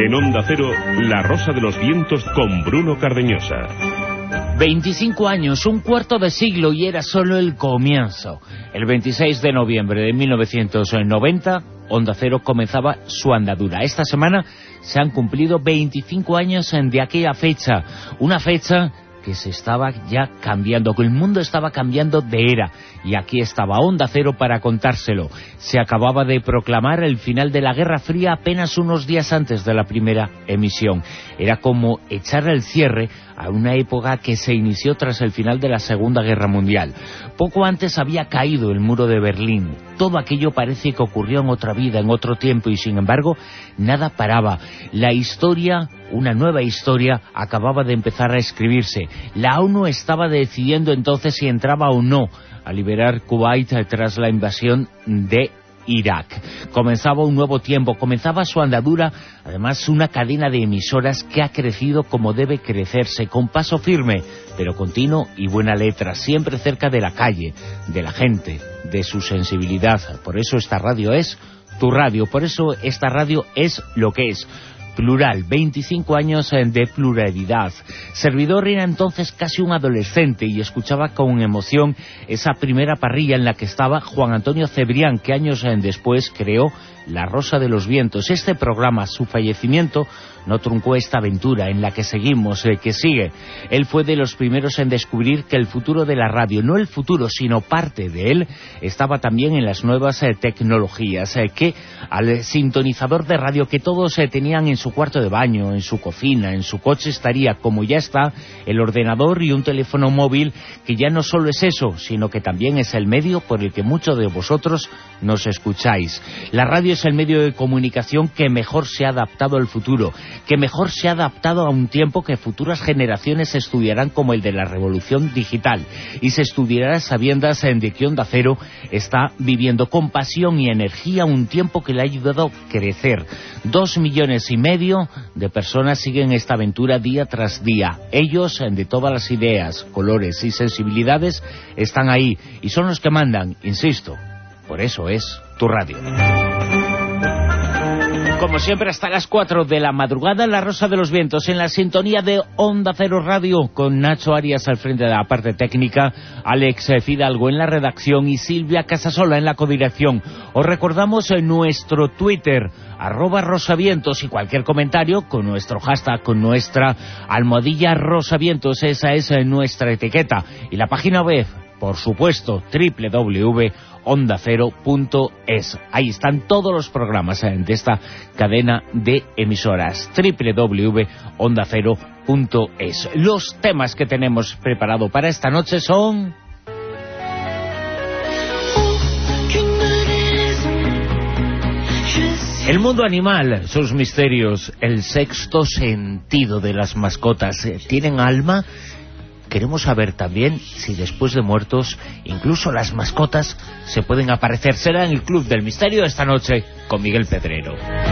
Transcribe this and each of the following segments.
En Onda Cero, La Rosa de los Vientos con Bruno Cardeñosa. 25 años, un cuarto de siglo, y era solo el comienzo. El 26 de noviembre de 1990, Onda Cero comenzaba su andadura. Esta semana se han cumplido 25 años de aquella fecha. Una fecha que se estaba ya cambiando, que el mundo estaba cambiando de era. Y aquí estaba Onda Cero para contárselo. Se acababa de proclamar el final de la Guerra Fría apenas unos días antes de la primera emisión. Era como echar el cierre a una época que se inició tras el final de la Segunda Guerra Mundial. Poco antes había caído el muro de Berlín. Todo aquello parece que ocurrió en otra vida, en otro tiempo, y sin embargo, nada paraba. La historia, una nueva historia, acababa de empezar a escribirse. La ONU estaba decidiendo entonces si entraba o no a liberar Kuwait tras la invasión de Irak. Comenzaba un nuevo tiempo, comenzaba su andadura, además una cadena de emisoras que ha crecido como debe crecerse, con paso firme, pero continuo y buena letra, siempre cerca de la calle, de la gente, de su sensibilidad. Por eso esta radio es tu radio, por eso esta radio es lo que es. Plural, 25 años de pluralidad. Servidor era entonces casi un adolescente y escuchaba con emoción esa primera parrilla en la que estaba Juan Antonio Cebrián, que años después creó La Rosa de los Vientos. Este programa, su fallecimiento, no truncó esta aventura en la que seguimos, que sigue. Él fue de los primeros en descubrir que el futuro de la radio, no el futuro, sino parte de él, estaba también en las nuevas tecnologías, que al sintonizador de radio que todos tenían en su cuarto de baño, en su cocina, en su coche, estaría, como ya está, el ordenador y un teléfono móvil, que ya no solo es eso, sino que también es el medio por el que muchos de vosotros nos escucháis. La radio es el medio de comunicación que mejor se ha adaptado al futuro, que mejor se ha adaptado a un tiempo que futuras generaciones estudiarán como el de la revolución digital, y se estudiará sabiendas de que Onda Cero está viviendo con pasión y energía un tiempo que le ha ayudado a crecer. 2,5 millones de personas siguen esta aventura día tras día. Ellos, de todas las ideas, colores y sensibilidades, están ahí y son los que mandan, insisto. Por eso es tu radio. Como siempre, hasta las 4 de la madrugada, La Rosa de los Vientos, en la sintonía de Onda Cero Radio, con Nacho Arias al frente de la parte técnica, Alex Fidalgo en la redacción y Silvia Casasola en la codirección. Os recordamos en nuestro Twitter, @rosavientos, y cualquier comentario con nuestro hashtag, con nuestra almohadilla Rosavientos, esa es nuestra etiqueta. Y la página web, por supuesto, www.ondacero.es. Ahí están todos los programas de esta cadena de emisoras, www.ondacero.es. Los temas que tenemos preparado para esta noche son... el mundo animal, sus misterios, el sexto sentido de las mascotas. ¿Tienen alma? Queremos saber también si después de muertos incluso las mascotas se pueden aparecer. Será en el Club del Misterio esta noche con Miguel Pedrero.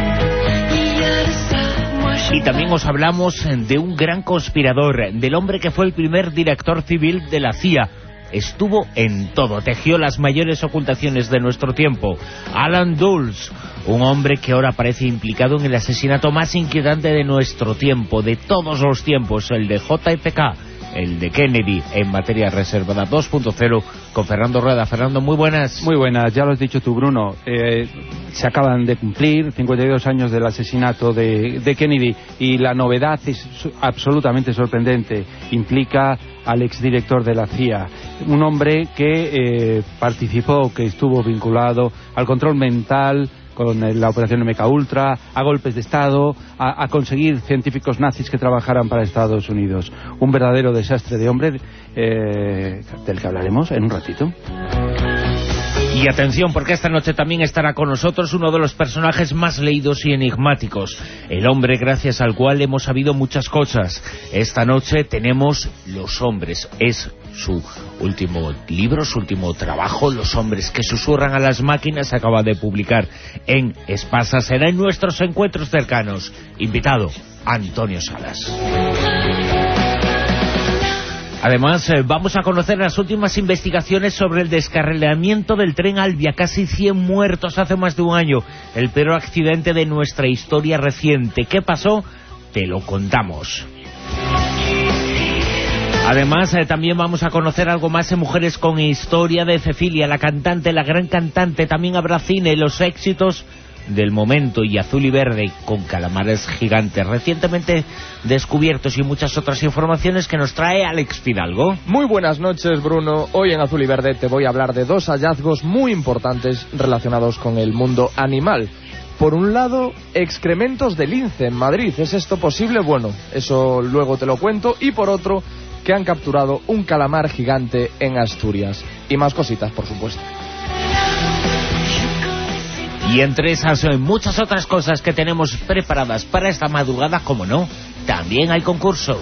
Y también os hablamos de un gran conspirador, del hombre que fue el primer director civil de la CIA. Estuvo en todo, tejió las mayores ocultaciones de nuestro tiempo. Alan Dulles, un hombre que ahora parece implicado en el asesinato más inquietante de nuestro tiempo, de todos los tiempos, el de JFK, el de Kennedy, en materia reservada 2.0, con Fernando Rueda. Fernando, muy buenas. Muy buenas, ya lo has dicho tú, Bruno. Se acaban de cumplir 52 años del asesinato de Kennedy, y la novedad es absolutamente sorprendente. Implica al exdirector de la CIA, un hombre que participó, que estuvo vinculado al control mental con la operación MKUltra, a golpes de Estado, a conseguir científicos nazis que trabajaran para Estados Unidos. Un verdadero desastre de hombre, del que hablaremos en un ratito. Y atención, porque esta noche también estará con nosotros uno de los personajes más leídos y enigmáticos, el hombre gracias al cual hemos sabido muchas cosas. Esta noche tenemos Los Hombres, es su último libro, su último trabajo, Los Hombres que susurran a las máquinas, se acaba de publicar en Espasa. Será en nuestros encuentros cercanos. Invitado, Antonio Salas. Además, vamos a conocer las últimas investigaciones sobre el descarrilamiento del tren Alvia. Casi 100 muertos hace más de un año. El peor accidente de nuestra historia reciente. ¿Qué pasó? Te lo contamos. Además, también vamos a conocer algo más en Mujeres con Historia de Cecilia, la cantante, la gran cantante. También habrá cine, los éxitos del momento, y Azul y Verde con calamares gigantes recientemente descubiertos, y muchas otras informaciones que nos trae Alex Fidalgo. Muy buenas noches, Bruno. Hoy en Azul y Verde te voy a hablar de dos hallazgos muy importantes relacionados con el mundo animal. Por un lado, excrementos de lince en Madrid. ¿Es esto posible? Bueno, eso luego te lo cuento. Y por otro, que han capturado un calamar gigante en Asturias. Y más cositas, por supuesto. Y entre esas muchas otras cosas que tenemos preparadas para esta madrugada, como no, también hay concurso.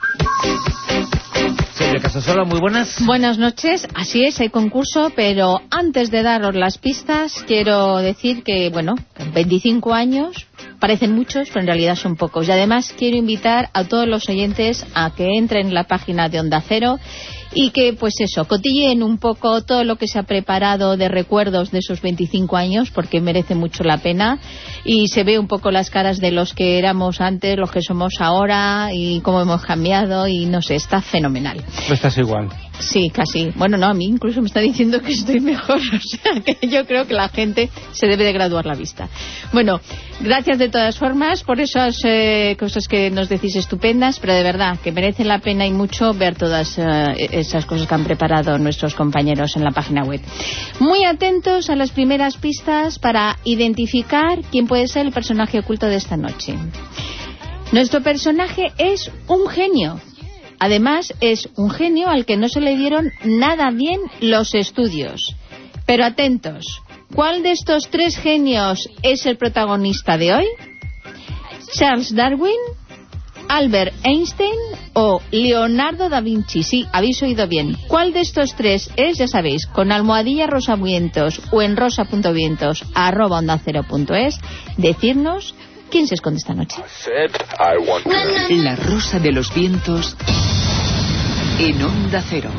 Silvia Casasola, muy buenas. Buenas noches, así es, hay concurso, pero antes de daros las pistas, quiero decir que, 25 años, parecen muchos, pero en realidad son pocos. Y además quiero invitar a todos los oyentes a que entren en la página de Onda Cero y que, cotilleen un poco todo lo que se ha preparado de recuerdos de esos 25 años, porque merece mucho la pena, y se ve un poco las caras de los que éramos antes, los que somos ahora, y cómo hemos cambiado, y no sé, está fenomenal. ¿No estás igual? Sí, casi. Bueno, no, a mí incluso me está diciendo que estoy mejor, o sea, que yo creo que la gente se debe de graduar la vista. Bueno, gracias de todas formas por esas cosas que nos decís estupendas, pero de verdad que merece la pena y mucho ver todas esas cosas que han preparado nuestros compañeros en la página web. Muy atentos a las primeras pistas para identificar quién puede ser el personaje oculto de esta noche. Nuestro personaje es un genio. Además, es un genio al que no se le dieron nada bien los estudios. Pero atentos, ¿cuál de estos tres genios es el protagonista de hoy? ¿Charles Darwin, Albert Einstein o Leonardo da Vinci? Sí, habéis oído bien. ¿Cuál de estos tres es? Ya sabéis, con almohadilla rosavientos o en rosa.vientos@ondacero.es, decirnos quién se esconde esta noche. La Rosa de los Vientos en Onda Cero.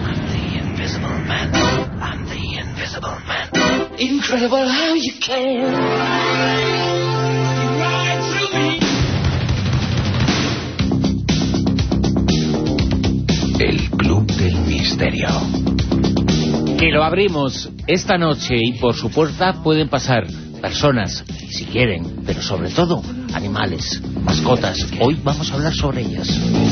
El Club del Misterio. Que lo abrimos esta noche, y por su puerta pueden pasar personas, si quieren, pero sobre todo animales, mascotas. Hoy vamos a hablar sobre ellas,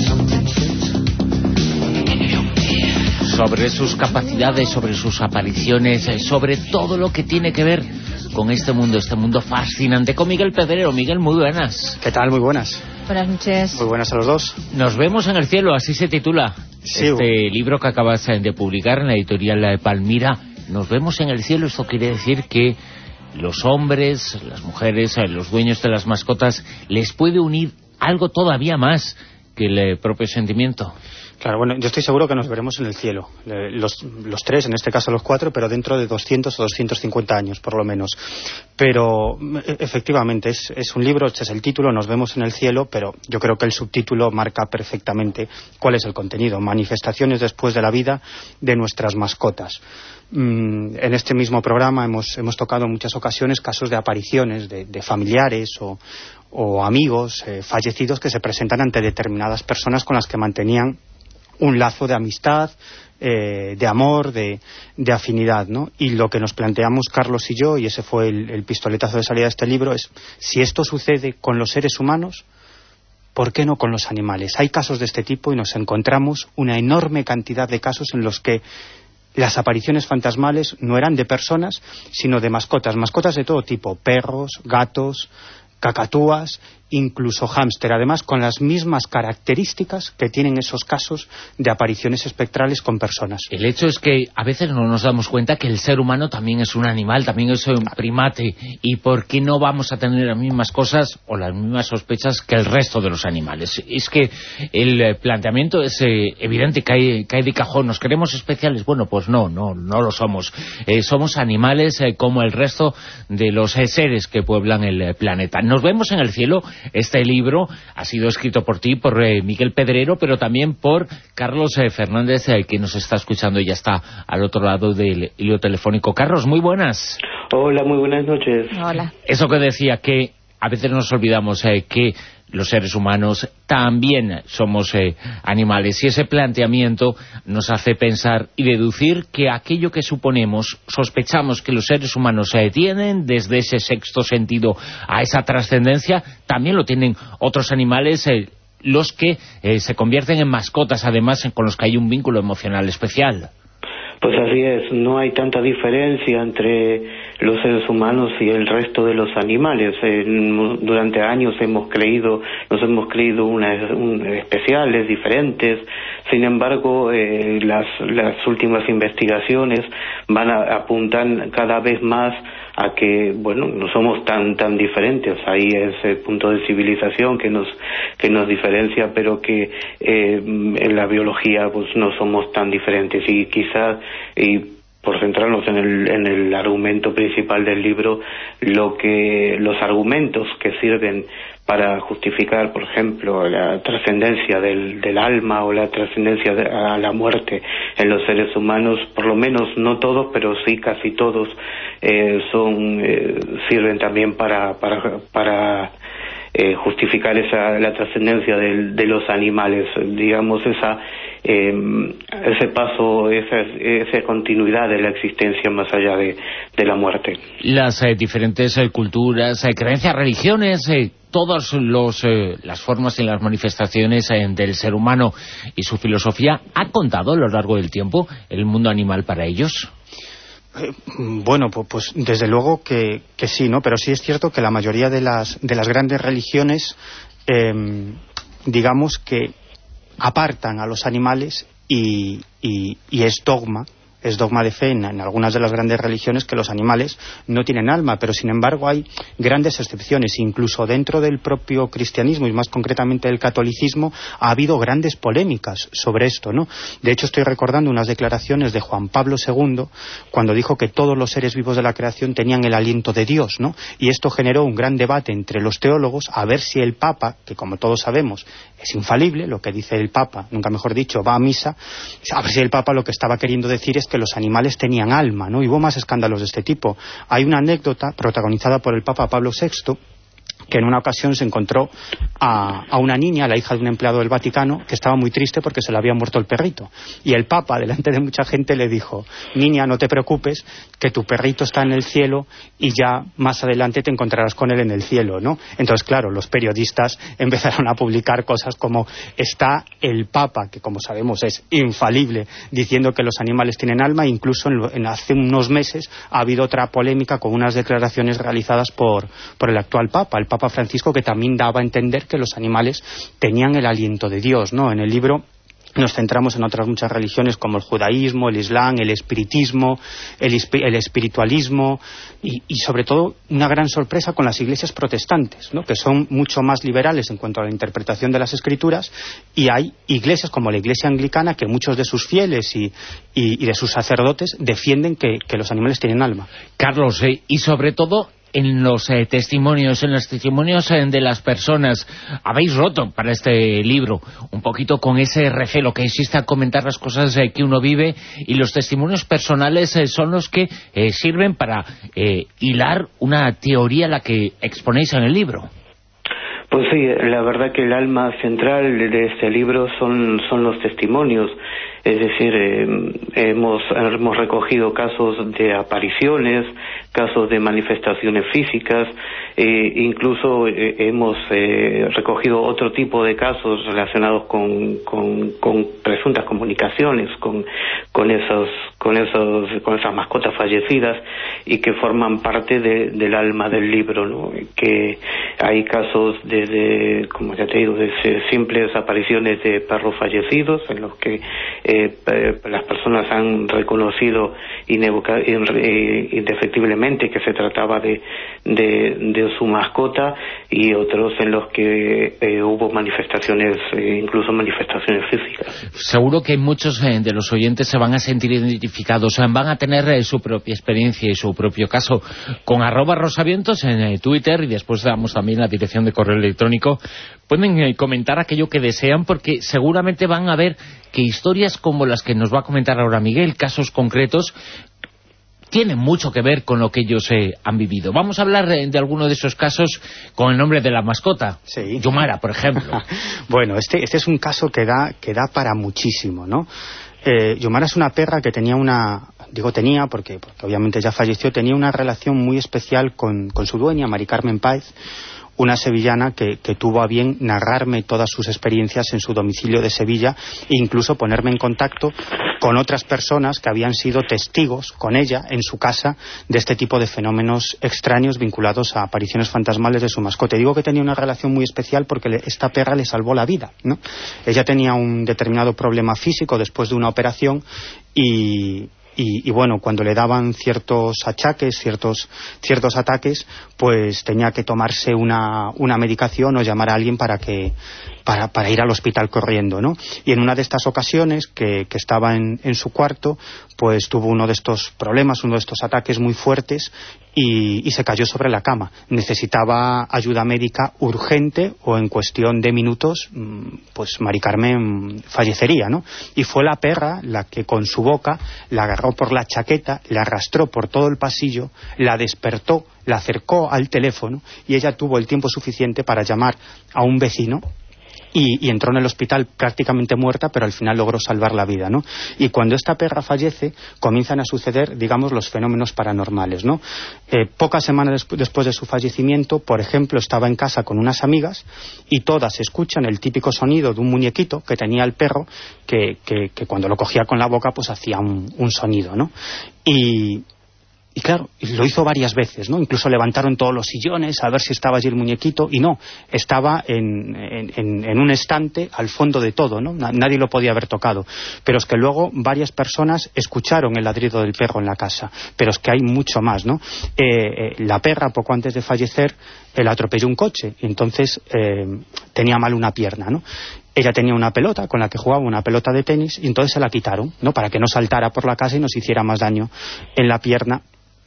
sobre sus capacidades, sobre sus apariciones, sobre todo lo que tiene que ver con este mundo fascinante, con Miguel Pedrero. Miguel, muy buenas. ¿Qué tal? Muy buenas. Buenas noches. Muy buenas a los dos. Nos vemos en el cielo, así se titula este libro que acabas de publicar en la editorial Palmira. Nos vemos en el cielo. Esto quiere decir que los hombres, las mujeres, los dueños de las mascotas, les puede unir algo todavía más que el propio sentimiento. Claro, bueno, yo estoy seguro que nos veremos en el cielo, los tres, en este caso los cuatro, pero dentro de 200 o 250 años, por lo menos. Pero, efectivamente, es un libro, este es el título, nos vemos en el cielo, pero yo creo que el subtítulo marca perfectamente cuál es el contenido: manifestaciones después de la vida de nuestras mascotas. En este mismo programa hemos tocado en muchas ocasiones casos de apariciones de familiares o amigos fallecidos que se presentan ante determinadas personas con las que mantenían un lazo de amistad, de amor, de afinidad, ¿no? Y lo que nos planteamos Carlos y yo, y ese fue el pistoletazo de salida de este libro, es: si esto sucede con los seres humanos, ¿por qué no con los animales? Hay casos de este tipo y nos encontramos una enorme cantidad de casos en los que las apariciones fantasmales no eran de personas, sino de mascotas de todo tipo: perros, gatos, cacatúas, incluso hámster, además con las mismas características que tienen esos casos de apariciones espectrales con personas. El hecho es que a veces no nos damos cuenta que el ser humano también es un animal, también es un primate, y ¿por qué no vamos a tener las mismas cosas o las mismas sospechas que el resto de los animales? Es que el planteamiento es evidente, cae de cajón. ¿Nos creemos especiales? Bueno, pues no lo somos. Somos animales como el resto de los seres que pueblan el planeta. Nos vemos en el cielo Este libro ha sido escrito por ti, por Miguel Pedrero, pero también por Carlos Fernández, que nos está escuchando y ya está al otro lado del hilo telefónico. Carlos, muy buenas. Hola, muy buenas noches. Hola. Eso que decía, que a veces nos olvidamos que los seres humanos también somos animales, y ese planteamiento nos hace pensar y deducir que aquello que suponemos, sospechamos que los seres humanos tienen, desde ese sexto sentido a esa trascendencia, también lo tienen otros animales, los que se convierten en mascotas, además con los que hay un vínculo emocional especial. Pues así es, no hay tanta diferencia entre los seres humanos y el resto de los animales. Durante años nos hemos creído especiales, diferentes. Sin embargo, las últimas investigaciones apuntan cada vez más a que, bueno, no somos tan diferentes. Hay ese punto de civilización que nos diferencia, pero que en la biología pues no somos tan diferentes. Y quizás, por centrarnos en el argumento principal del libro, los argumentos que sirven para justificar, por ejemplo, la trascendencia del alma o la trascendencia a la muerte en los seres humanos, por lo menos no todos, pero sí casi todos, sirven también para justificar la trascendencia de los animales, digamos, ese paso, esa continuidad de la existencia más allá de la muerte. Las diferentes culturas, creencias, religiones, todas las formas y las manifestaciones del ser humano y su filosofía, ¿ha contado a lo largo del tiempo el mundo animal para ellos? Bueno, pues desde luego que sí, ¿no? Pero sí es cierto que la mayoría de las grandes religiones, digamos que apartan a los animales y es dogma de fe en algunas de las grandes religiones que los animales no tienen alma, pero sin embargo hay grandes excepciones. Incluso dentro del propio cristianismo, y más concretamente del catolicismo, ha habido grandes polémicas sobre esto, ¿no? De hecho, estoy recordando unas declaraciones de Juan Pablo II, cuando dijo que todos los seres vivos de la creación tenían el aliento de Dios, ¿no? Y esto generó un gran debate entre los teólogos a ver si el Papa, que como todos sabemos es infalible, lo que dice el Papa, nunca mejor dicho, va a misa, a ver si el Papa lo que estaba queriendo decir es que los animales tenían alma, ¿no? Y hubo más escándalos de este tipo. Hay una anécdota protagonizada por el Papa Pablo VI, que en una ocasión se encontró a una niña, la hija de un empleado del Vaticano, que estaba muy triste porque se le había muerto el perrito. Y el Papa, delante de mucha gente, le dijo: niña, no te preocupes, que tu perrito está en el cielo y ya más adelante te encontrarás con él en el cielo, ¿no? Entonces, claro, los periodistas empezaron a publicar cosas como: está el Papa, que como sabemos es infalible, diciendo que los animales tienen alma. Incluso hace unos meses ha habido otra polémica con unas declaraciones realizadas por el actual Papa, el Papa Francisco, que también daba a entender que los animales tenían el aliento de Dios, ¿no? En el libro nos centramos en otras muchas religiones como el judaísmo, el islam, el espiritismo, el espiritualismo y sobre todo una gran sorpresa con las iglesias protestantes, ¿no? Que son mucho más liberales en cuanto a la interpretación de las escrituras, y hay iglesias como la iglesia anglicana que muchos de sus fieles y de sus sacerdotes defienden que los animales tienen alma. Carlos, y sobre todo en los testimonios de las personas, habéis roto para este libro un poquito con ese recelo que existe a comentar las cosas que uno vive, y los testimonios personales son los que sirven para hilar una teoría la que exponéis en el libro. Pues sí, la verdad que el alma central de este libro son los testimonios. Es decir, hemos recogido casos de apariciones, casos de manifestaciones físicas, incluso hemos recogido otro tipo de casos relacionados con presuntas comunicaciones con esas mascotas fallecidas y que forman parte del alma del libro, ¿no? Que hay casos como ya te digo, de simples apariciones de perros fallecidos en los que las personas han reconocido indefectiblemente que se trataba de su mascota, y otros en los que hubo manifestaciones, incluso manifestaciones físicas. Seguro que muchos de los oyentes se van a sentir identificados, van a tener su propia experiencia y su propio caso. Con @rosavientos en Twitter, y después damos también la dirección de correo electrónico, pueden comentar aquello que desean, porque seguramente van a ver que historias como las que nos va a comentar ahora Miguel, casos concretos, tienen mucho que ver con lo que ellos han vivido. Vamos a hablar de alguno de esos casos con el nombre de la mascota. Sí. Yomara, por ejemplo. Bueno, este es un caso que da para muchísimo, ¿no? Yomara es una perra que tenía porque obviamente ya falleció, tenía una relación muy especial con su dueña, Mari Carmen Páez, una sevillana que tuvo a bien narrarme todas sus experiencias en su domicilio de Sevilla, e incluso ponerme en contacto con otras personas que habían sido testigos con ella en su casa de este tipo de fenómenos extraños vinculados a apariciones fantasmales de su mascota. Digo que tenía una relación muy especial porque esta perra le salvó la vida, ¿no? Ella tenía un determinado problema físico después de una operación y bueno, cuando le daban ciertos achaques, ciertos ataques, pues tenía que tomarse una medicación o llamar a alguien para ir al hospital corriendo, ¿no? Y en una de estas ocasiones que estaba en su cuarto, pues tuvo uno de estos problemas, uno de estos ataques muy fuertes, y se cayó sobre la cama. Necesitaba ayuda médica urgente, o en cuestión de minutos pues Mari Carmen fallecería, ¿no? Y fue la perra la que con su boca la agarró por la chaqueta, la arrastró por todo el pasillo, la despertó, la acercó al teléfono, y ella tuvo el tiempo suficiente para llamar a un vecino. Y entró en el hospital prácticamente muerta, pero al final logró salvar la vida, ¿no? Y cuando esta perra fallece, comienzan a suceder, digamos, los fenómenos paranormales, ¿no? Pocas semanas después de su fallecimiento, por ejemplo, estaba en casa con unas amigas, y todas escuchan el típico sonido de un muñequito que tenía el perro, que cuando lo cogía con la boca, pues hacía un sonido, ¿no? Y claro, lo hizo varias veces, ¿no? Incluso levantaron todos los sillones a ver si estaba allí el muñequito, y no, estaba en un estante al fondo de todo, ¿no? Nadie lo podía haber tocado. Pero es que luego varias personas escucharon el ladrido del perro en la casa. Pero es que hay mucho más, ¿no? La perra, poco antes de fallecer, la atropelló un coche, y entonces tenía mal una pierna, ¿no? Ella tenía una pelota con la que jugaba, una pelota de tenis, y entonces se la quitaron, ¿no? Para que no saltara por la casa y nos hiciera más daño en la pierna.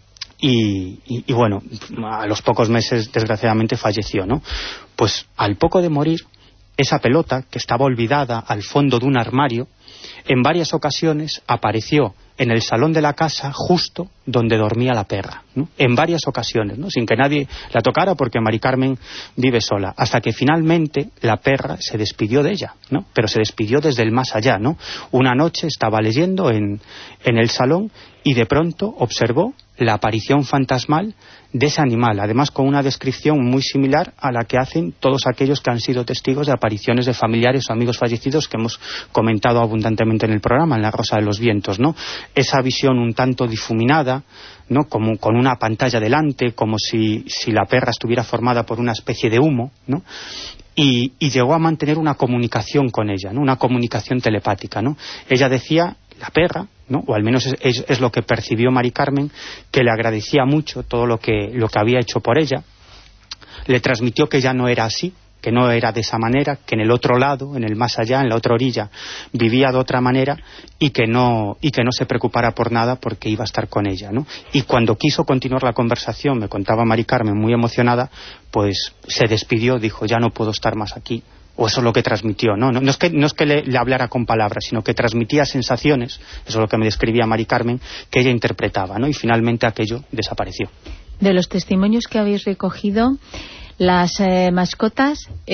Y bueno, a los pocos meses desgraciadamente falleció, ¿no? Pues al poco de morir, esa pelota, que estaba olvidada al fondo de un armario, en varias ocasiones apareció en el salón de la casa, justo donde dormía la perra, ¿no? En varias ocasiones, ¿no? Sin que nadie la tocara, porque Mari Carmen vive sola, hasta que finalmente la perra se despidió de ella, ¿no? Pero se despidió desde el más allá, ¿no? Una noche estaba leyendo en el salón, y de pronto observó la aparición fantasmal de ese animal, además con una descripción muy similar a la que hacen todos aquellos que han sido testigos de apariciones de familiares o amigos fallecidos que hemos comentado abundantemente en el programa, en La Rosa de los Vientos, ¿no? Esa visión un tanto difuminada, ¿no? Como con una pantalla delante, como si la perra estuviera formada por una especie de humo, ¿no? Y llegó a mantener una comunicación con ella, ¿no? Una comunicación telepática, ¿no? Ella decía, la perra, ¿no? O al menos es lo que percibió Mari Carmen, que le agradecía mucho todo lo que había hecho por ella. Le transmitió que ya no era así, que no era de esa manera, que en el otro lado, en el más allá, en la otra orilla, vivía de otra manera, y que no se preocupara por nada porque iba a estar con ella, ¿no? Y cuando quiso continuar la conversación, me contaba Mari Carmen muy emocionada, pues se despidió, dijo, ya no puedo estar más aquí. O eso es lo que transmitió, ¿no? No es que le hablara con palabras, sino que transmitía sensaciones, eso es lo que me describía Mari Carmen, que ella interpretaba, ¿no? Y finalmente aquello desapareció. De los testimonios que habéis recogido, las mascotas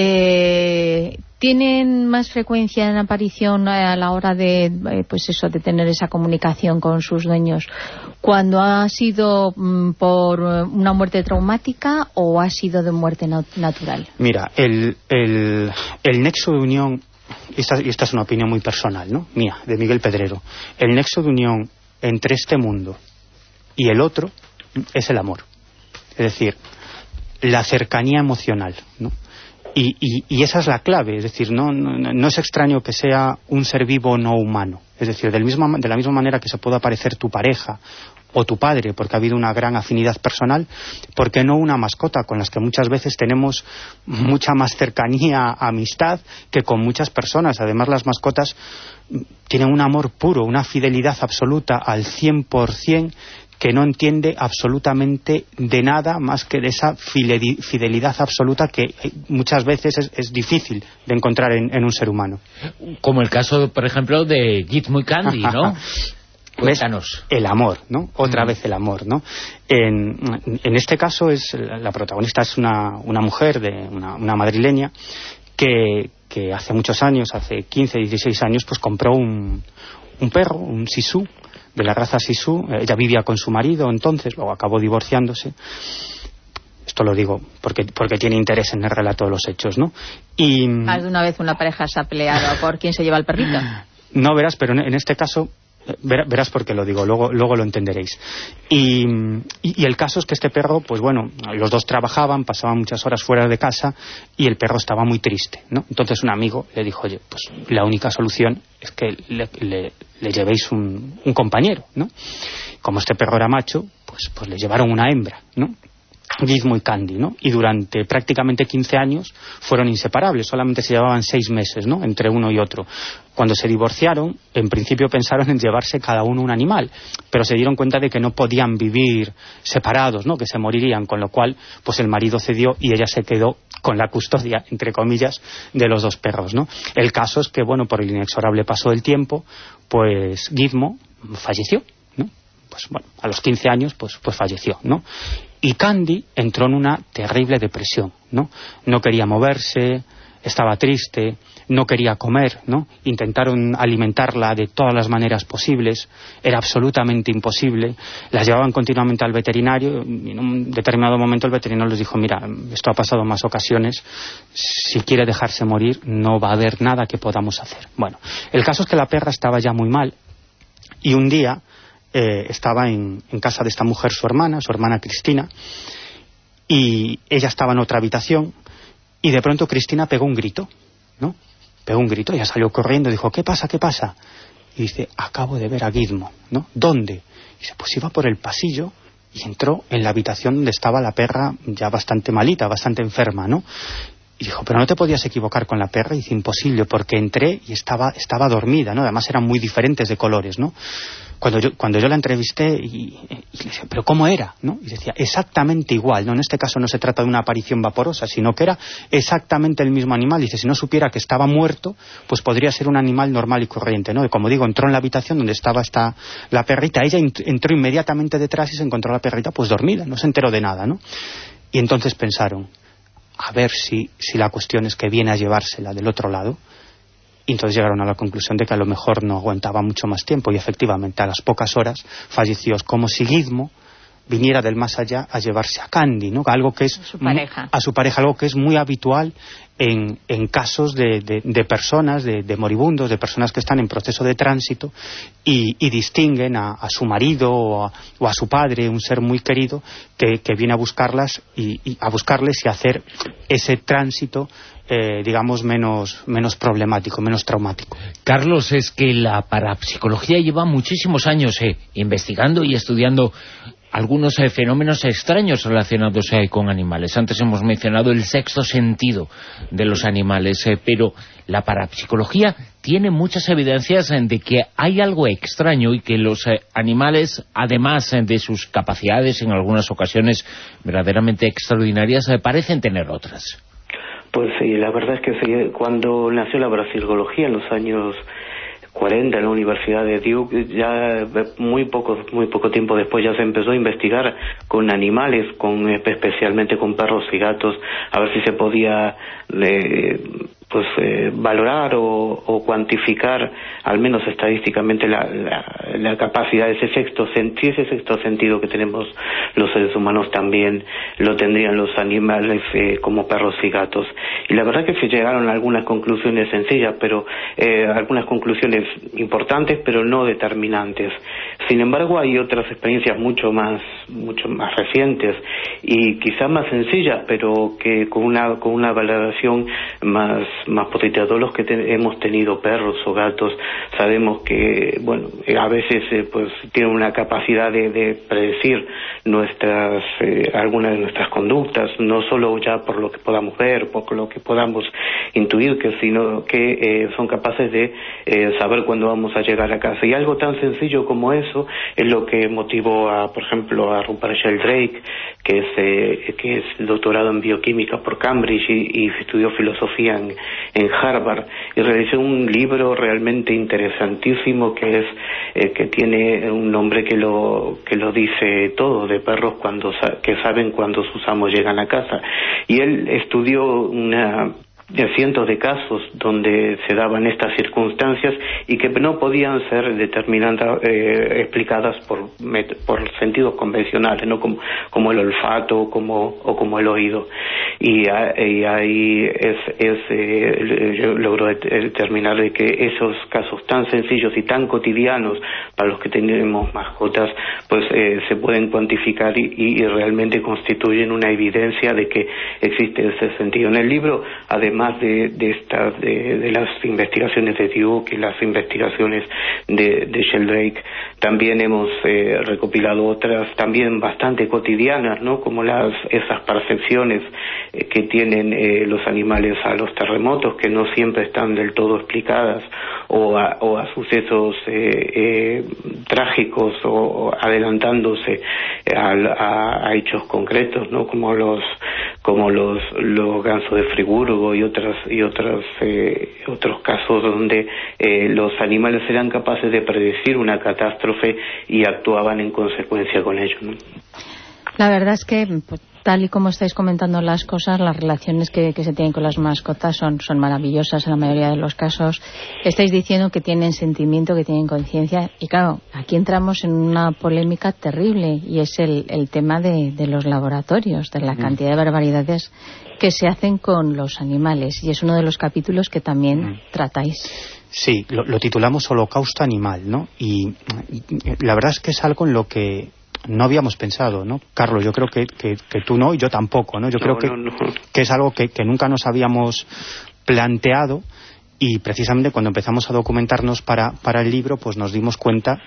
tienen más frecuencia en aparición a la hora de pues eso, de tener esa comunicación con sus dueños, cuando ha sido por una muerte traumática o ha sido de muerte natural. Mira, el nexo de unión, y esta es una opinión muy personal, ¿no? Mía, de Miguel Pedrero, el nexo de unión entre este mundo y el otro es el amor, es decir, la cercanía emocional, ¿no? Y esa es la clave, es decir, no es extraño que sea un ser vivo no humano. Es decir, de la misma manera que se puede aparecer tu pareja o tu padre, porque ha habido una gran afinidad personal, ¿por qué no una mascota con las que muchas veces tenemos mucha más cercanía, amistad, que con muchas personas? Además, las mascotas tienen un amor puro, una fidelidad absoluta al 100%, que no entiende absolutamente de nada más que de esa fidelidad absoluta que muchas veces es difícil de encontrar en un ser humano. Como el caso, por ejemplo, de Gizmo y Candy, ¿no? Cuéntanos. El amor, ¿no? Otra vez el amor, ¿no? En este caso la protagonista es una mujer, una madrileña, que hace muchos años, hace 15, 16 años, pues compró un perro, un Shih Tzu, de la raza Shih Tzu. Ella vivía con su marido entonces, luego acabó divorciándose. Esto lo digo porque tiene interés en el relato de los hechos, ¿no? Y más de una vez una pareja se ha peleado por quién se lleva el perrito. No, verás, pero en este caso verás por qué lo digo, luego lo entenderéis. Y el caso es que este perro, pues bueno, los dos trabajaban, pasaban muchas horas fuera de casa y el perro estaba muy triste, ¿no? Entonces un amigo le dijo, oye, pues la única solución es que le llevéis un compañero, ¿no? Como este perro era macho, pues le llevaron una hembra, ¿no? Gizmo y Candy, ¿no? Y durante prácticamente 15 años fueron inseparables, solamente se llevaban 6 meses, ¿no?, entre uno y otro. Cuando se divorciaron, en principio pensaron en llevarse cada uno un animal, pero se dieron cuenta de que no podían vivir separados, ¿no?, que se morirían, con lo cual pues el marido cedió y ella se quedó con la custodia, entre comillas, de los dos perros, ¿no? El caso es que, bueno, por el inexorable paso del tiempo, pues Gizmo falleció, ¿no? Pues bueno, a los 15 años pues falleció, ¿no? Y Candy entró en una terrible depresión, ¿no? No quería moverse, estaba triste, no quería comer, ¿no? Intentaron alimentarla de todas las maneras posibles, era absolutamente imposible. Las llevaban continuamente al veterinario y en un determinado momento el veterinario les dijo, mira, esto ha pasado en más ocasiones, si quiere dejarse morir no va a haber nada que podamos hacer. Bueno, el caso es que la perra estaba ya muy mal y un día estaba en casa de esta mujer su hermana Cristina, y ella estaba en otra habitación y de pronto Cristina pegó un grito, ¿no? Pegó un grito, ella salió corriendo y dijo, ¿qué pasa? ¿Qué pasa? Y dice, acabo de ver a Gizmo, ¿no? ¿Dónde? Y dice, pues iba por el pasillo y entró en la habitación donde estaba la perra ya bastante malita, bastante enferma, ¿no? Y dijo, pero no te podías equivocar con la perra. Y dice, imposible, porque entré y estaba dormida, ¿no? Además eran muy diferentes de colores, ¿no? Cuando yo la entrevisté y le decía, ¿pero cómo era? ¿No? Y decía, exactamente igual, ¿no? En este caso no se trata de una aparición vaporosa, sino que era exactamente el mismo animal. Dice, si no supiera que estaba muerto, pues podría ser un animal normal y corriente, ¿no? Y como digo, entró en la habitación donde estaba la perrita, ella entró inmediatamente detrás y se encontró a la perrita pues dormida, no se enteró de nada, ¿no? Y entonces pensaron, a ver si la cuestión es que viene a llevársela del otro lado. Y entonces llegaron a la conclusión de que a lo mejor no aguantaba mucho más tiempo, y efectivamente a las pocas horas falleció. Es como si Gizmo viniera del más allá a llevarse a Candy, ¿no? Algo que es a su pareja, algo que es muy habitual en casos de personas, de moribundos, de personas que están en proceso de tránsito y distinguen a su marido o a su padre, un ser muy querido, que viene a buscarlas y a buscarles y a hacer ese tránsito digamos menos problemático, menos traumático. Carlos, es que la parapsicología lleva muchísimos años investigando y estudiando algunos fenómenos extraños relacionados con animales. Antes hemos mencionado el sexto sentido de los animales, pero la parapsicología tiene muchas evidencias de que hay algo extraño y que los animales, además de sus capacidades en algunas ocasiones verdaderamente extraordinarias, parecen tener otras. Pues sí, la verdad es que sí. Cuando nació la parapsicología en los años 40 en la Universidad de Duke, ya muy poco tiempo después ya se empezó a investigar con animales, especialmente con perros y gatos, a ver si se podía valorar o cuantificar, al menos estadísticamente, la capacidad de ese sexto sentido que tenemos los seres humanos, también lo tendrían los animales como perros y gatos. Y la verdad que se llegaron a algunas conclusiones sencillas, pero algunas conclusiones importantes, pero no determinantes. Sin embargo, hay otras experiencias mucho más más recientes y quizá más sencillas, pero que con una valoración más potente. Todos los que hemos tenido perros o gatos sabemos que, bueno, a veces pues tienen una capacidad de predecir algunas de nuestras conductas, no solo ya por lo que podamos ver, por lo que podamos intuir, sino que son capaces de saber cuándo vamos a llegar a casa. Y algo tan sencillo como eso es lo que motivó por ejemplo, a Rupert Sheldrake, que es doctorado en bioquímica por Cambridge y estudió filosofía en Harvard, y realizó un libro realmente interesantísimo que tiene un nombre que lo dice todo, de perros que saben cuando sus amos llegan a casa. Y él estudió cientos de casos donde se daban estas circunstancias y que no podían ser explicadas por sentidos convencionales, no como el olfato o como el oído. Y ahí yo logro determinar de que esos casos tan sencillos y tan cotidianos para los que tenemos mascotas pues se pueden cuantificar y realmente constituyen una evidencia de que existe ese sentido. En el libro, además de las investigaciones de Duke y las investigaciones de Sheldrake, también hemos recopilado otras también bastante cotidianas, ¿no? Como esas percepciones que tienen los animales a los terremotos, que no siempre están del todo explicadas, o a sucesos trágicos o adelantándose a hechos concretos, ¿no? Como los gansos de Friburgo y otros casos donde los animales eran capaces de predecir una catástrofe y actuaban en consecuencia con ello, ¿no? La verdad es que, tal y como estáis comentando las cosas, las relaciones que se tienen con las mascotas son maravillosas en la mayoría de los casos. Estáis diciendo que tienen sentimiento, que tienen conciencia, y claro, aquí entramos en una polémica terrible, y es el tema de los laboratorios, de la cantidad de barbaridades que se hacen con los animales, y es uno de los capítulos que también tratáis. Sí, lo titulamos Holocausto Animal, ¿no? Y la verdad es que es algo en lo que no habíamos pensado, ¿no? Carlos, yo creo que tú no, y yo tampoco, ¿no? Yo creo que es algo que nunca nos habíamos planteado, y precisamente cuando empezamos a documentarnos para el libro, pues nos dimos cuenta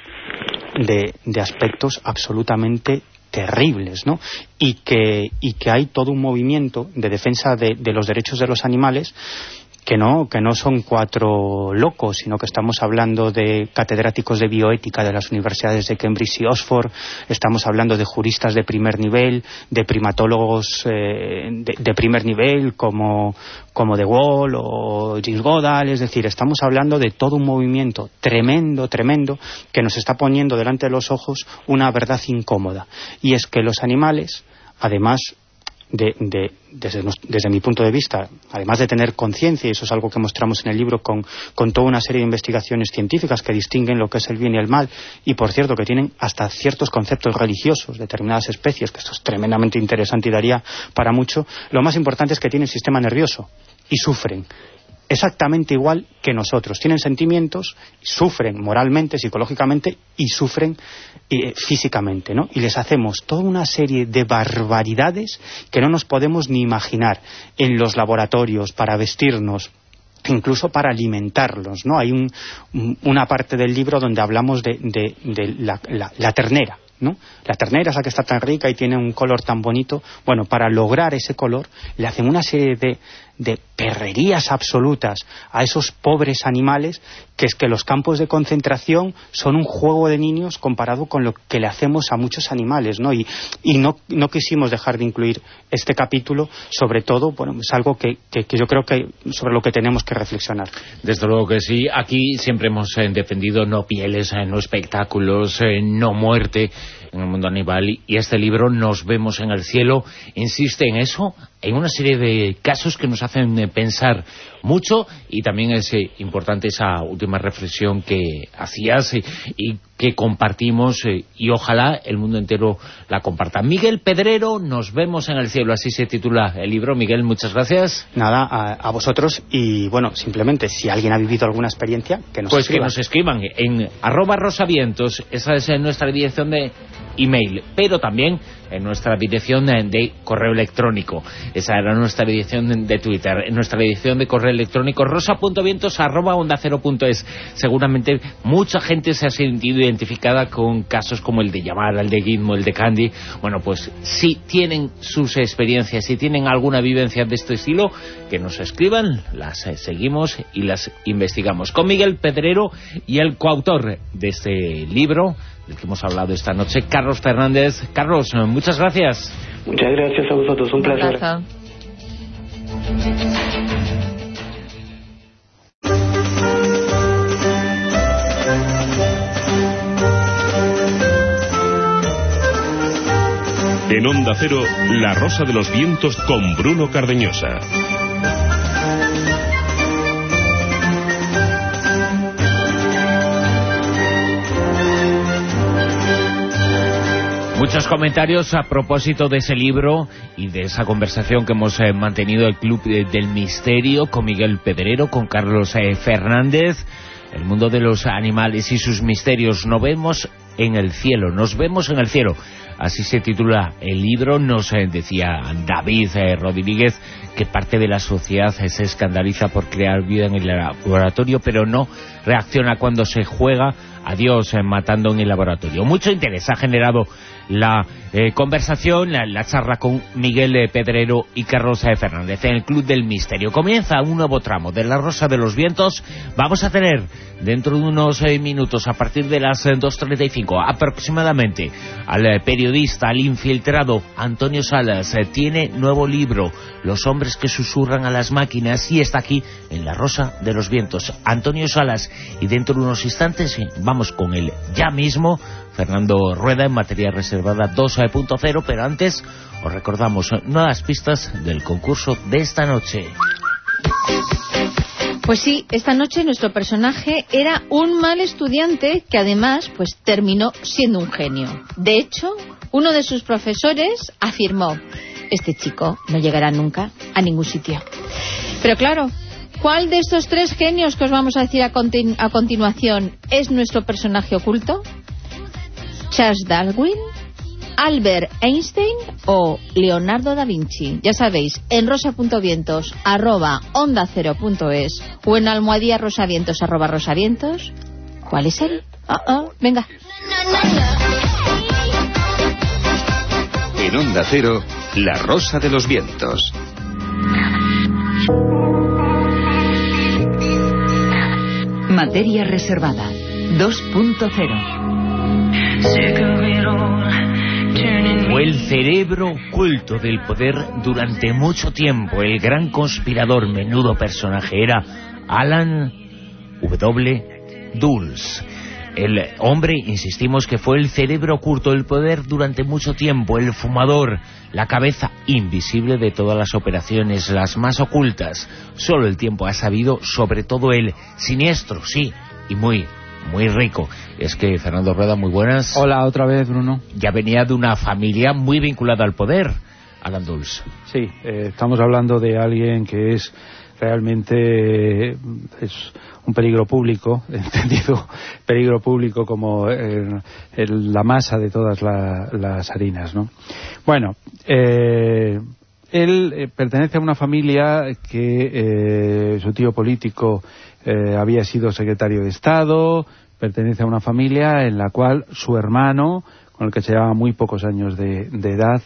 de aspectos absolutamente terribles, ¿no? Y que hay todo un movimiento de defensa de los derechos de los animales que no son cuatro locos, sino que estamos hablando de catedráticos de bioética de las universidades de Cambridge y Oxford, estamos hablando de juristas de primer nivel, de primatólogos de primer nivel como De Waal o Gilles Godal. Es decir, estamos hablando de todo un movimiento tremendo que nos está poniendo delante de los ojos una verdad incómoda, y es que los animales, además desde mi punto de vista, además de tener conciencia, y eso es algo que mostramos en el libro con toda una serie de investigaciones científicas que distinguen lo que es el bien y el mal, y por cierto que tienen hasta ciertos conceptos religiosos, determinadas especies, que esto es tremendamente interesante y daría para mucho. Lo más importante es que tienen sistema nervioso y sufren exactamente igual que nosotros. Tienen sentimientos, sufren moralmente, psicológicamente, y sufren físicamente, ¿no? Y les hacemos toda una serie de barbaridades que no nos podemos ni imaginar en los laboratorios para vestirnos, incluso para alimentarlos, ¿no? Hay una parte del libro donde hablamos de la ternera, ¿no? La ternera, esa que está tan rica y tiene un color tan bonito. Bueno, para lograr ese color le hacen una serie de perrerías absolutas a esos pobres animales, que es que los campos de concentración son un juego de niños comparado con lo que le hacemos a muchos animales, ¿no? Y no quisimos dejar de incluir este capítulo, sobre todo, bueno, es algo que yo creo que sobre lo que tenemos que reflexionar. Desde luego que sí. Aquí siempre hemos defendido no pieles, no espectáculos, no muerte en el mundo animal, y este libro, Nos vemos en el cielo, insiste en eso, en una serie de casos que nos hacen pensar mucho, y también es importante esa última reflexión que hacías y que compartimos, y ojalá el mundo entero la comparta. Miguel Pedrero, Nos vemos en el cielo, así se titula el libro. Miguel, muchas gracias. Nada, a vosotros, y bueno, simplemente si alguien ha vivido alguna experiencia, que nos escriban. Que nos escriban en @rosavientos, esa es nuestra dirección de email, pero también en nuestra dirección de correo electrónico. Esa era nuestra dirección de Twitter. En nuestra dirección de correo electrónico, rosa.vientos@ondacero.es. Seguramente mucha gente se ha sentido identificada con casos como el de Yamara, el de Gizmo, el de Candy. Bueno, pues si tienen sus experiencias, si tienen alguna vivencia de este estilo, que nos escriban, las seguimos y las investigamos. Con Miguel Pedrero y el coautor de este libro, del que hemos hablado esta noche, Carlos Fernández. Carlos, muchas gracias. Muchas gracias a vosotros, un placer. Gracias. En Onda Cero, La Rosa de los Vientos con Bruno Cardeñosa. Muchos comentarios a propósito de ese libro y de esa conversación que hemos mantenido el Club del Misterio con Miguel Pedrero, con Carlos Fernández. El mundo de los animales y sus misterios. Nos vemos en el cielo. Así se titula el libro. Nos decía David Rodríguez que parte de la sociedad se escandaliza por crear vida en el laboratorio, pero no reacciona cuando se juega a Dios matando en el laboratorio. Mucho interés ha generado la conversación, la charla con Miguel Pedrero y Carlos Fernández en el Club del Misterio. Comienza un nuevo tramo de La Rosa de los Vientos. Vamos a tener dentro de unos minutos, a partir de las 2:35 aproximadamente, al periodista, al infiltrado Antonio Salas. Tiene nuevo libro, Los hombres que susurran a las máquinas, y está aquí en La Rosa de los Vientos. Antonio Salas, y dentro de unos instantes vamos con él ya mismo, Fernando Rueda, en materia reservada 2.0, pero antes os recordamos nuevas pistas del concurso de esta noche. Pues sí, esta noche nuestro personaje era un mal estudiante que además pues terminó siendo un genio. De hecho, uno de sus profesores afirmó: este chico no llegará nunca a ningún sitio. Pero claro, ¿cuál de estos tres genios que os vamos a decir a continuación es nuestro personaje oculto? ¿Charles Darwin, Albert Einstein o Leonardo da Vinci? Ya sabéis, en rosa.vientos @ondacero.es o en almohadilla rosavientos @rosavientos. ¿Cuál es él? Venga. En Onda Cero, La Rosa de los Vientos. Materia reservada 2.0. Fue el cerebro oculto del poder durante mucho tiempo. El gran conspirador, menudo personaje, era Alan W. Dulles. El hombre, insistimos, que fue el cerebro oculto del poder durante mucho tiempo, el fumador, la cabeza invisible de todas las operaciones, las más ocultas. Solo el tiempo ha sabido, sobre todo él, siniestro, sí, y muy rico. Es que Fernando Rueda, muy buenas. Hola, otra vez, Bruno. Ya venía de una familia muy vinculada al poder, Alan Dulles. Sí, estamos hablando de alguien que es realmente es un peligro público, entendido peligro público como la masa de todas las harinas, ¿no? Bueno, él pertenece a una familia que su tío político había sido secretario de Estado, pertenece a una familia en la cual su hermano, con el que se llevaba muy pocos años de edad,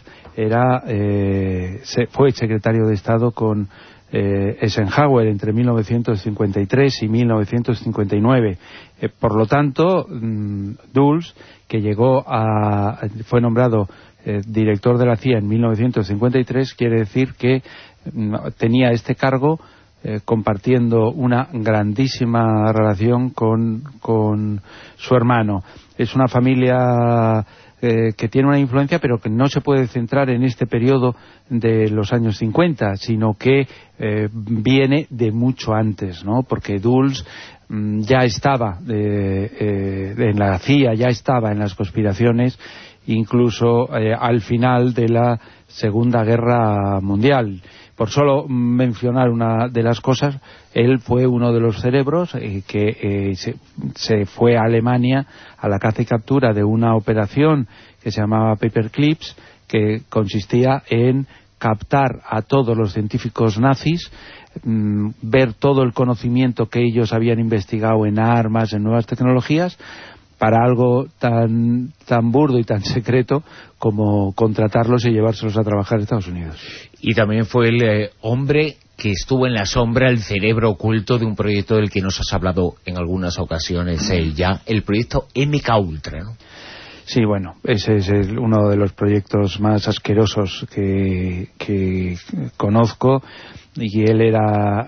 fue secretario de Estado con Eisenhower entre 1953 y 1959. Por lo tanto, Dulles, que fue nombrado director de la CIA en 1953, quiere decir que tenía este cargo compartiendo una grandísima relación con su hermano. Es una familia que tiene una influencia, pero que no se puede centrar en este periodo de los años 50, sino que viene de mucho antes, ¿no? Porque Dulles ya estaba en la CIA, ya estaba en las conspiraciones, incluso al final de la Segunda Guerra Mundial. Por solo mencionar una de las cosas, él fue uno de los cerebros que se fue a Alemania a la caza y captura de una operación que se llamaba Paperclips, que consistía en captar a todos los científicos nazis, ver todo el conocimiento que ellos habían investigado en armas, en nuevas tecnologías, para algo tan burdo y tan secreto como contratarlos y llevárselos a trabajar a Estados Unidos. Y también fue el hombre que estuvo en la sombra, el cerebro oculto de un proyecto del que nos has hablado en algunas ocasiones ya, el proyecto MKUltra, ¿no? Sí, bueno, ese es uno de los proyectos más asquerosos que conozco, y él era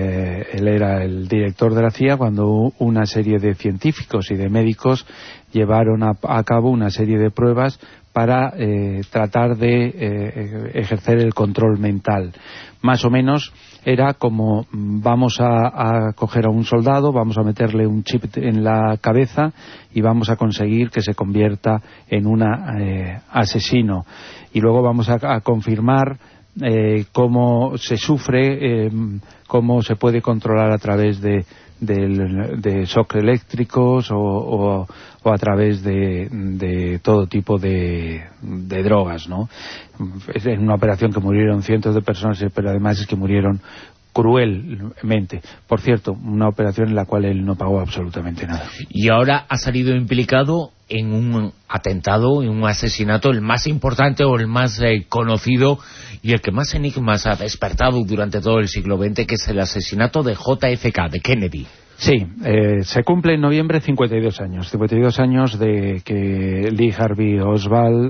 el director de la CIA cuando una serie de científicos y de médicos llevaron a cabo una serie de pruebas para tratar de ejercer el control mental. Más o menos era como: vamos a coger a un soldado, vamos a meterle un chip en la cabeza y vamos a conseguir que se convierta en un asesino, y luego vamos a confirmar cómo se sufre, cómo se puede controlar a través de shock eléctricos o a través de todo tipo de drogas, ¿no? Es en una operación que murieron cientos de personas, pero además es que murieron cruelmente. Por cierto, una operación en la cual él no pagó absolutamente nada. Y ahora ha salido implicado en un atentado, en un asesinato, el más importante o el más conocido y el que más enigmas ha despertado durante todo el siglo XX, que es el asesinato de JFK, de Kennedy. Sí, se cumple en noviembre 52 años de que Lee Harvey Oswald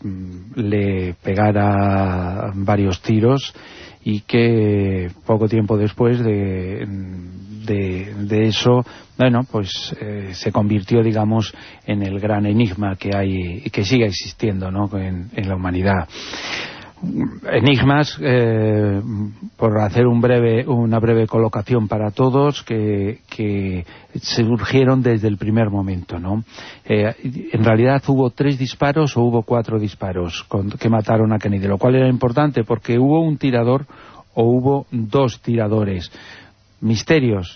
le pegara varios tiros, y que poco tiempo después de eso, bueno, pues se convirtió, digamos, en el gran enigma que hay, que sigue existiendo, ¿no?, en la humanidad. Enigmas, por hacer una breve colocación para todos, que surgieron desde el primer momento, ¿no? En realidad hubo 3 disparos o hubo 4 disparos que mataron a Kennedy, lo cual era importante porque hubo un tirador o hubo 2 tiradores. Misterios,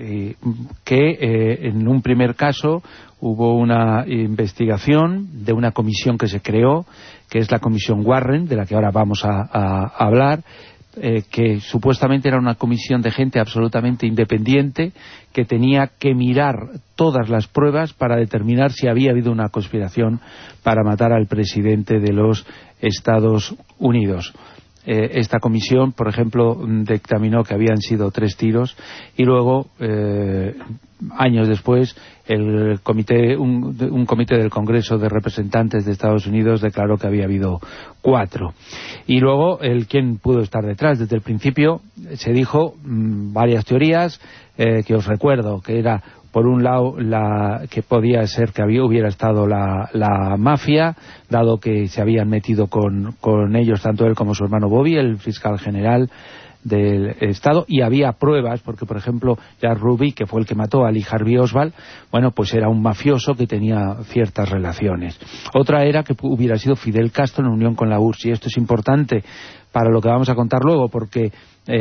que en un primer caso hubo una investigación de una comisión que se creó, que es la Comisión Warren, de la que ahora vamos a hablar, que supuestamente era una comisión de gente absolutamente independiente que tenía que mirar todas las pruebas para determinar si había habido una conspiración para matar al presidente de los Estados Unidos. Esta comisión, por ejemplo, dictaminó que habían sido 3 tiros, y luego, años después, un comité del Congreso de Representantes de Estados Unidos declaró que había habido 4. Y luego, ¿quién pudo estar detrás? Desde el principio se dijo varias teorías, que os recuerdo, que era, por un lado, que podía ser que hubiera estado la mafia, dado que se habían metido con ellos, tanto él como su hermano Bobby, el fiscal general del Estado, y había pruebas, porque por ejemplo Jack Ruby, que fue el que mató a Lee Harvey Oswald, bueno, pues era un mafioso que tenía ciertas relaciones. Otra era que hubiera sido Fidel Castro en unión con la URSS, y esto es importante para lo que vamos a contar luego, porque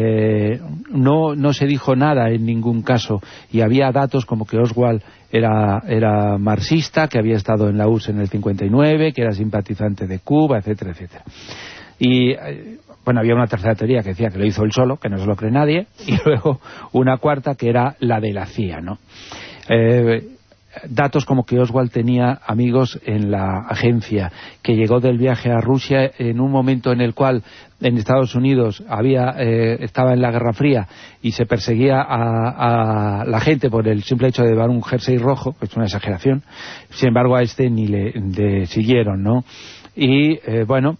no se dijo nada en ningún caso, y había datos como que Oswald era marxista, que había estado en la URSS en el 59, que era simpatizante de Cuba, etcétera, etcétera. Y bueno, había una tercera teoría que decía que lo hizo él solo, que no se lo cree nadie, y luego una cuarta que era la de la CIA, ¿no? Datos como que Oswald tenía amigos en la agencia, que llegó del viaje a Rusia en un momento en el cual en Estados Unidos estaba en la Guerra Fría y se perseguía a la gente por el simple hecho de llevar un jersey rojo, que es una exageración. Sin embargo, a este ni le siguieron, ¿no? Y bueno,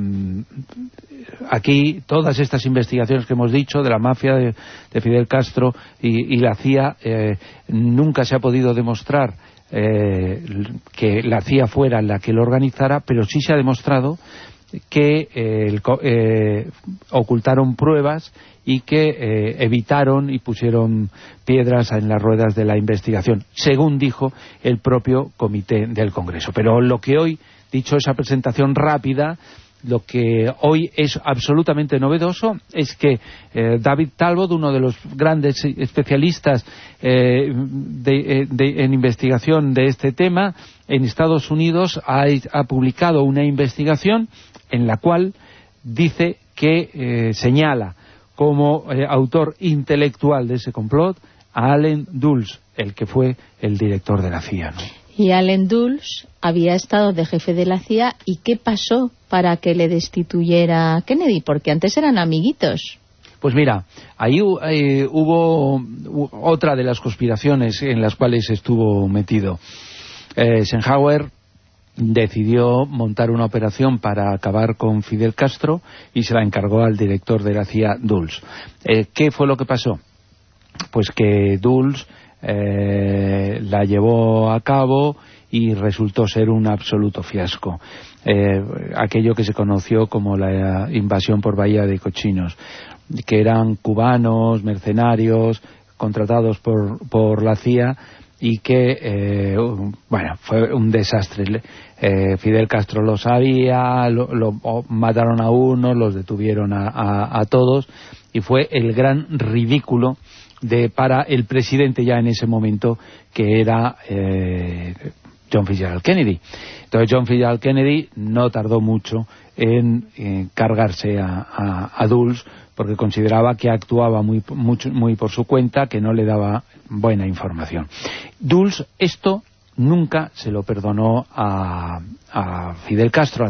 aquí todas estas investigaciones que hemos dicho de la mafia de Fidel Castro y la CIA, nunca se ha podido demostrar que la CIA fuera la que lo organizara, pero sí se ha demostrado que ocultaron pruebas y que evitaron y pusieron piedras en las ruedas de la investigación, según dijo el propio comité del Congreso. Pero lo que hoy, dicho esa presentación rápida, lo que hoy es absolutamente novedoso es que David Talbot, uno de los grandes especialistas en investigación de este tema en Estados Unidos, ha publicado una investigación en la cual dice que señala como autor intelectual de ese complot a Allen Dulles, el que fue el director de la CIA, ¿no? Y Allen Dulles había estado de jefe de la CIA. ¿Y qué pasó para que le destituyera Kennedy? Porque antes eran amiguitos. Pues mira, ahí hubo otra de las conspiraciones en las cuales estuvo metido. Eisenhower decidió montar una operación para acabar con Fidel Castro y se la encargó al director de la CIA, Dulles. ¿Qué fue lo que pasó? Pues que Dulles la llevó a cabo y resultó ser un absoluto fiasco. Aquello que se conoció como la invasión por Bahía de Cochinos, que eran cubanos, mercenarios, contratados por la CIA, y que, fue un desastre. Fidel Castro lo sabía, lo mataron a uno, los detuvieron a todos, y fue el gran ridículo para el presidente ya en ese momento, que era John Fitzgerald Kennedy. Entonces John Fitzgerald Kennedy no tardó mucho en cargarse a Dulles, porque consideraba que actuaba muy por su cuenta, que no le daba buena información. Dulles esto nunca se lo perdonó a Fidel Castro,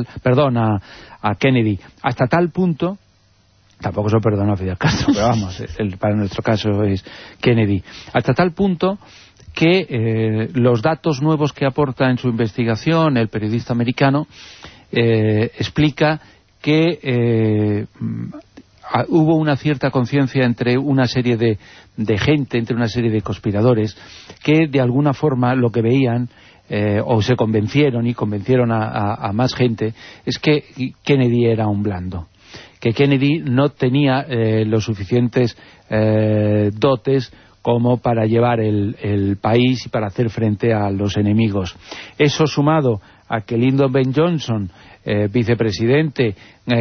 a Kennedy, hasta tal punto. Tampoco se lo perdonó a Fidel Castro, pero vamos, para nuestro caso es Kennedy. Hasta tal punto que los datos nuevos que aporta en su investigación el periodista americano explica que hubo una cierta conciencia entre una serie de gente, entre una serie de conspiradores, que de alguna forma lo que veían, o se convencieron y convencieron a más gente, es que Kennedy era un blando, que Kennedy no tenía los suficientes dotes como para llevar el país y para hacer frente a los enemigos. Eso sumado a que Lyndon B. Johnson, vicepresidente,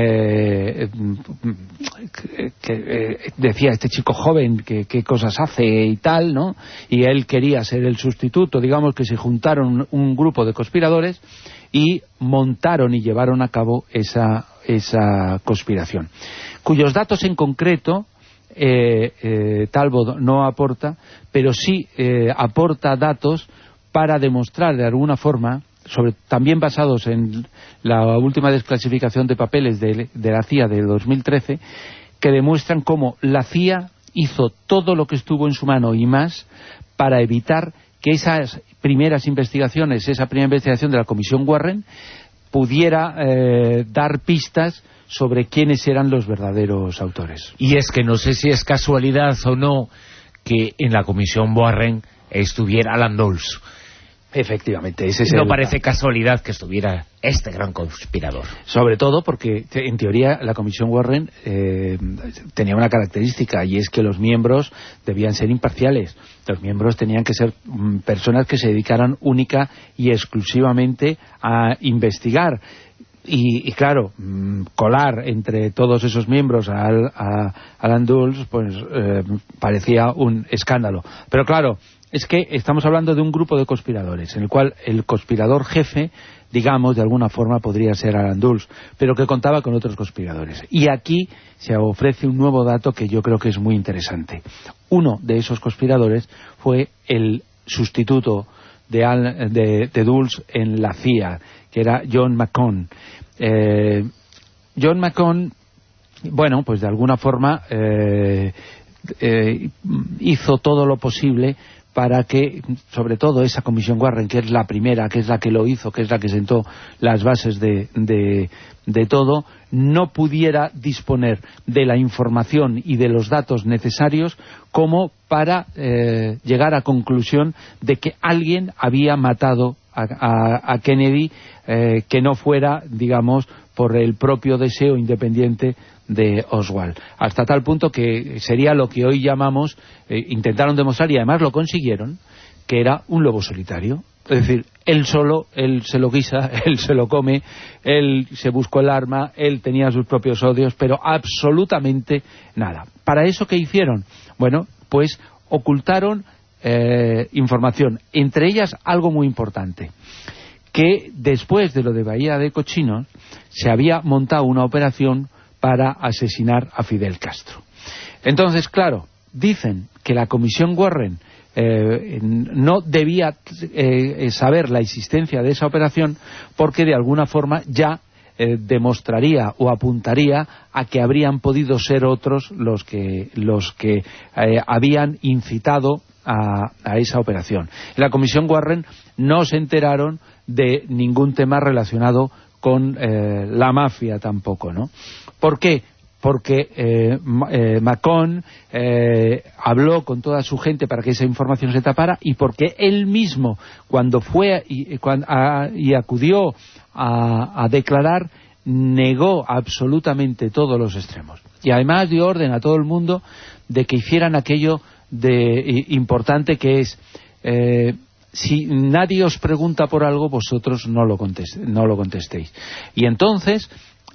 que decía, este chico joven, qué cosas hace y tal, ¿no? Y él quería ser el sustituto. Digamos que se juntaron un grupo de conspiradores y montaron y llevaron a cabo esa conspiración, cuyos datos en concreto Talbot no aporta, pero sí aporta datos para demostrar de alguna forma, también basados en la última desclasificación de papeles de la CIA de 2013, que demuestran cómo la CIA hizo todo lo que estuvo en su mano y más para evitar que esas primeras investigaciones, esa primera investigación de la Comisión Warren pudiera dar pistas sobre quiénes eran los verdaderos autores. Y es que no sé si es casualidad o no que en la Comisión Warren estuviera Allen Dulles. Efectivamente, no parece casualidad que estuviera este gran conspirador. Sobre todo porque, en teoría, la Comisión Warren tenía una característica, y es que los miembros debían ser imparciales. Los miembros tenían que ser personas que se dedicaran única y exclusivamente a investigar. Y claro, colar entre todos esos miembros a Allen Dulles, pues parecía un escándalo. Pero claro, es que estamos hablando de un grupo de conspiradores, en el cual el conspirador jefe, digamos, de alguna forma podría ser Allen Dulles, pero que contaba con otros conspiradores. Y aquí se ofrece un nuevo dato que yo creo que es muy interesante. Uno de esos conspiradores fue el sustituto de Dulles en la CIA, que era John McCone. John McCone, bueno, pues de alguna forma hizo todo lo posible para que, sobre todo esa Comisión Warren, que es la primera, que es la que lo hizo, que es la que sentó las bases de todo, no pudiera disponer de la información y de los datos necesarios como para llegar a conclusión de que alguien había matado a Kennedy, que no fuera, digamos, por el propio deseo independiente de Oswald, hasta tal punto que sería lo que hoy llamamos, intentaron demostrar, y además lo consiguieron, que era un lobo solitario, Es decir, él solo, él se lo guisa, él se lo come, él se buscó el arma, él tenía sus propios odios, pero absolutamente nada. ¿Para eso qué hicieron? Bueno, pues ocultaron información, entre ellas algo muy importante, que después de lo de Bahía de Cochinos se había montado una operación para asesinar a Fidel Castro. Entonces, claro, dicen que la Comisión Warren no debía saber la existencia de esa operación porque de alguna forma ya demostraría o apuntaría a que habrían podido ser otros los que habían incitado a esa operación. En la Comisión Warren no se enteraron de ningún tema relacionado con la mafia tampoco, ¿no? ¿Por qué? Porque Macron habló con toda su gente para que esa información se tapara, y porque él mismo, cuando fue y acudió a declarar, negó absolutamente todos los extremos. Y además dio orden a todo el mundo de que hicieran aquello importante que es... si nadie os pregunta por algo, vosotros no lo contestéis. Y entonces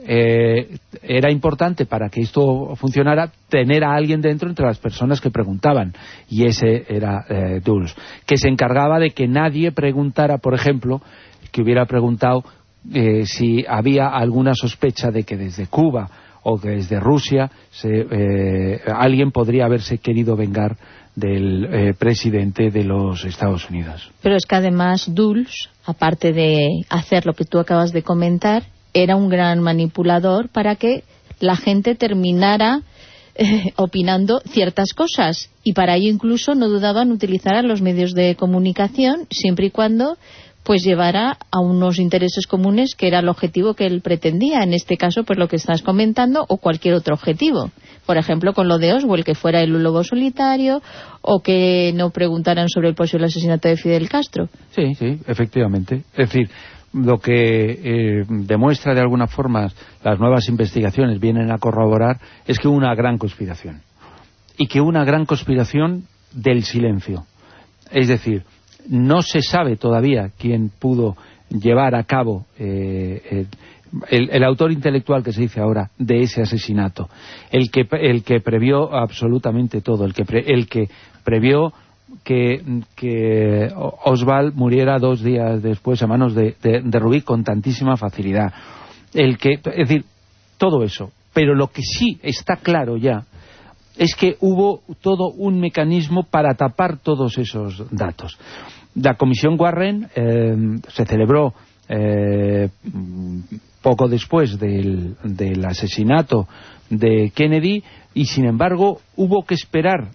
era importante, para que esto funcionara, tener a alguien dentro entre las personas que preguntaban, y ese era Dulles, que se encargaba de que nadie preguntara, por ejemplo, que hubiera preguntado si había alguna sospecha de que desde Cuba o que desde Rusia alguien podría haberse querido vengar del presidente de los Estados Unidos. Pero es que además Dulles, aparte de hacer lo que tú acabas de comentar, era un gran manipulador para que la gente terminara opinando ciertas cosas, y para ello incluso no dudaban en utilizar a los medios de comunicación, siempre y cuando pues llevara a unos intereses comunes, que era el objetivo que él pretendía, en este caso pues lo que estás comentando, o cualquier otro objetivo. Por ejemplo, con lo de Oswald, que fuera el lobo solitario, o que no preguntaran sobre el posible asesinato de Fidel Castro. Sí, efectivamente. Es decir, lo que demuestra de alguna forma las nuevas investigaciones vienen a corroborar es que hubo una gran conspiración. Y que hubo una gran conspiración del silencio. Es decir, no se sabe todavía quién pudo llevar a cabo el autor intelectual, que se dice ahora, de ese asesinato, el que previó absolutamente todo, el que previó que Oswald muriera 2 días después a manos de Rubí con tantísima facilidad, es decir, todo eso. Pero lo que sí está claro ya es que hubo todo un mecanismo para tapar todos esos datos. La Comisión Warren se celebró poco después del asesinato de Kennedy, y sin embargo hubo que esperar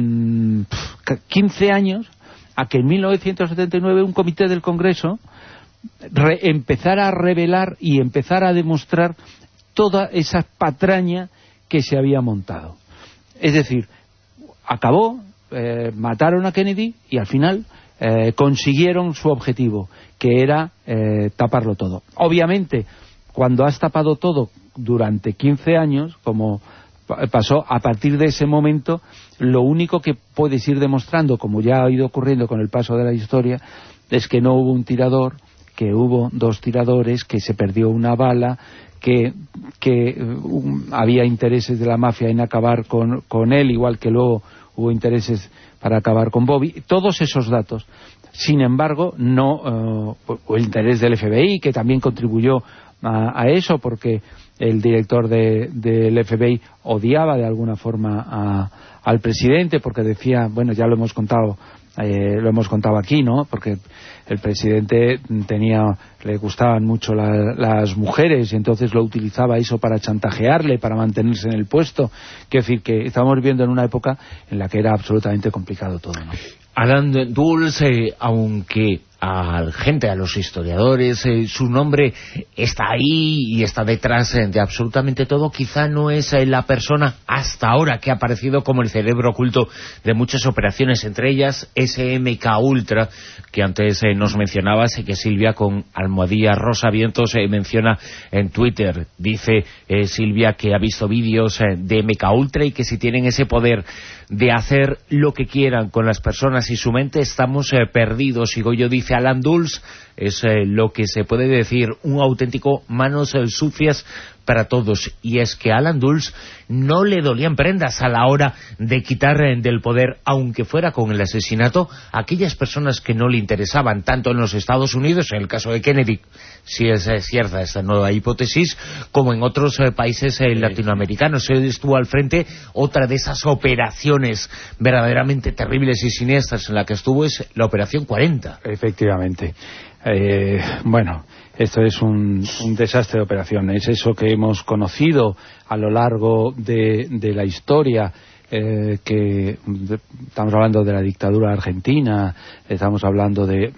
15 años a que en 1979 un comité del Congreso empezara a revelar y empezara a demostrar toda esa patraña que se había montado. Es decir, acabó, mataron a Kennedy y al final consiguieron su objetivo, que era taparlo todo. Obviamente, cuando has tapado todo durante 15 años, como pasó, a partir de ese momento, lo único que puedes ir demostrando, como ya ha ido ocurriendo con el paso de la historia, es que no hubo un tirador, que hubo 2 tiradores, que se perdió una bala, que había intereses de la mafia en acabar con él, igual que luego hubo intereses para acabar con Bobby. Todos esos datos, sin embargo, no el interés del FBI, que también contribuyó a eso, porque el director del FBI odiaba de alguna forma al presidente, porque decía, bueno, ya lo hemos contado aquí, ¿no? Porque el presidente le gustaban mucho las mujeres, y entonces lo utilizaba eso para chantajearle, para mantenerse en el puesto. Quiero decir que estamos viviendo en una época en la que era absolutamente complicado todo, ¿no? Alan Dulles, aunque a los historiadores, su nombre está ahí y está detrás de absolutamente todo, quizá no es la persona hasta ahora que ha aparecido como el cerebro oculto de muchas operaciones, entre ellas SMK Ultra, que antes nos mencionabas, y que Silvia con almohadilla rosa vientos menciona en Twitter. Dice Silvia que ha visto vídeos de MK Ultra, y que si tienen ese poder de hacer lo que quieran con las personas y su mente, estamos perdidos. Y Goyo dice dice Alan Dulles, es lo que se puede decir un auténtico manos sucias para todos, y es que a Alan Dulles no le dolían prendas a la hora de quitar del poder, aunque fuera con el asesinato, a aquellas personas que no le interesaban, tanto en los Estados Unidos, en el caso de Kennedy, si es cierta esta nueva hipótesis, como en otros países latinoamericanos. Él estuvo al frente, otra de esas operaciones verdaderamente terribles y siniestras en la que estuvo es la Operación 40. Efectivamente. Bueno, esto es un desastre de operaciones. Eso que hemos conocido a lo largo de la historia, estamos hablando de la dictadura argentina, estamos hablando de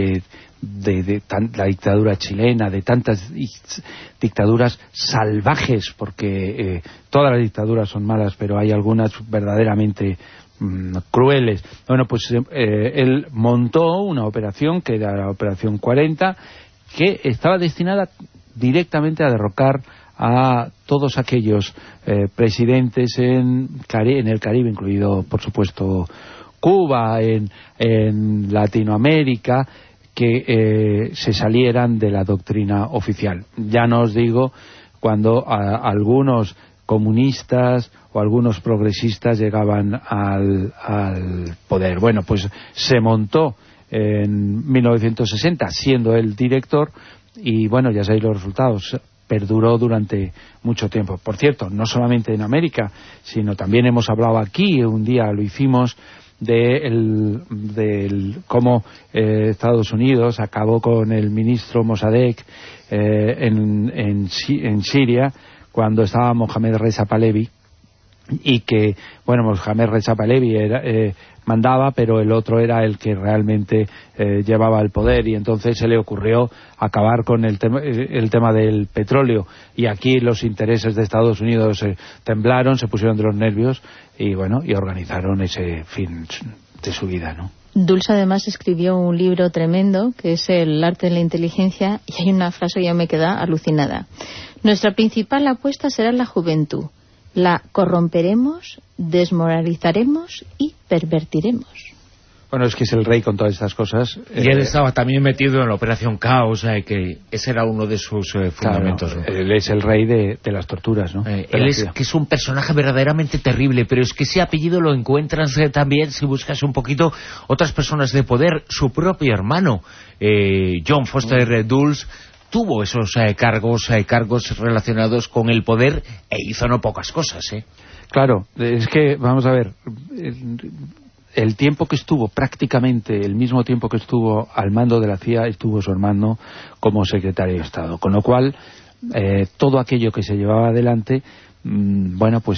la dictadura chilena, de tantas dictaduras salvajes, porque todas las dictaduras son malas, pero hay algunas verdaderamente crueles. Bueno, pues él montó una operación que era la Operación 40, que estaba destinada directamente a derrocar a todos aquellos presidentes en el Caribe, incluido por supuesto Cuba, en Latinoamérica, que se salieran de la doctrina oficial. Ya no os digo cuando algunos comunistas o algunos progresistas llegaban al poder. Bueno, pues se montó en 1960, siendo él director, y bueno, ya sabéis los resultados. Perduró durante mucho tiempo. Por cierto, no solamente en América, sino también hemos hablado aquí, un día lo hicimos, de cómo Estados Unidos acabó con el ministro Mossadegh en Siria, cuando estaba Mohamed Reza Pahlavi, y que, bueno, Mohamed Reza Pahlavi mandaba, pero el otro era el que realmente llevaba el poder, y entonces se le ocurrió acabar con el tema del petróleo, y aquí los intereses de Estados Unidos temblaron, se pusieron de los nervios, y bueno, y organizaron ese fin de su vida, ¿no? Dulles además escribió un libro tremendo, que es El arte de la inteligencia, y hay una frase que ya me queda alucinada. Nuestra principal apuesta será la juventud. La corromperemos, desmoralizaremos y pervertiremos. Bueno, es que es el rey con todas estas cosas. Y él estaba también metido en la Operación Caos, que ese era uno de sus fundamentos. Claro, ¿no? Él es el rey de las torturas, ¿no? Él es un personaje verdaderamente terrible, pero es que ese apellido lo encuentras también, si buscas un poquito, otras personas de poder. Su propio hermano, John Foster Dulles, tuvo esos cargos relacionados con el poder, e hizo no pocas cosas. Claro, es que, vamos a ver, el tiempo que estuvo, prácticamente el mismo tiempo que estuvo al mando de la CIA, estuvo su hermano como secretario de Estado, con lo cual todo aquello que se llevaba adelante, bueno, pues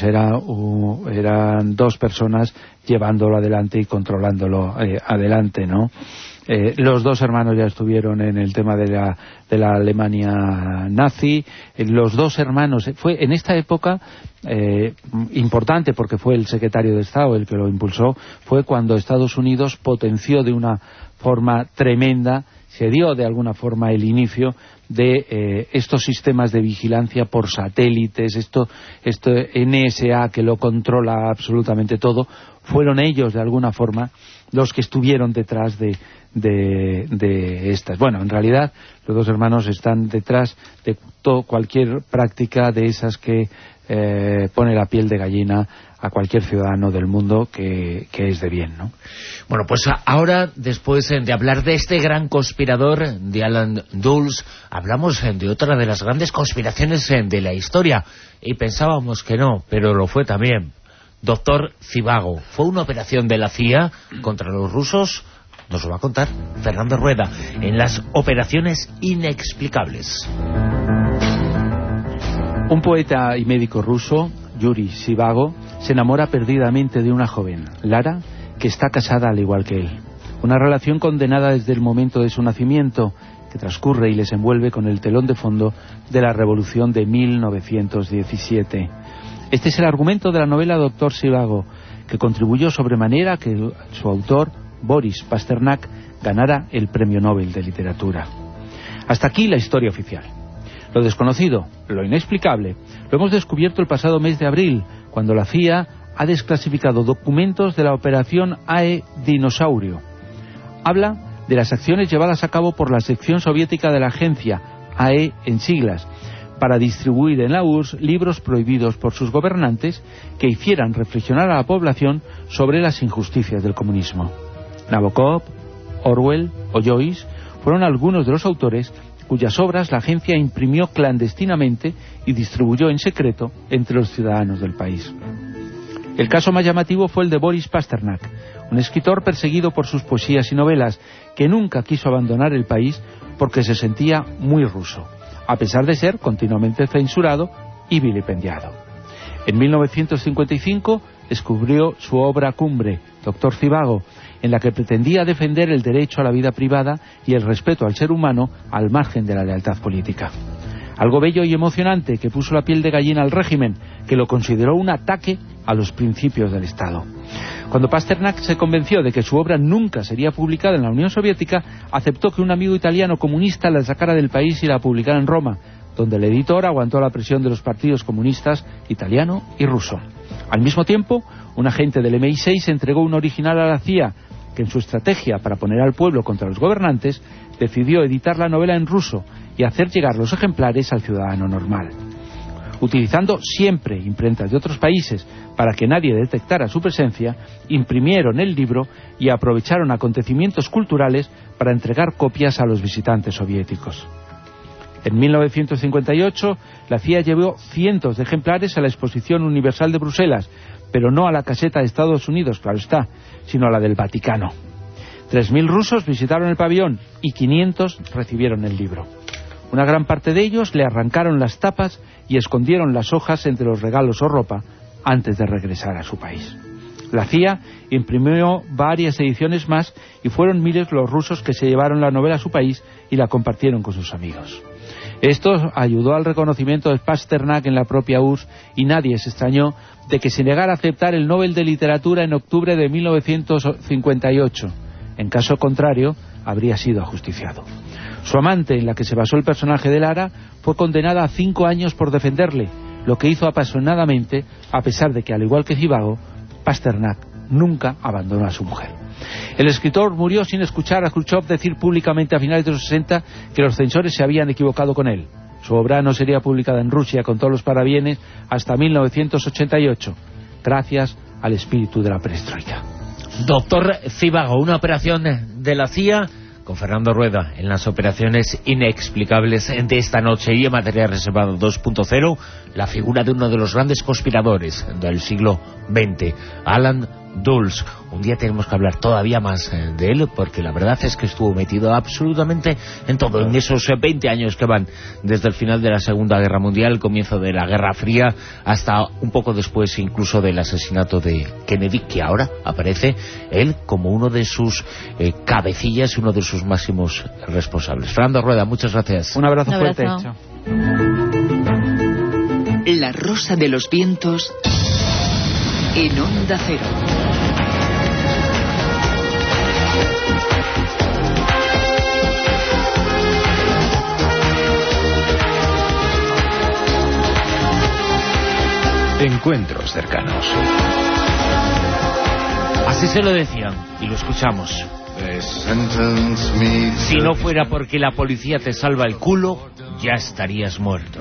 eran dos personas llevándolo adelante y controlándolo adelante, ¿no? Los dos hermanos ya estuvieron en el tema de la Alemania nazi. Los dos hermanos, fue en esta época importante, porque fue el secretario de Estado el que lo impulsó, fue cuando Estados Unidos potenció de una forma tremenda, se dio de alguna forma el inicio de estos sistemas de vigilancia por satélites, esto NSA, que lo controla absolutamente todo. Fueron ellos de alguna forma los que estuvieron detrás de estas. Bueno, en realidad los dos hermanos están detrás de cualquier práctica de esas que pone la piel de gallina a cualquier ciudadano del mundo que es de bien, ¿no? Bueno, pues ahora, después de hablar de este gran conspirador, de Alan Dulles, hablamos de otra de las grandes conspiraciones de la historia, y pensábamos que no, pero lo fue también. Doctor Zhivago. Fue una operación de la CIA contra los rusos. Nos lo va a contar Fernando Rueda en las operaciones inexplicables. Un poeta y médico ruso, Yuri Zhivago, se enamora perdidamente de una joven, Lara, que está casada al igual que él. Una relación condenada desde el momento de su nacimiento, que transcurre y les envuelve con el telón de fondo de la revolución de 1917. Este es el argumento de la novela Doctor Zhivago, que contribuyó sobremanera a que su autor, Boris Pasternak, ganara el Premio Nobel de Literatura. Hasta aquí la historia oficial. Lo desconocido, lo inexplicable, lo hemos descubierto el pasado mes de abril, cuando la CIA ha desclasificado documentos de la operación AE Dinosaurio. Habla de las acciones llevadas a cabo por la sección soviética de la agencia, AE en siglas, para distribuir en la URSS libros prohibidos por sus gobernantes que hicieran reflexionar a la población sobre las injusticias del comunismo. Nabokov, Orwell o Joyce fueron algunos de los autores cuyas obras la agencia imprimió clandestinamente y distribuyó en secreto entre los ciudadanos del país. El caso más llamativo fue el de Boris Pasternak, un escritor perseguido por sus poesías y novelas, que nunca quiso abandonar el país porque se sentía muy ruso, a pesar de ser continuamente censurado y vilipendiado. En 1955 descubrió su obra cumbre, Doctor Zhivago, en la que pretendía defender el derecho a la vida privada y el respeto al ser humano al margen de la lealtad política. Algo bello y emocionante que puso la piel de gallina al régimen, que lo consideró un ataque a los principios del Estado. Cuando Pasternak se convenció de que su obra nunca sería publicada en la Unión Soviética, aceptó que un amigo italiano comunista la sacara del país y la publicara en Roma, donde el editor aguantó la presión de los partidos comunistas italiano y ruso. Al mismo tiempo, un agente del MI6 entregó un original a la CIA, que en su estrategia para poner al pueblo contra los gobernantes, decidió editar la novela en ruso y hacer llegar los ejemplares al ciudadano normal. Utilizando siempre imprentas de otros países para que nadie detectara su presencia, imprimieron el libro y aprovecharon acontecimientos culturales para entregar copias a los visitantes soviéticos. En 1958, la CIA llevó cientos de ejemplares a la Exposición Universal de Bruselas, pero no a la caseta de Estados Unidos, claro está, sino a la del Vaticano. 3.000 rusos visitaron el pabellón y 500 recibieron el libro. Una gran parte de ellos le arrancaron las tapas y escondieron las hojas entre los regalos o ropa antes de regresar a su país. La CIA imprimió varias ediciones más y fueron miles los rusos que se llevaron la novela a su país y la compartieron con sus amigos. Esto ayudó al reconocimiento de Pasternak en la propia URSS y nadie se extrañó de que se negara a aceptar el Nobel de Literatura en octubre de 1958. En caso contrario, habría sido ajusticiado. Su amante, en la que se basó el personaje de Lara, fue condenada a 5 años por defenderle, lo que hizo apasionadamente, a pesar de que, al igual que Zhivago, Pasternak nunca abandonó a su mujer. El escritor murió sin escuchar a Khrushchev decir públicamente a finales de los 60 que los censores se habían equivocado con él. Su obra no sería publicada en Rusia con todos los parabienes hasta 1988, gracias al espíritu de la perestroika. Doctor Zhivago, una operación de la CIA con Fernando Rueda en las operaciones inexplicables de esta noche. Y en Materia Reservada 2.0, la figura de uno de los grandes conspiradores del siglo XX, Alan Dulles. Un día tenemos que hablar todavía más de él, porque la verdad es que estuvo metido absolutamente en todo, en esos 20 años que van desde el final de la Segunda Guerra Mundial, el comienzo de la Guerra Fría, hasta un poco después incluso del asesinato de Kennedy, que ahora aparece él como uno de sus cabecillas, uno de sus máximos responsables. Fernando Rueda, muchas gracias. Un abrazo fuerte. Chao. La Rosa de los Vientos en Onda Cero. Encuentros cercanos. Así se lo decían, y lo escuchamos. Si no fuera porque la policía te salva el culo, ya estarías muerto.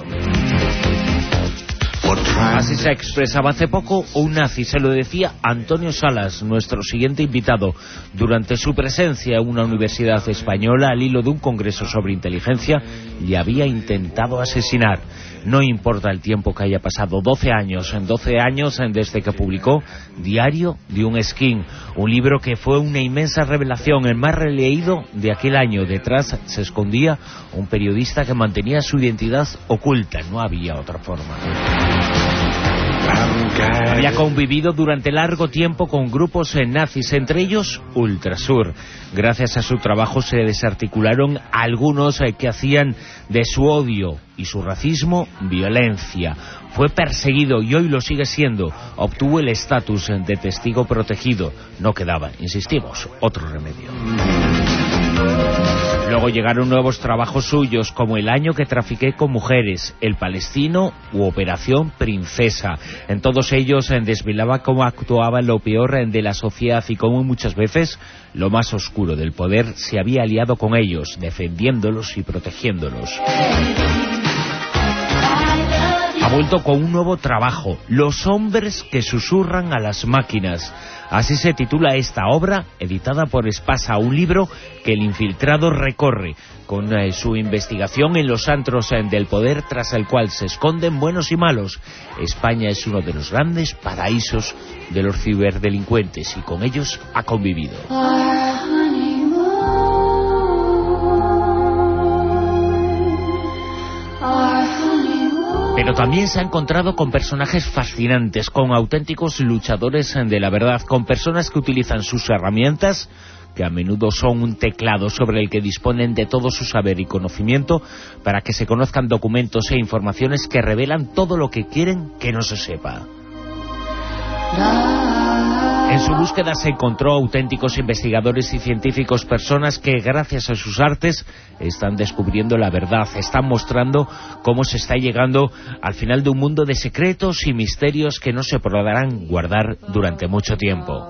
Así se expresaba hace poco un nazi, se lo decía Antonio Salas, nuestro siguiente invitado, durante su presencia en una universidad española al hilo de un congreso sobre inteligencia. Le había intentado asesinar. No importa el tiempo que haya pasado, 12 años desde que publicó Diario de un Esquín, un libro que fue una inmensa revelación, el más releído de aquel año. Detrás se escondía un periodista que mantenía su identidad oculta, no había otra forma. Había convivido durante largo tiempo con grupos nazis, entre ellos Ultrasur. Gracias a su trabajo se desarticularon algunos que hacían de su odio y su racismo violencia. Fue perseguido y hoy lo sigue siendo. Obtuvo el estatus de testigo protegido. No quedaba, insistimos, otro remedio. Luego llegaron nuevos trabajos suyos, como El año que trafiqué con mujeres, El palestino u Operación Princesa. En todos ellos desvelaba cómo actuaba lo peor de la sociedad y cómo muchas veces lo más oscuro del poder se había aliado con ellos, defendiéndolos y protegiéndolos. Ha vuelto con un nuevo trabajo, Los hombres que susurran a las máquinas. Así se titula esta obra, editada por Espasa, un libro que el infiltrado recorre con su investigación en los antros del poder, tras el cual se esconden buenos y malos. España es uno de los grandes paraísos de los ciberdelincuentes y con ellos ha convivido. Pero también se ha encontrado con personajes fascinantes, con auténticos luchadores de la verdad, con personas que utilizan sus herramientas, que a menudo son un teclado sobre el que disponen de todo su saber y conocimiento, para que se conozcan documentos e informaciones que revelan todo lo que quieren que no se sepa. En su búsqueda se encontró auténticos investigadores y científicos, personas que gracias a sus artes están descubriendo la verdad, están mostrando cómo se está llegando al final de un mundo de secretos y misterios que no se podrán guardar durante mucho tiempo.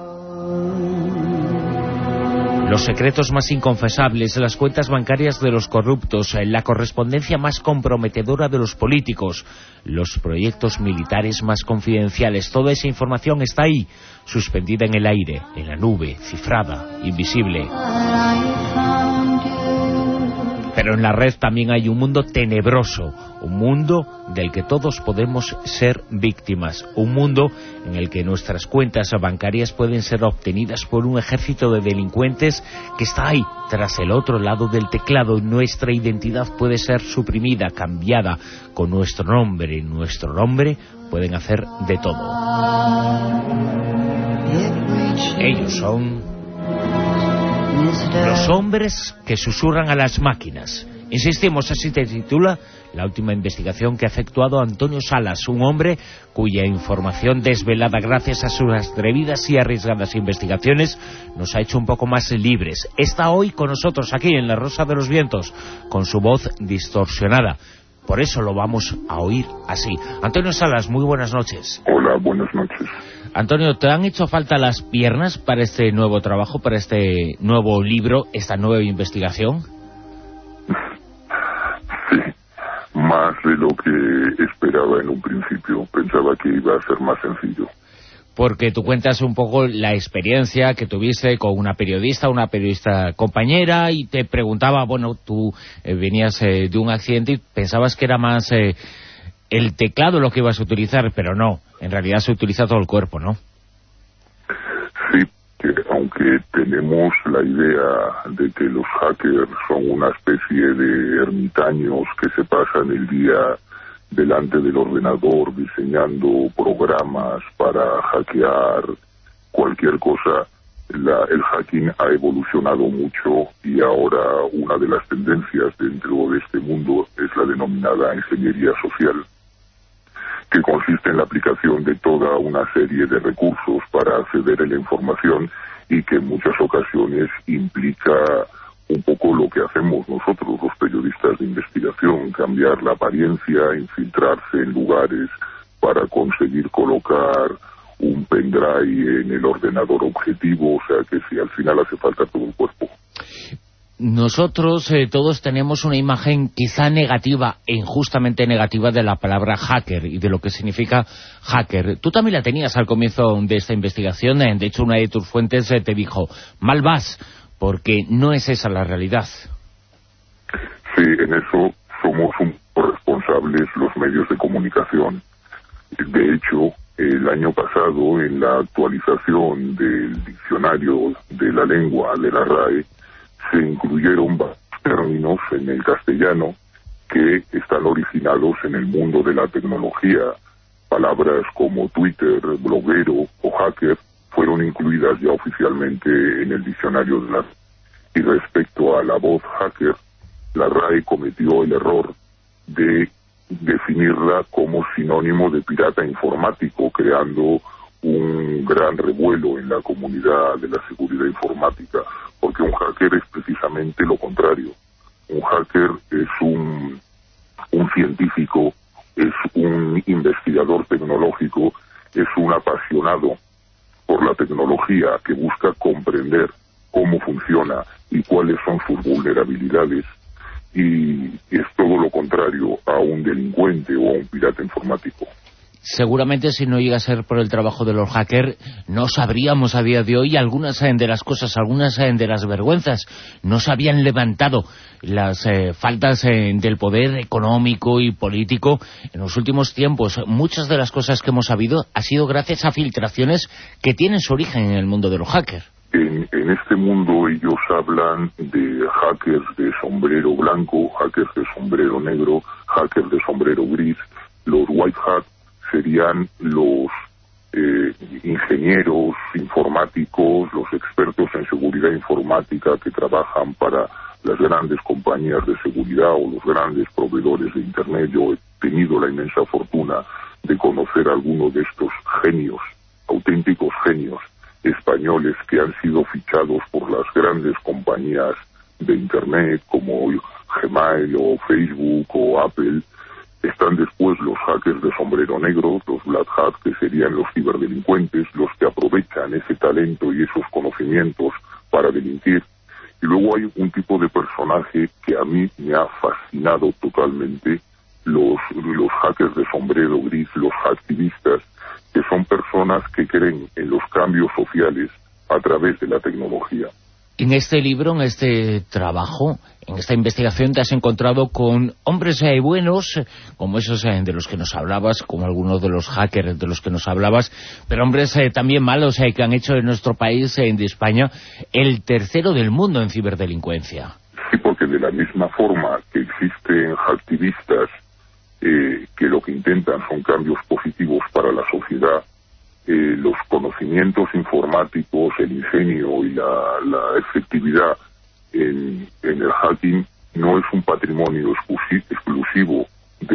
Los secretos más inconfesables, las cuentas bancarias de los corruptos, la correspondencia más comprometedora de los políticos, los proyectos militares más confidenciales, toda esa información está ahí, suspendida en el aire, en la nube, cifrada, invisible. Pero en la red también hay un mundo tenebroso, un mundo del que todos podemos ser víctimas, un mundo en el que nuestras cuentas bancarias pueden ser obtenidas por un ejército de delincuentes que está ahí, tras el otro lado del teclado. Nuestra identidad puede ser suprimida, cambiada, con nuestro nombre. Nuestro nombre pueden hacer de todo. Ellos son los hombres que susurran a las máquinas. Insistimos, así se titula la última investigación que ha efectuado Antonio Salas, un hombre cuya información desvelada gracias a sus atrevidas y arriesgadas investigaciones nos ha hecho un poco más libres. Está hoy con nosotros aquí en La Rosa de los Vientos, con su voz distorsionada. Por eso lo vamos a oír así. Antonio Salas, muy buenas noches. Hola, buenas noches. Antonio, ¿te han hecho falta las piernas para este nuevo trabajo, para este nuevo libro, esta nueva investigación? Sí, más de lo que esperaba en un principio. Pensaba que iba a ser más sencillo. Porque tú cuentas un poco la experiencia que tuviste con una periodista compañera, y te preguntaba, bueno, tú venías de un accidente y pensabas que era más el teclado lo que ibas a utilizar, pero no, en realidad se utiliza todo el cuerpo, ¿no? Sí, que aunque tenemos la idea de que los hackers son una especie de ermitaños que se pasan el día delante del ordenador diseñando programas para hackear cualquier cosa, el hacking ha evolucionado mucho y ahora una de las tendencias dentro de este mundo es la denominada ingeniería social, que consiste en la aplicación de toda una serie de recursos para acceder a la información y que en muchas ocasiones implica un poco lo que hacemos nosotros, los periodistas de investigación, cambiar la apariencia, infiltrarse en lugares para conseguir colocar un pendrive en el ordenador objetivo, o sea que si al final hace falta todo el cuerpo. Nosotros todos tenemos una imagen quizá negativa, e injustamente negativa, de la palabra hacker y de lo que significa hacker. Tú también la tenías al comienzo de esta investigación, de hecho una de tus fuentes te dijo, mal vas, porque no es esa la realidad. Sí, en eso somos un poco responsables los medios de comunicación. De hecho, el año pasado, en la actualización del diccionario de la lengua de la RAE, se incluyeron varios términos en el castellano que están originados en el mundo de la tecnología. Palabras como Twitter, bloguero o hacker fueron incluidas ya oficialmente en el diccionario de la RAE. Y respecto a la voz hacker, la RAE cometió el error de definirla como sinónimo de pirata informático, creando un gran revuelo en la comunidad de la seguridad informática, porque un hacker es precisamente lo contrario, Un hacker es un científico, es un investigador tecnológico, es un apasionado por la tecnología que busca comprender cómo funciona y cuáles son sus vulnerabilidades, y es todo lo contrario a un delincuente o a un pirata informático. Seguramente si no llega a ser por el trabajo de los hackers, no sabríamos a día de hoy algunas de las cosas, algunas de las vergüenzas. No se habían levantado las faltas del poder económico y político en los últimos tiempos. Muchas de las cosas que hemos sabido ha sido gracias a filtraciones que tienen su origen en el mundo de los hackers. En este mundo ellos hablan de hackers de sombrero blanco, hackers de sombrero negro, hackers de sombrero gris. Los white hat serían los ingenieros informáticos, los expertos en seguridad informática que trabajan para las grandes compañías de seguridad o los grandes proveedores de Internet. Yo he tenido la inmensa fortuna de conocer a algunos de estos genios, auténticos genios españoles que han sido fichados por las grandes compañías de Internet como Gmail o Facebook o Apple. Están después los hackers de sombrero negro, los black hat, que serían los ciberdelincuentes, los que aprovechan ese talento y esos conocimientos para delinquir. Y luego hay un tipo de personaje que a mí me ha fascinado totalmente, los hackers de sombrero gris, los activistas, que son personas que creen en los cambios sociales a través de la tecnología. En este libro, en este trabajo, en esta investigación, te has encontrado con hombres buenos, como esos de los que nos hablabas, como algunos de los hackers de los que nos hablabas, pero hombres también malos que han hecho en nuestro país, de España, el tercero del mundo en ciberdelincuencia. Sí, porque de la misma forma que existen activistas que lo que intentan son cambios positivos para la sociedad, los conocimientos informáticos, el ingenio y la efectividad en el hacking no es un patrimonio exclusivo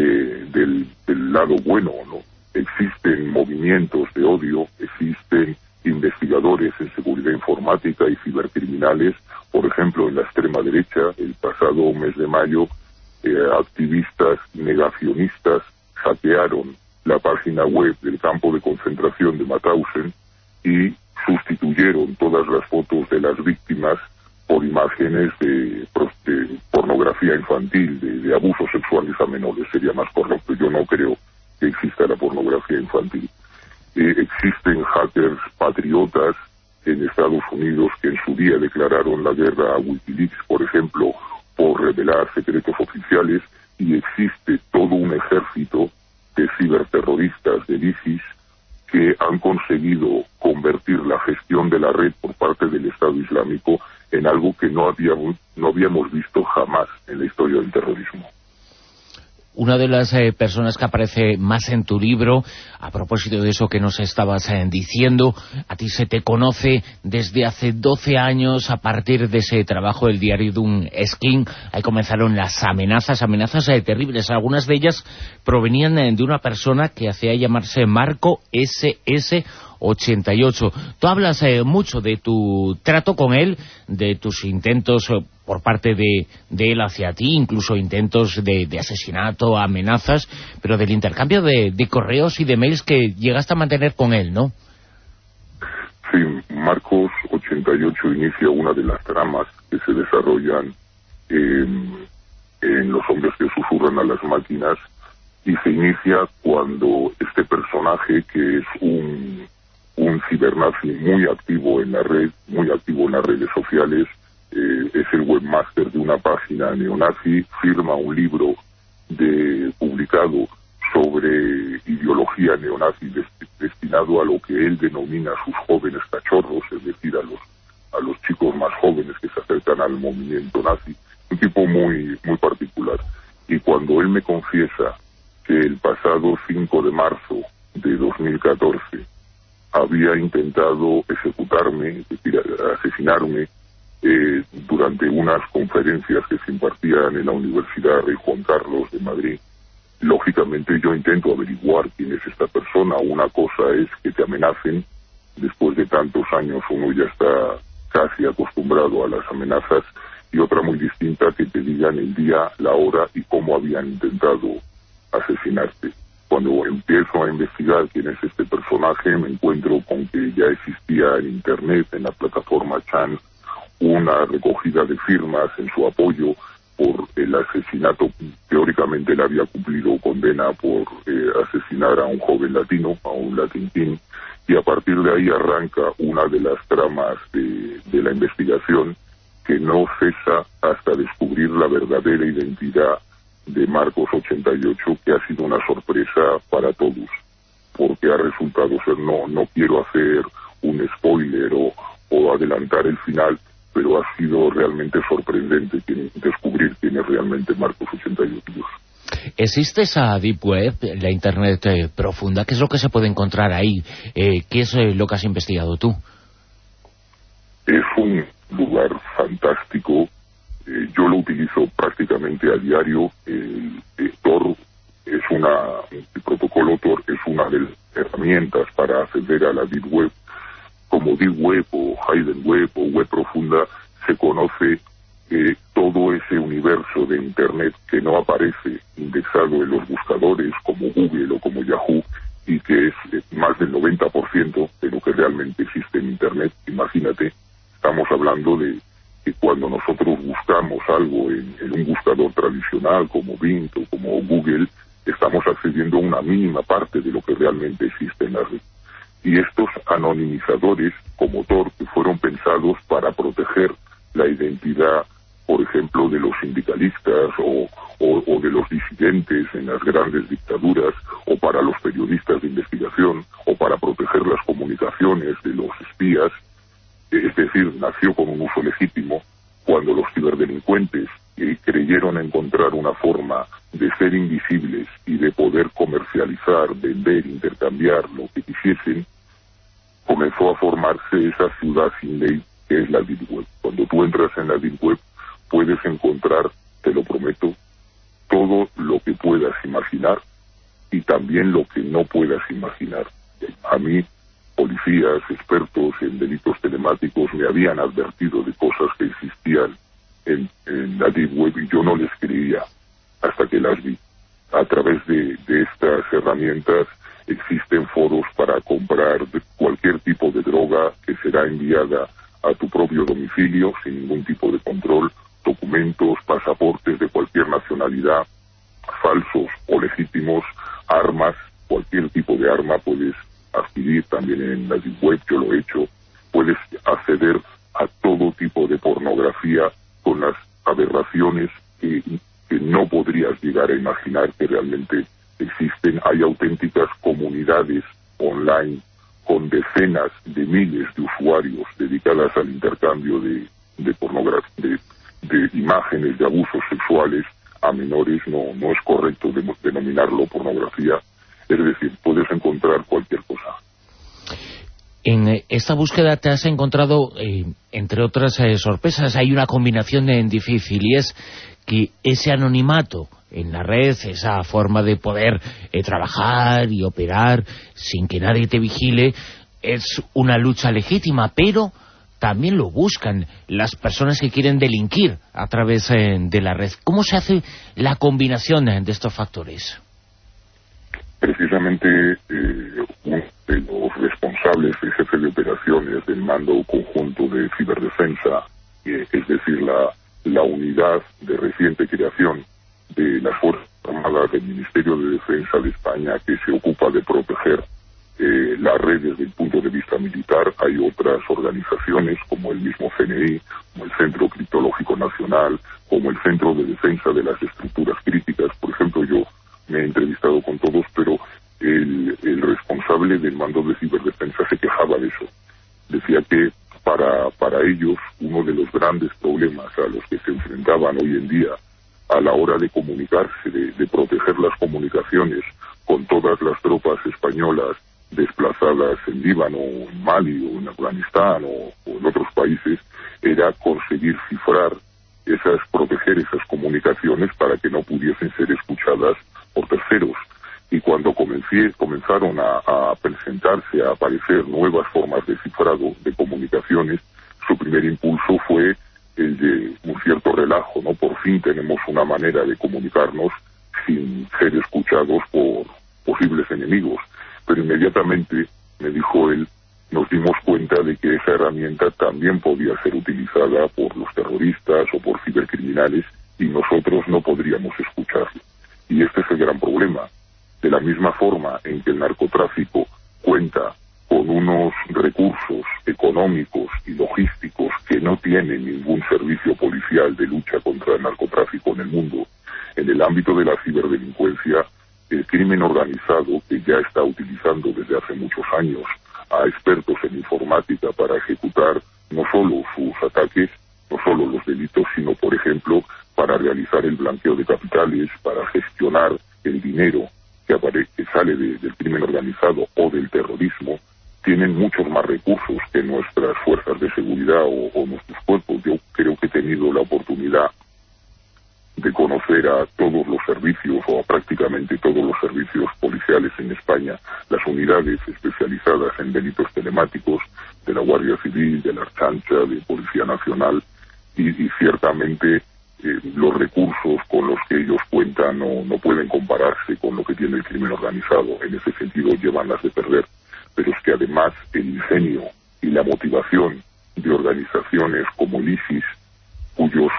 del lado bueno, ¿no? Existen movimientos de odio, existen investigadores en seguridad informática y cibercriminales. Por ejemplo, en la extrema derecha, el pasado mes de mayo, activistas negacionistas hackearon la página web del campo de concentración de Mauthausen y sustituyeron todas las fotos de las víctimas por imágenes de pornografía infantil, de abusos sexuales a menores. Sería más correcto. Yo no creo que exista la pornografía infantil. Existen hackers patriotas en Estados Unidos que en su día declararon la guerra a Wikileaks, por ejemplo, por revelar secretos oficiales, y existe todo un ejército de ciberterroristas del ISIS que han conseguido convertir la gestión de la red por parte del Estado Islámico en algo que no habíamos visto jamás en la historia del terrorismo. Una de las personas que aparece más en tu libro, a propósito de eso que nos estabas diciendo, a ti se te conoce desde hace 12 años a partir de ese trabajo del diario Dun Esquin. Ahí comenzaron las amenazas terribles. Algunas de ellas provenían de una persona que hacía llamarse Marco SS88. Tú hablas mucho de tu trato con él, de tus intentos por parte de él hacia ti, incluso intentos de asesinato, amenazas, pero del intercambio de correos y de mails que llegaste a mantener con él, ¿no? Sí, Marcos 88 inicia una de las tramas que se desarrollan en Los hombres que susurran a las máquinas, y se inicia cuando este personaje, que es un cibernazi muy activo en la red, muy activo en las redes sociales, es el webmaster de una página neonazi, firma un libro publicado sobre ideología neonazi destinado a lo que él denomina sus jóvenes cachorros, es decir, a los chicos más jóvenes que se acercan al movimiento nazi, un tipo muy, muy particular. Y cuando él me confiesa que el pasado 5 de marzo de 2014 había intentado ejecutarme, es decir, asesinarme, durante unas conferencias que se impartían en la Universidad Rey Juan Carlos de Madrid, lógicamente yo intento averiguar quién es esta persona. Una cosa es que te amenacen. Después de tantos años uno ya está casi acostumbrado a las amenazas, y otra muy distinta que te digan el día, la hora y cómo habían intentado asesinarte. Cuando empiezo a investigar quién es este personaje, me encuentro con que ya existía en Internet, en la plataforma Chan, una recogida de firmas en su apoyo por el asesinato. Teóricamente él había cumplido condena por asesinar a un joven latino, a un Latin King, y a partir de ahí arranca una de las tramas de la investigación que no cesa hasta descubrir la verdadera identidad de Marcos 88, que ha sido una sorpresa para todos, porque ha resultado ser, no quiero hacer un spoiler o adelantar el final, pero ha sido realmente sorprendente descubrir quién es realmente Marcos 88. ¿Existe esa Deep Web, la Internet profunda? ¿Qué es lo que se puede encontrar ahí? ¿Qué es lo que has investigado tú? Es un lugar fantástico. Yo lo utilizo prácticamente a diario. Tor es el protocolo Tor es una de las herramientas para acceder a la Deep Web. Como Deep Web o Hidden Web o Web profunda, se conoce todo ese universo de Internet que no aparece indexado en los buscadores como Google o como Yahoo, y que es más del 90% de lo que realmente existe en Internet. Imagínate, estamos hablando de que cuando nosotros buscamos algo en un buscador tradicional como Bing o como Google, estamos accediendo a una mínima parte de lo que realmente existe en la red. Y estos anonimizadores como Tor, que fueron pensados para proteger la identidad, por ejemplo, de los sindicalistas o de los disidentes en las grandes dictaduras, o para los periodistas de investigación, o para proteger las comunicaciones de los espías, es decir, nació con un uso legítimo. Cuando los ciberdelincuentes creyeron encontrar una forma de ser invisibles y de poder comercializar, vender, intercambiar lo que quisiesen, comenzó a formarse esa ciudad sin ley que es la Deep Web. Cuando tú entras en la Deep Web puedes encontrar, te lo prometo, todo lo que puedas imaginar y también lo que no puedas imaginar. A mí, policías, expertos en delitos telemáticos me habían advertido de cosas que existían en la Deep Web y yo no les creía hasta que las vi. A través de estas herramientas existen foros para comprar cualquier tipo de droga que será enviada a tu propio domicilio sin ningún tipo de control, documentos, pasaportes de cualquier nacionalidad, falsos o legítimos, armas, cualquier tipo de arma puedes adquirir también en la Deep Web. Yo lo he hecho. Puedes acceder a todo tipo de pornografía con las aberraciones que no podrías llegar a imaginar que realmente existen. Hay auténticas comunidades online con decenas de miles de usuarios dedicadas al intercambio de pornografía, de imágenes de abusos sexuales a menores. No es correcto denominarlo pornografía. Es decir, puedes encontrar cualquier cosa. En esta búsqueda te has encontrado, entre otras sorpresas, hay una combinación difícil, y es que ese anonimato en la red, esa forma de poder trabajar y operar sin que nadie te vigile, es una lucha legítima, pero también lo buscan las personas que quieren delinquir a través de la red. ¿Cómo se hace la combinación de estos factores? Precisamente uno de los responsables, el jefe de operaciones del Mando Conjunto de Ciberdefensa, es decir, la unidad de reciente creación de las Fuerzas Armadas del Ministerio de Defensa de España, que se ocupa de proteger la red desde el punto de vista militar. Hay otras organizaciones como el mismo CNI, como el Centro Criptológico Nacional, como el Centro de Defensa de las Estructuras Críticas. Por ejemplo, yo me he entrevistado con todos, pero el responsable del Mando de Ciberdefensa se quejaba de eso. Decía que para ellos uno de los grandes problemas a los que se enfrentaban hoy en día a la hora de comunicarse, de proteger las comunicaciones con todas las tropas españolas desplazadas en Líbano, en Mali o en Afganistán o en otros países, era conseguir cifrar proteger esas comunicaciones para que no pudiesen ser escuchadas por terceros. Y cuando comenzaron a presentarse, a aparecer nuevas formas de cifrado de comunicaciones, su primer impulso fue el de un cierto relajo, ¿no? Por fin tenemos una manera de comunicarnos sin ser escuchados por posibles enemigos. Pero inmediatamente, me dijo él, nos dimos cuenta de que esa herramienta también podía ser utilizada por los terroristas o por cibercriminales y nosotros no podríamos escucharlo. Y este es el gran problema. De la misma forma en que el narcotráfico cuenta con unos recursos económicos y logísticos que no tiene ningún servicio policial de lucha contra el narcotráfico en el mundo, en el ámbito de la ciberdelincuencia, el crimen organizado, que ya está utilizando desde hace muchos años a expertos en informática para ejecutar no solo sus ataques, no solo los delitos, sino, por ejemplo, para realizar el blanqueo de capitales, para gestionar el dinero que sale del crimen organizado o del terrorismo, tienen muchos más recursos que nuestras fuerzas de seguridad o nuestros cuerpos. Yo creo que he tenido la oportunidad de conocer a todos los servicios o a prácticamente todos los servicios policiales en España, las unidades especializadas en delitos telemáticos de la Guardia Civil, de la Archancha, de Policía Nacional, y ciertamente los recursos con los que ellos cuentan no pueden compararse con lo que tiene el crimen organizado. En ese sentido llevan las de perder. Pero es que además el ingenio y la motivación de organizaciones como el ISIS, cuyos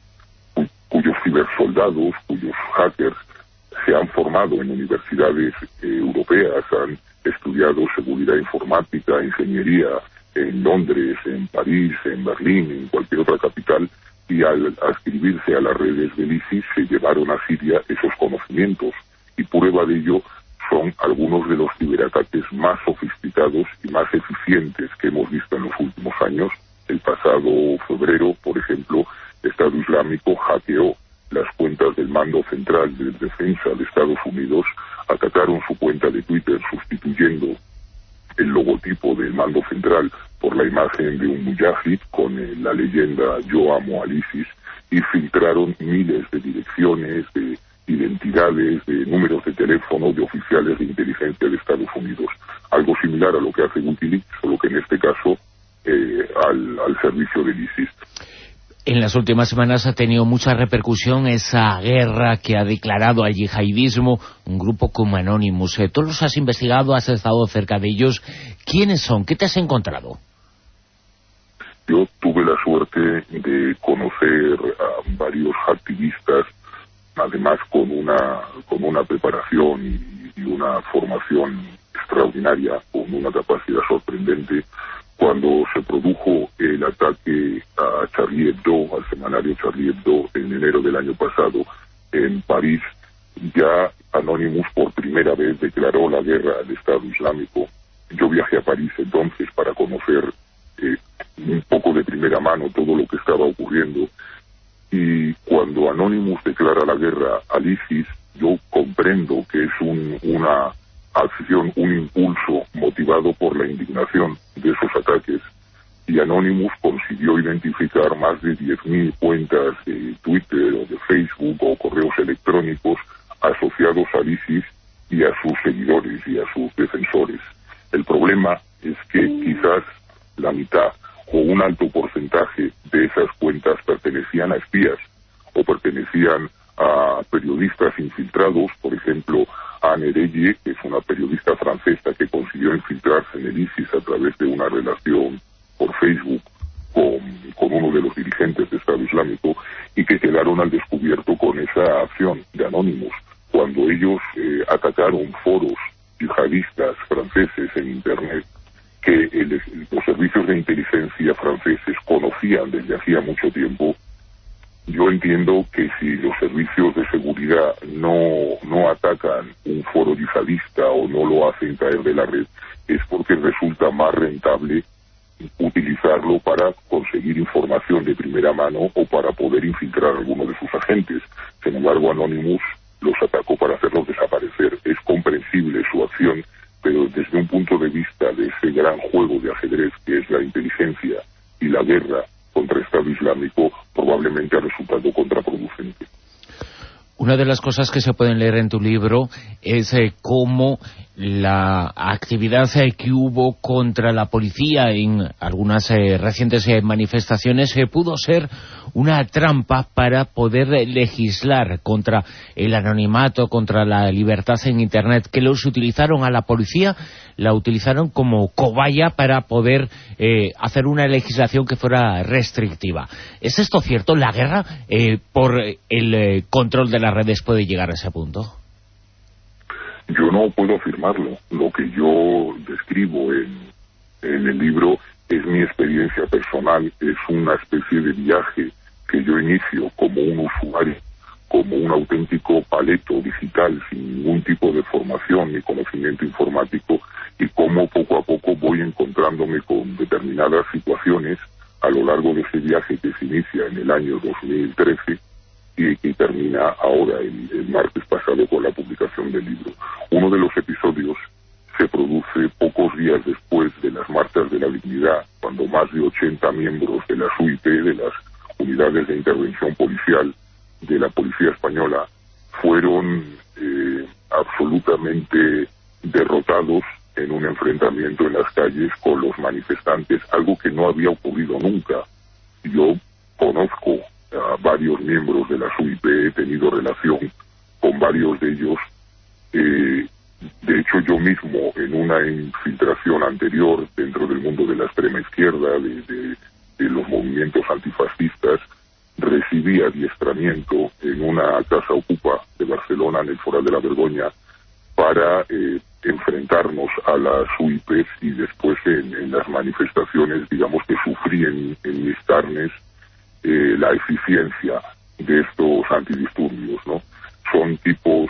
cibersoldados, cuyos hackers se han formado en universidades europeas, han estudiado seguridad informática, ingeniería en Londres, en París, en Berlín, en cualquier otra capital, y al adscribirse a las redes del ISIS se llevaron a Siria esos conocimientos, y prueba de ello son algunos de los ciberataques más sofisticados y más eficientes que hemos visto en los últimos años. El pasado febrero, por ejemplo, Estado Islámico hackeó las cuentas del Mando Central de Defensa de Estados Unidos, atacaron su cuenta de Twitter sustituyendo el logotipo del Mando Central por la imagen de un mujahid con la leyenda "Yo amo al ISIS", y filtraron miles de direcciones, de identidades, de números de teléfono de oficiales de inteligencia de Estados Unidos. Algo similar a lo que hace Wikileaks, solo que en este caso al servicio del ISIS. En las últimas semanas ha tenido mucha repercusión esa guerra que ha declarado al yihadismo un grupo como Anonymous. Tú los has investigado, has estado cerca de ellos. ¿Quiénes son? ¿Qué te has encontrado? Yo tuve la suerte de conocer a varios activistas, además con una preparación y una formación extraordinaria, con una capacidad sorprendente. Cuando se produjo el ataque a Charlie Hebdo, al semanario Charlie Hebdo, en enero del año pasado en París, ya Anonymous por primera vez declaró la guerra al Estado Islámico. Yo viajé a París entonces para conocer un poco de primera mano todo lo que estaba ocurriendo, y cuando Anonymous declara la guerra al ISIS, yo comprendo que es una acción, un impulso motivado por la indignación de esos ataques, y Anonymous consiguió identificar más de 10.000 cuentas de Twitter o de Facebook o correos electrónicos asociados al ISIS y a sus seguidores y a sus defensores. El problema es que quizás la mitad o un alto porcentaje de esas cuentas pertenecían a espías o pertenecían a periodistas infiltrados. Por ejemplo, Anne Reye, que es una periodista francesa que consiguió infiltrarse en el ISIS a través de una relación por Facebook con uno de los dirigentes de Estado Islámico, y que quedaron al descubierto con esa acción de Anonymous. Cuando ellos atacaron foros yihadistas franceses en Internet, que los servicios de inteligencia franceses conocían desde hacía mucho tiempo, yo entiendo que si los servicios de seguridad no atacan un foro yihadista o no lo hacen caer de la red, es porque resulta más rentable utilizarlo para conseguir información de primera mano o para poder infiltrar a alguno de sus agentes. Sin embargo, Anonymous los atacó para hacerlos desaparecer. Es comprensible su acción, pero desde un punto de vista de ese gran juego de ajedrez que es la inteligencia y la guerra contra el Estado Islámico, probablemente ha resultado contraproducente. Una de las cosas que se pueden leer en tu libro es cómo la actividad que hubo contra la policía en algunas recientes manifestaciones pudo ser una trampa para poder legislar contra el anonimato, contra la libertad en Internet, que los utilizaron a la policía, la utilizaron como cobaya para poder hacer una legislación que fuera restrictiva. ¿Es esto cierto? ¿La guerra por el control de las redes puede llegar a ese punto? Yo no puedo afirmarlo. Lo que yo describo en el libro es mi experiencia personal, es una especie de viaje que yo inicio como un usuario, como un auténtico paleto digital, sin ningún tipo de formación ni conocimiento informático, y cómo poco a poco voy encontrándome con determinadas situaciones a lo largo de ese viaje que se inicia en el año 2013 y que termina ahora, el martes pasado, con la publicación del libro. Uno de los episodios se produce pocos días después de las marchas de la dignidad, cuando más de 80 miembros de las UIP, de las unidades de intervención policial de la policía española, fueron absolutamente derrotados en un enfrentamiento en las calles con los manifestantes, algo que no había ocurrido nunca. Yo conozco a varios miembros de la UIP, he tenido relación con varios de ellos. De hecho, yo mismo, en una infiltración anterior dentro del mundo de la extrema izquierda, de los movimientos antifascistas, recibí adiestramiento en una casa ocupa de Barcelona, en el Foral de la Vergoña, para enfrentarnos a las UIPs, y después en las manifestaciones, digamos que sufrí en mis carnes la eficiencia de estos antidisturbios, ¿no? Son tipos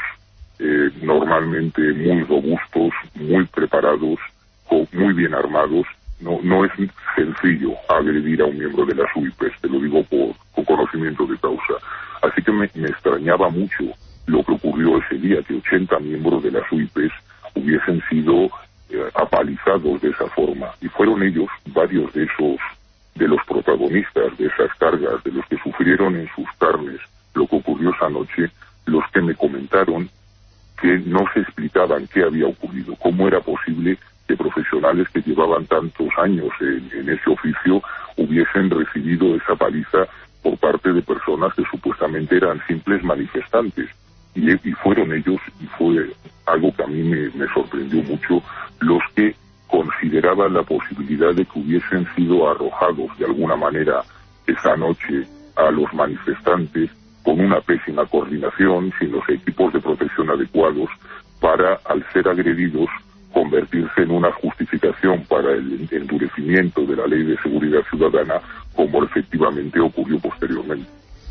normalmente muy robustos, muy preparados, muy bien armados. No es sencillo agredir a un miembro de las UIPs, te lo digo con conocimiento de causa. Así que me extrañaba mucho lo que ocurrió ese día, que 80 miembros de las UIPs hubiesen sido apalizados de esa forma. Y fueron ellos, varios de los protagonistas de esas cargas, de los que sufrieron en sus carnes lo que ocurrió esa noche, los que me comentaron que no se explicaban qué había ocurrido, cómo era posible que profesionales que llevaban tantos años en ese oficio hubiesen recibido esa paliza por parte de personas que supuestamente eran simples manifestantes. Y fueron ellos, y fue algo que a mí me sorprendió mucho, los que consideraban la posibilidad de que hubiesen sido arrojados de alguna manera esa noche a los manifestantes con una pésima coordinación, sin los equipos de protección adecuados, para, al ser agredidos, convertirse en una justificación para el endurecimiento de la Ley de Seguridad Ciudadana, como efectivamente ocurrió posteriormente.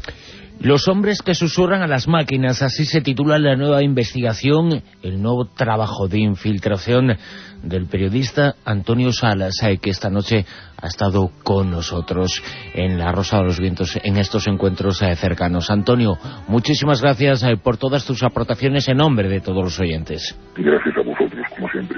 Los hombres que susurran a las máquinas, así se titula la nueva investigación, el nuevo trabajo de infiltración del periodista Antonio Salas, que esta noche ha estado con nosotros en La Rosa de los Vientos, en estos encuentros cercanos. Antonio, muchísimas gracias por todas tus aportaciones en nombre de todos los oyentes. Gracias a vosotros, como siempre.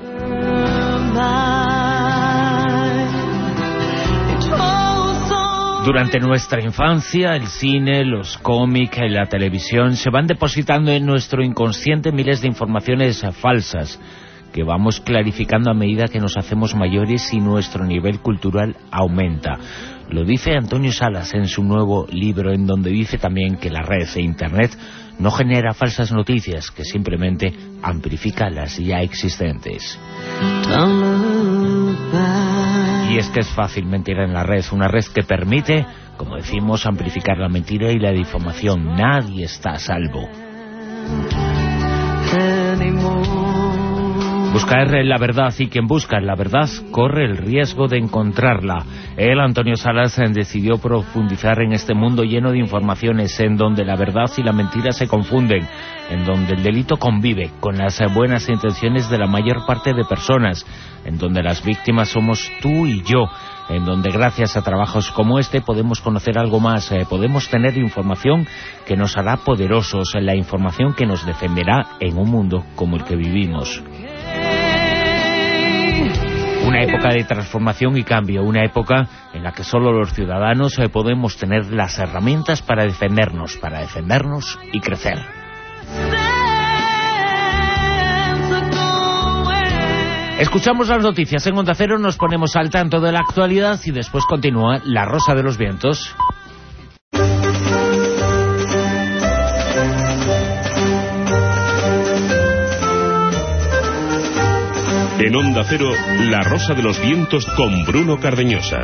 Durante nuestra infancia, el cine, los cómics y la televisión se van depositando en nuestro inconsciente miles de informaciones falsas que vamos clarificando a medida que nos hacemos mayores y nuestro nivel cultural aumenta. Lo dice Antonio Salas en su nuevo libro, en donde dice también que la red e Internet no genera falsas noticias, que simplemente amplifica las ya existentes. Y es que es fácil mentir en la red, una red que permite, como decimos, amplificar la mentira y la difamación. Nadie está a salvo. Buscar la verdad, y quien busca la verdad corre el riesgo de encontrarla. Él, Antonio Salas, decidió profundizar en este mundo lleno de informaciones, en donde la verdad y la mentira se confunden, en donde el delito convive con las buenas intenciones de la mayor parte de personas, en donde las víctimas somos tú y yo, en donde gracias a trabajos como este podemos conocer algo más, podemos tener información que nos hará poderosos, la información que nos defenderá en un mundo como el que vivimos. Una época de transformación y cambio, una época en la que solo los ciudadanos podemos tener las herramientas para defendernos y crecer. Escuchamos las noticias en Onda Cero, nos ponemos al tanto de la actualidad y después continúa La Rosa de los Vientos. En Onda Cero, La Rosa de los Vientos con Bruno Cardeñosa.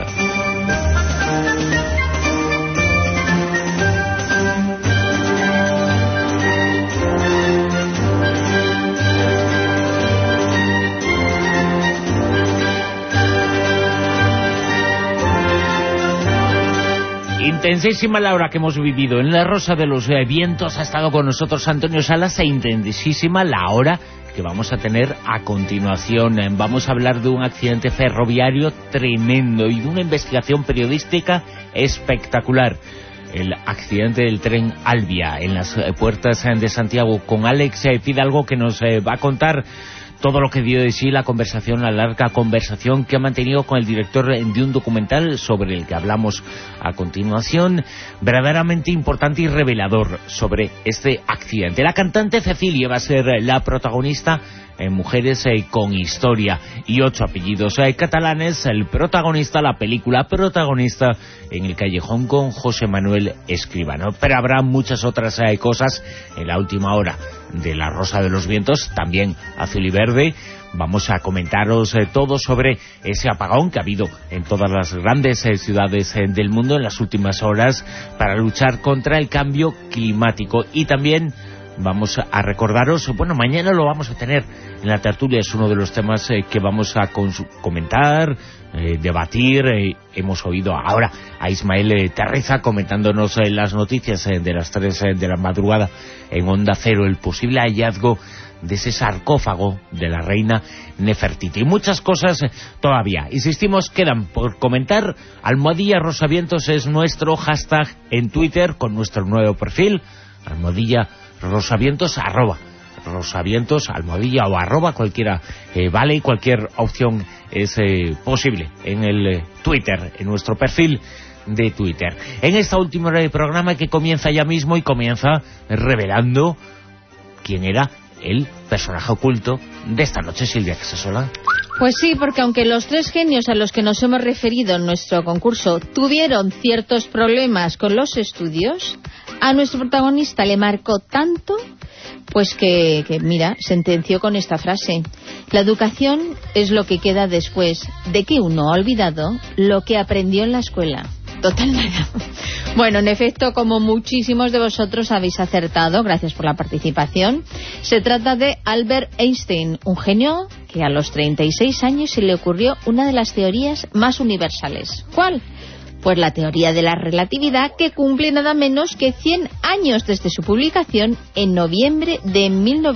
Intensísima la hora que hemos vivido en La Rosa de los Vientos. Ha estado con nosotros Antonio Salas, e intensísima la hora que vamos a tener a continuación. Vamos a hablar de un accidente ferroviario tremendo y de una investigación periodística espectacular. El accidente del tren Albia en las puertas de Santiago, con Alex Fidalgo, que nos va a contar todo lo que dio de sí la conversación, la larga conversación que ha mantenido con el director de un documental sobre el que hablamos a continuación, verdaderamente importante y revelador sobre este accidente. La cantante Cecilia va a ser la protagonista en Mujeres con Historia, y 8 apellidos catalanes, el protagonista, la película protagonista en El Callejón con José Manuel Escribano. Pero habrá muchas otras cosas en la última hora de La Rosa de los Vientos, también Azul y Verde. Vamos a comentaros todo sobre ese apagón que ha habido en todas las grandes ciudades del mundo en las últimas horas para luchar contra el cambio climático. Y también vamos a recordaros, bueno, mañana lo vamos a tener en la tertulia, es uno de los temas que vamos a comentar, debatir. Hemos oído ahora a Ismael Terreza comentándonos las noticias de las 3 de la madrugada en Onda Cero, el posible hallazgo de ese sarcófago de la reina Nefertiti. Y muchas cosas todavía, insistimos, quedan por comentar. Almohadilla Rosavientos es nuestro hashtag en Twitter, con nuestro nuevo perfil, almohadilla Rosavientos, Rosavientos, almohadilla o arroba, cualquiera vale, y cualquier opción es posible en el Twitter, en nuestro perfil de Twitter. En esta última hora del programa, que comienza ya mismo, y comienza revelando quién era el personaje oculto de esta noche, Silvia Casasola. Pues sí, porque aunque los 3 genios a los que nos hemos referido en nuestro concurso tuvieron ciertos problemas con los estudios, a nuestro protagonista le marcó tanto, pues que mira, sentenció con esta frase: la educación es lo que queda después de que uno ha olvidado lo que aprendió en la escuela. Total nada. Bueno, en efecto, como muchísimos de vosotros habéis acertado, gracias por la participación, se trata de Albert Einstein, un genio que a los 36 años se le ocurrió una de las teorías más universales. ¿Cuál? Pues la teoría de la relatividad, que cumple nada menos que 100 años desde su publicación en noviembre de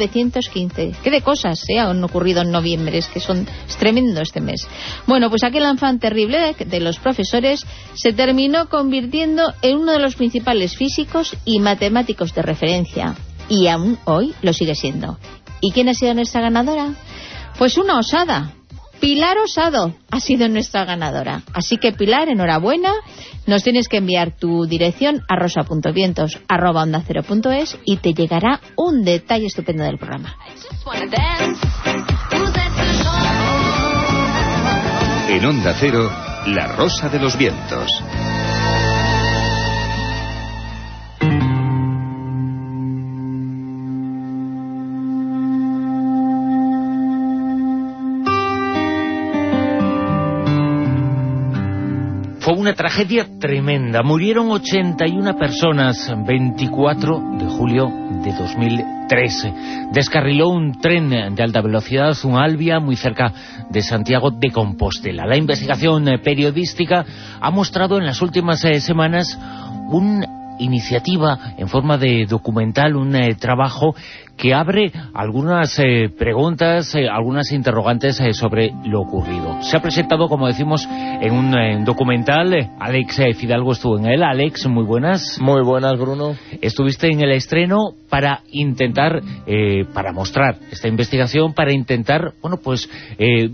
1915. ¿Qué de cosas han ocurrido en noviembre? Es tremendo este mes. Bueno, pues aquel afán terrible de los profesores se terminó convirtiendo en uno de los principales físicos y matemáticos de referencia. Y aún hoy lo sigue siendo. ¿Y quién ha sido nuestra ganadora? Pues una osada. Pilar Osado ha sido nuestra ganadora. Así que, Pilar, enhorabuena. Nos tienes que enviar tu dirección a rosa.vientos@ondacero.es y te llegará un detalle estupendo del programa. En Onda Cero, La Rosa de los Vientos. Fue una tragedia tremenda. Murieron 81 personas, 24 de julio de 2013. Descarriló un tren de alta velocidad, un Albia, muy cerca de Santiago de Compostela. La investigación periodística ha mostrado en las últimas semanas una iniciativa en forma de documental, un trabajo que abre algunas preguntas, algunas interrogantes sobre lo ocurrido. Se ha presentado, como decimos, en un documental. Alex Fidalgo estuvo en él. Alex, muy buenas. Muy buenas, Bruno. Estuviste en el estreno para intentar, para mostrar esta investigación, para intentar, bueno, pues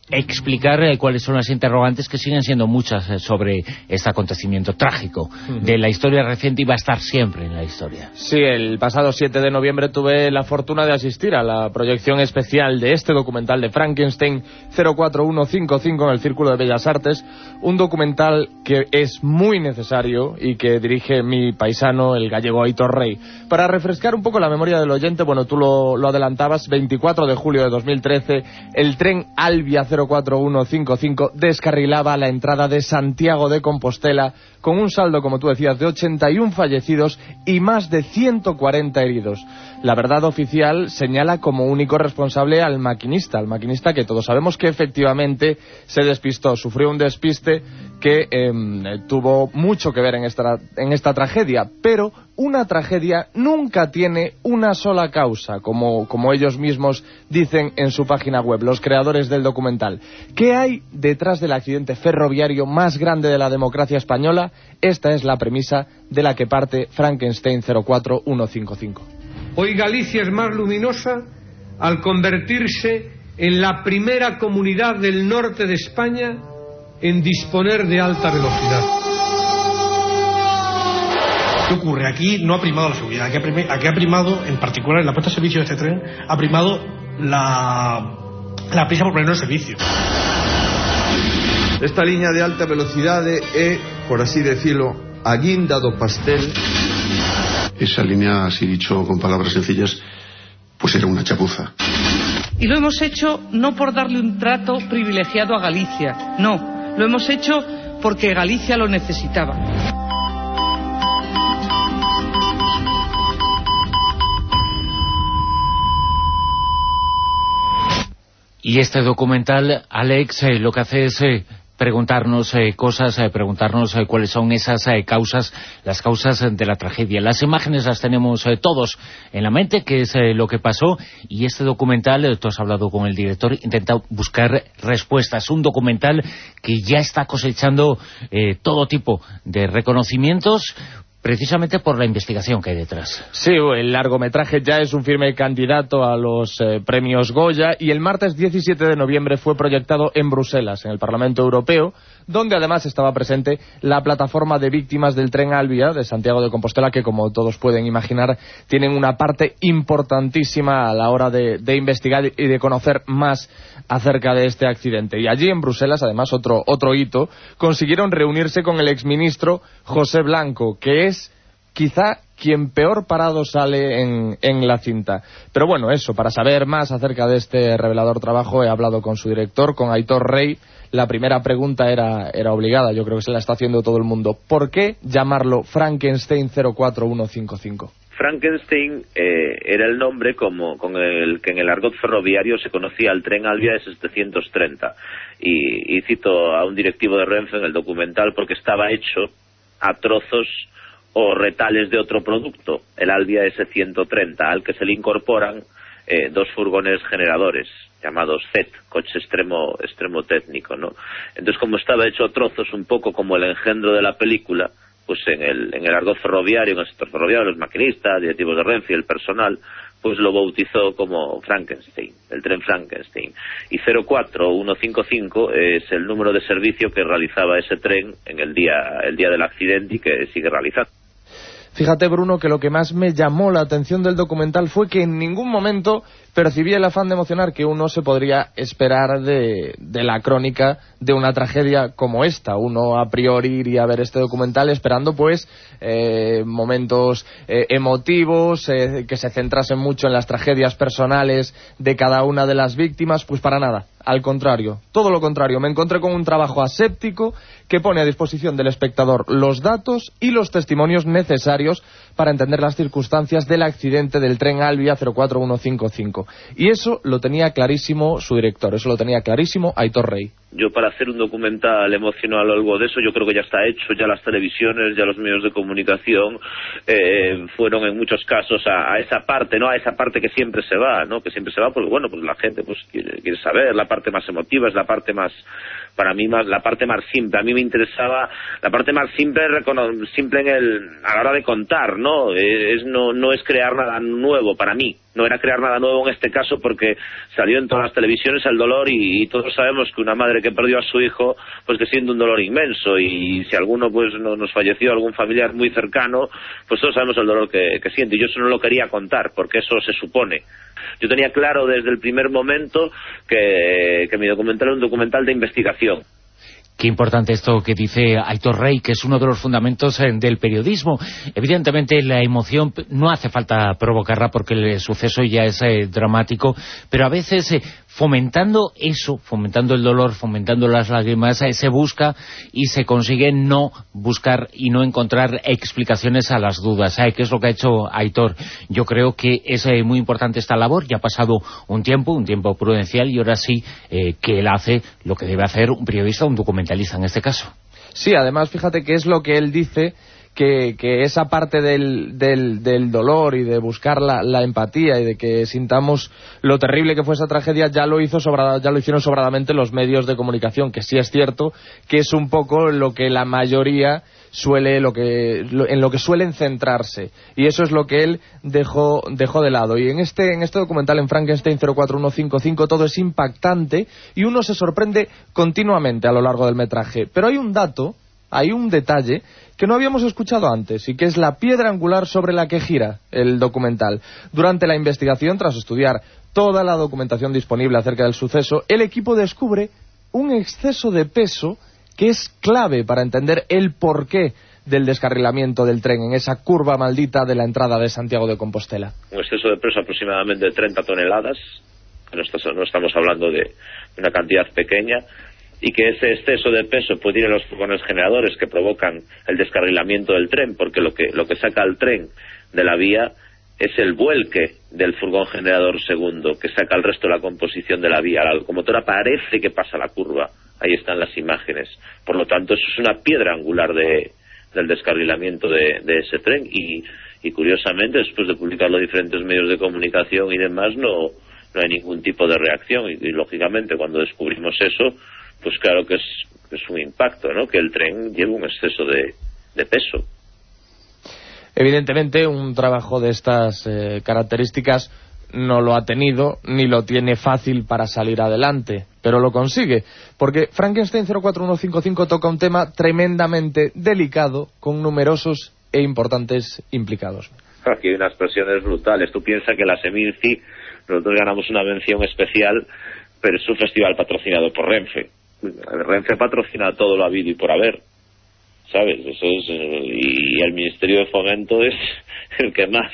explicar cuáles son las interrogantes, que siguen siendo muchas sobre este acontecimiento trágico de la historia reciente y va a estar siempre en la historia. Sí, el pasado 7 de noviembre tuve la fortuna de asistir a la proyección especial de este documental de Frankenstein 04155 en el Círculo de Bellas Artes, un documental que es muy necesario y que dirige mi paisano, el gallego Aitor Rey. Para refrescar un poco la memoria del oyente, bueno, tú lo adelantabas, 24 de julio de 2013, el tren Albia 04155 descarrilaba a la entrada de Santiago de Compostela con un saldo, como tú decías, de 81 fallecidos y más de 140 heridos. La verdad oficial señala como único responsable al maquinista que todos sabemos que efectivamente se despistó, sufrió un despiste que tuvo mucho que ver en esta tragedia, pero una tragedia nunca tiene una sola causa, como ellos mismos dicen en su página web, los creadores del documental. ¿Qué hay detrás del accidente ferroviario más grande de la democracia española? Esta es la premisa de la que parte Frankenstein 04155. Hoy Galicia es más luminosa al convertirse en la primera comunidad del norte de España en disponer de alta velocidad. ¿Qué ocurre? Aquí no ha primado la seguridad, aquí ha primado, en particular en la puesta de servicio de este tren, ha primado la prisa por ponerlo en servicio. Esta línea de alta velocidad es, por así decirlo, a guinda do pastel. Esa línea, así dicho con palabras sencillas, pues era una chapuza. Y lo hemos hecho no por darle un trato privilegiado a Galicia, no, lo hemos hecho porque Galicia lo necesitaba. Y este documental, Alex, lo que hace es preguntarnos cosas, preguntarnos cuáles son esas causas, las causas de la tragedia. Las imágenes las tenemos todos en la mente, que es lo que pasó, y este documental, tú has hablado con el director, intenta buscar respuestas. Un documental que ya está cosechando todo tipo de reconocimientos, precisamente por la investigación que hay detrás. Sí, el largometraje ya es un firme candidato a los premios Goya, y el martes 17 de noviembre fue proyectado en Bruselas, en el Parlamento Europeo, donde además estaba presente la plataforma de víctimas del tren Albia de Santiago de Compostela, que, como todos pueden imaginar, tienen una parte importantísima a la hora de investigar y de conocer más acerca de este accidente. Y allí en Bruselas, además, otro hito, consiguieron reunirse con el exministro José Blanco, que es quizá quien peor parado sale en la cinta. Pero bueno, eso, para saber más acerca de este revelador trabajo, he hablado con su director, con Aitor Rey. La primera pregunta era obligada, yo creo que se la está haciendo todo el mundo. ¿Por qué llamarlo Frankenstein 04155? Frankenstein era el nombre con el que en el argot ferroviario se conocía al tren Albia de 730. Y cito a un directivo de Renfe en el documental porque estaba hecho a trozos o retales de otro producto, el Albia S130, al que se le incorporan dos furgones generadores llamados ZET, coche extremo técnico, ¿no? Entonces, como estaba hecho a trozos, un poco como el engendro de la película, pues en el argot ferroviario, en el sector ferroviario, los maquinistas, directivos de Renfe y el personal, pues lo bautizó como Frankenstein, el tren Frankenstein. Y 04155 es el número de servicio que realizaba ese tren en el día del accidente y que sigue realizando. Fíjate, Bruno, que lo que más me llamó la atención del documental fue que en ningún momento percibí el afán de emocionar que uno se podría esperar de la crónica de una tragedia como esta. Uno a priori iría a ver este documental esperando pues momentos emotivos, que se centrasen mucho en las tragedias personales de cada una de las víctimas. Pues para nada, al contrario, todo lo contrario. Me encontré con un trabajo aséptico que pone a disposición del espectador los datos y los testimonios necesarios para entender las circunstancias del accidente del tren Albia 04155. Y eso lo tenía clarísimo su director, eso lo tenía clarísimo Aitor Rey. Yo, para hacer un documental emocional o algo de eso, yo creo que ya está hecho, ya las televisiones, ya los medios de comunicación fueron en muchos casos a esa parte, ¿no? A esa parte que siempre se va, ¿no? Que siempre se va porque, bueno, pues la gente pues quiere saber, la parte más emotiva es la parte más, para mí, la parte más simple. A mí me interesaba la parte más simple a la hora de contar, ¿no? No es crear nada nuevo para mí. No era crear nada nuevo en este caso, porque salió en todas las televisiones el dolor, y todos sabemos que una madre que perdió a su hijo, pues que siente un dolor inmenso, y si alguno pues nos falleció, algún familiar muy cercano, pues todos sabemos el dolor que siente. Y yo eso no lo quería contar, porque eso se supone. Yo tenía claro desde el primer momento que mi documental era un documental de investigación. Qué importante esto que dice Aitor Rey, que es uno de los fundamentos del periodismo. Evidentemente la emoción no hace falta provocarla porque el suceso ya es dramático, pero a veces fomentando eso, fomentando el dolor, fomentando las lágrimas, se busca y se consigue no buscar y no encontrar explicaciones a las dudas. ¿Qué es lo que ha hecho Aitor? Yo creo que es muy importante esta labor. Ya ha pasado un tiempo prudencial, y ahora sí que él hace lo que debe hacer un periodista, un documentalista en este caso. Sí, además fíjate que es lo que él dice, que esa parte del dolor y de buscar la empatía y de que sintamos lo terrible que fue esa tragedia, ya lo hicieron sobradamente los medios de comunicación, que sí es cierto que es un poco lo que la mayoría en lo que suelen centrarse, y eso es lo que él dejó de lado. Y en este documental, en Frankenstein 04155, todo es impactante y uno se sorprende continuamente a lo largo del metraje, pero hay un detalle que no habíamos escuchado antes, y que es la piedra angular sobre la que gira el documental. Durante la investigación, tras estudiar toda la documentación disponible acerca del suceso, el equipo descubre un exceso de peso que es clave para entender el porqué del descarrilamiento del tren en esa curva maldita de la entrada de Santiago de Compostela. Un exceso de peso aproximadamente de 30 toneladas, no estamos hablando de una cantidad pequeña, y que ese exceso de peso puede ir a los furgones generadores que provocan el descarrilamiento del tren, porque lo que saca al tren de la vía es el vuelque del furgón generador segundo, que saca el resto de la composición de la vía. La locomotora parece que pasa la curva, ahí están las imágenes. Por lo tanto, eso es una piedra angular del descarrilamiento de ese tren, y curiosamente, después de publicarlo en diferentes medios de comunicación y demás, no hay ningún tipo de reacción, y lógicamente cuando descubrimos eso, pues claro que es un impacto, ¿no?, que el tren lleva un exceso de peso. Evidentemente, un trabajo de estas características no lo ha tenido, ni lo tiene fácil para salir adelante, pero lo consigue, porque Frankenstein 04155 toca un tema tremendamente delicado, con numerosos e importantes implicados. Aquí hay unas presiones brutales. Tú piensas que la Seminci, nosotros ganamos una mención especial, pero es un festival patrocinado por Renfe. Renfe patrocina todo lo habido y por haber, ¿sabes? Eso es, y el Ministerio de Fomento es el que más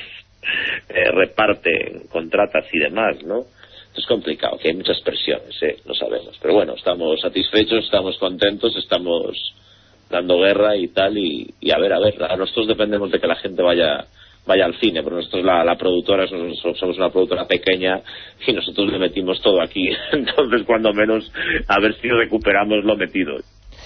reparte contratas y demás, ¿no? Es complicado, que hay muchas presiones, lo sabemos, pero bueno, estamos satisfechos, estamos contentos, estamos dando guerra y tal, y a ver, nosotros dependemos de que la gente vaya al cine, pero nosotros la productora somos una productora pequeña y nosotros le metimos todo aquí, entonces cuando menos a ver si recuperamos lo metido.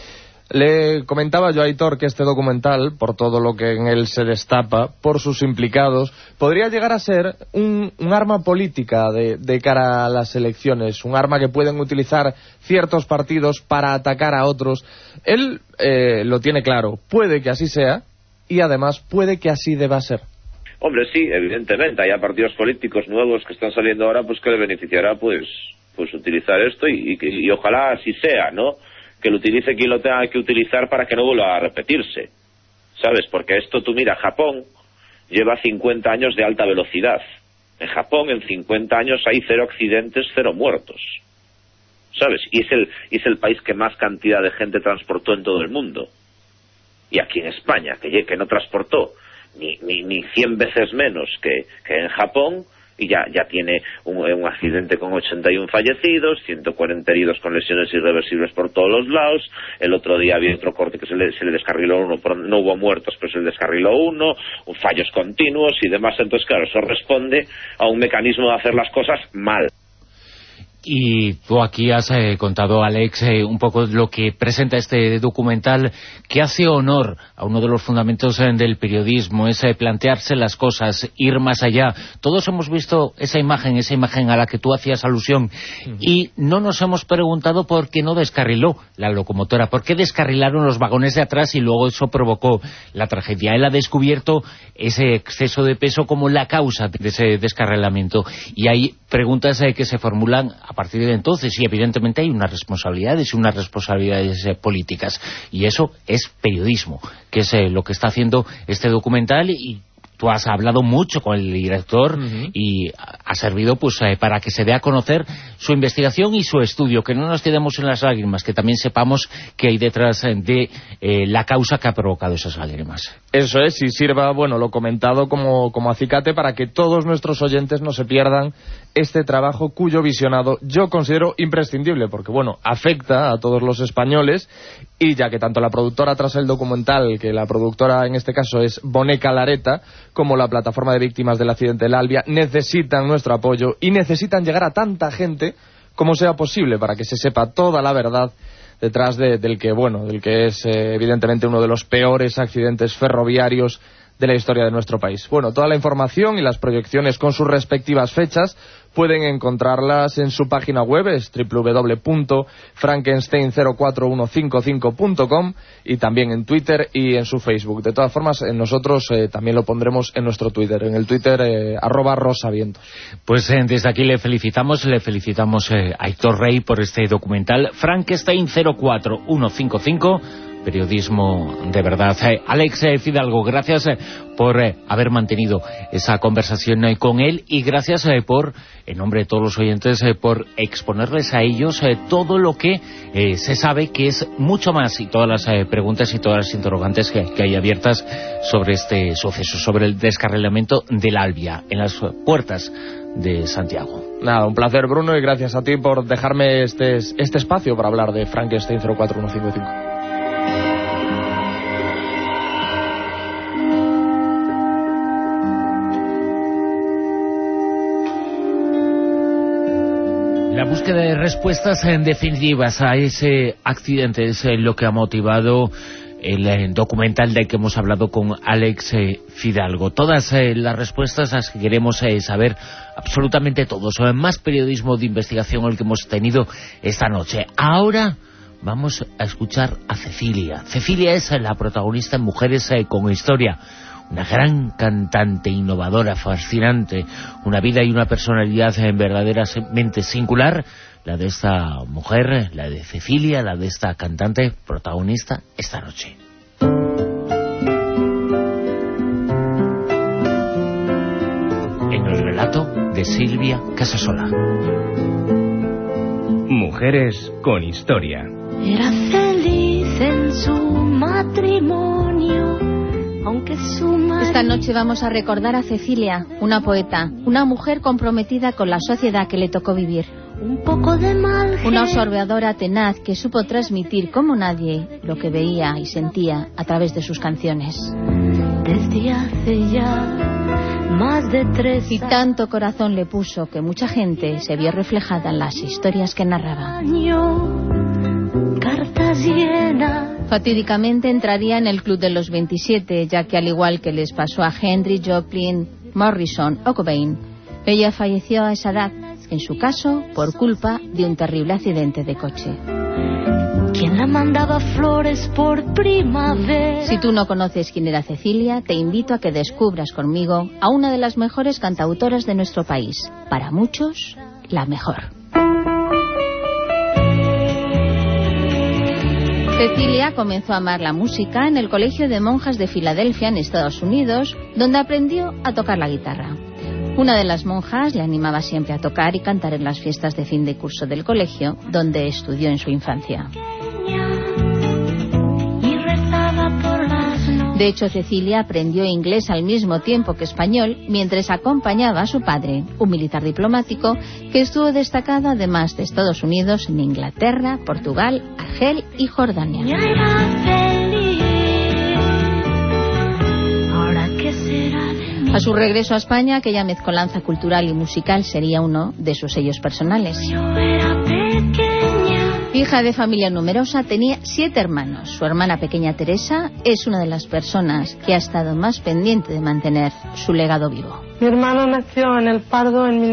Le comentaba yo a Aitor que este documental, por todo lo que en él se destapa, por sus implicados, podría llegar a ser un arma política de cara a las elecciones, un arma que pueden utilizar ciertos partidos para atacar a otros. Él lo tiene claro, puede que así sea, y además puede que así deba ser. Hombre, sí, evidentemente, hay partidos políticos nuevos que están saliendo ahora, pues que le beneficiará pues utilizar esto, y ojalá así sea, ¿no?, que lo utilice quien lo tenga que utilizar para que no vuelva a repetirse, ¿sabes? Porque esto, tú mira, Japón lleva 50 años de alta velocidad. En Japón, en 50 años hay 0 accidentes, 0 muertos, ¿sabes? Y es el país que más cantidad de gente transportó en todo el mundo. Y aquí en España, que no transportó ni 100 veces menos que en Japón, y ya tiene un accidente con 81 fallecidos, 140 heridos con lesiones irreversibles por todos los lados. El otro día había otro corte que se le descarriló uno, no hubo muertos, pero se le descarriló uno, fallos continuos y demás. Entonces, claro, eso responde a un mecanismo de hacer las cosas mal. Y tú aquí has contado, Alex, un poco lo que presenta este documental, que hace honor a uno de los fundamentos del periodismo, es plantearse las cosas, ir más allá. Todos hemos visto esa imagen a la que tú hacías alusión, y no nos hemos preguntado por qué no descarriló la locomotora, por qué descarrilaron los vagones de atrás y luego eso provocó la tragedia. Él ha descubierto ese exceso de peso como la causa de ese descarrilamiento, y hay preguntas que se formulan a partir de entonces, y evidentemente hay unas responsabilidades políticas, y eso es periodismo, que es lo que está haciendo este documental. Y tú has hablado mucho con el director y ha servido pues para que se dé a conocer su investigación y su estudio, que no nos quedemos en las lágrimas, que también sepamos qué hay detrás de la causa que ha provocado esas lágrimas. Eso es, y sirva, bueno, lo comentado como acicate para que todos nuestros oyentes no se pierdan este trabajo cuyo visionado yo considero imprescindible, porque bueno, afecta a todos los españoles, y ya que tanto la productora tras el documental, que la productora en este caso es Boneca Lareta, como la plataforma de víctimas del accidente del Albia, necesitan nuestro apoyo y necesitan llegar a tanta gente como sea posible para que se sepa toda la verdad detrás del que es evidentemente uno de los peores accidentes ferroviarios de la historia de nuestro país. Bueno, toda la información y las proyecciones con sus respectivas fechas pueden encontrarlas en su página web, es www.frankenstein04155.com, y también en Twitter y en su Facebook. De todas formas, nosotros también lo pondremos en nuestro Twitter, en el Twitter @rosavientos. Pues desde aquí le felicitamos a Héctor Rey por este documental, Frankenstein 04155, periodismo de verdad. Alex Fidalgo, gracias por haber mantenido esa conversación con él, y gracias por, en nombre de todos los oyentes, por exponerles a ellos todo lo que se sabe, que es mucho más, y todas las preguntas y todas las interrogantes que hay abiertas sobre este suceso, sobre el descarrilamiento del Albia en las puertas de Santiago. Nada, un placer, Bruno, y gracias a ti por dejarme este espacio para hablar de Frankenstein 04155. La búsqueda de respuestas definitivas a ese accidente es lo que ha motivado el documental del que hemos hablado con Alex Fidalgo. Todas las respuestas las que queremos saber, absolutamente todos. Más periodismo de investigación el que hemos tenido esta noche. Ahora vamos a escuchar a Cecilia. Cecilia es la protagonista en Mujeres con Historia. Una gran cantante, innovadora, fascinante, una vida y una personalidad verdaderamente singular, la de esta mujer, la de Cecilia, la de esta cantante protagonista esta noche. En el relato de Silvia Casasola. Mujeres con Historia. Era feliz en su matrimonio. Esta noche vamos a recordar a Cecilia, una poeta, una mujer comprometida con la sociedad que le tocó vivir. Una observadora tenaz que supo transmitir como nadie lo que veía y sentía a través de sus canciones. Desde hace ya más de 3 y tanto corazón le puso que mucha gente se vio reflejada en las historias que narraba. Cartas llenas. Fatídicamente entraría en el Club de los 27, ya que al igual que les pasó a Henry, Joplin, Morrison o Cobain, ella falleció a esa edad, en su caso por culpa de un terrible accidente de coche. ¿Quién la mandaba flores por primavera? Si tú no conoces quién era Cecilia, te invito a que descubras conmigo a una de las mejores cantautoras de nuestro país. Para muchos, la mejor. Cecilia comenzó a amar la música en el Colegio de Monjas de Filadelfia, en Estados Unidos, donde aprendió a tocar la guitarra. Una de las monjas le animaba siempre a tocar y cantar en las fiestas de fin de curso del colegio, donde estudió en su infancia. De hecho, Cecilia aprendió inglés al mismo tiempo que español, mientras acompañaba a su padre, un militar diplomático que estuvo destacado además de Estados Unidos en Inglaterra, Portugal, Argel y Jordania. A su regreso a España, aquella mezcolanza cultural y musical sería uno de sus sellos personales. Hija de familia numerosa, tenía 7 hermanos. Su hermana pequeña Teresa es una de las personas que ha estado más pendiente de mantener su legado vivo. Mi hermano nació en El Pardo en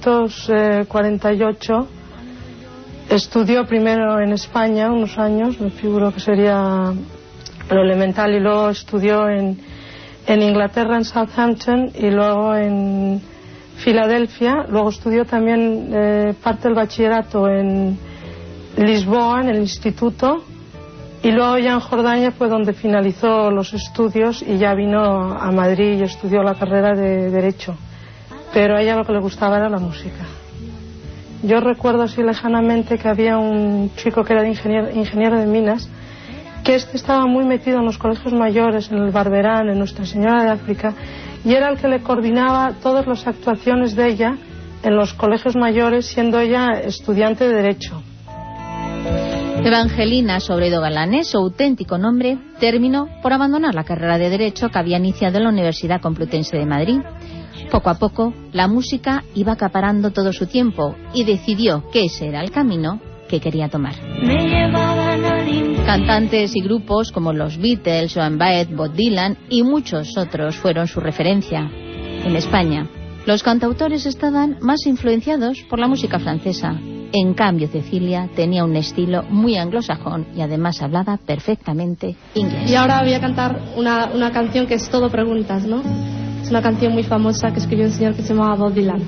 1948. Estudió primero en España unos años, me figuro que sería lo elemental, y luego estudió en Inglaterra, en Southampton, y luego en Filadelfia. Luego estudió también parte del bachillerato en Lisboa, en el instituto, y luego ya en Jordania fue donde finalizó los estudios y ya vino a Madrid y estudió la carrera de Derecho. Pero a ella lo que le gustaba era la música. Yo recuerdo así lejanamente que había un chico que era de ingeniero de minas, que estaba muy metido en los colegios mayores, en el Barberán, en Nuestra Señora de África, y era el que le coordinaba todas las actuaciones de ella en los colegios mayores, siendo ella estudiante de Derecho. Evangelina Sobredo Galanes, su auténtico nombre, terminó por abandonar la carrera de Derecho que había iniciado en la Universidad Complutense de Madrid. Poco a poco, la música iba acaparando todo su tiempo y decidió que ese era el camino que quería tomar. Cantantes y grupos como los Beatles, Joan Baez, Bob Dylan y muchos otros fueron su referencia. En España, los cantautores estaban más influenciados por la música francesa. En cambio, Cecilia tenía un estilo muy anglosajón y además hablaba perfectamente inglés. Y ahora voy a cantar una canción que es Todo Preguntas, ¿no? Es una canción muy famosa que escribió un señor que se llamaba Bob Dylan.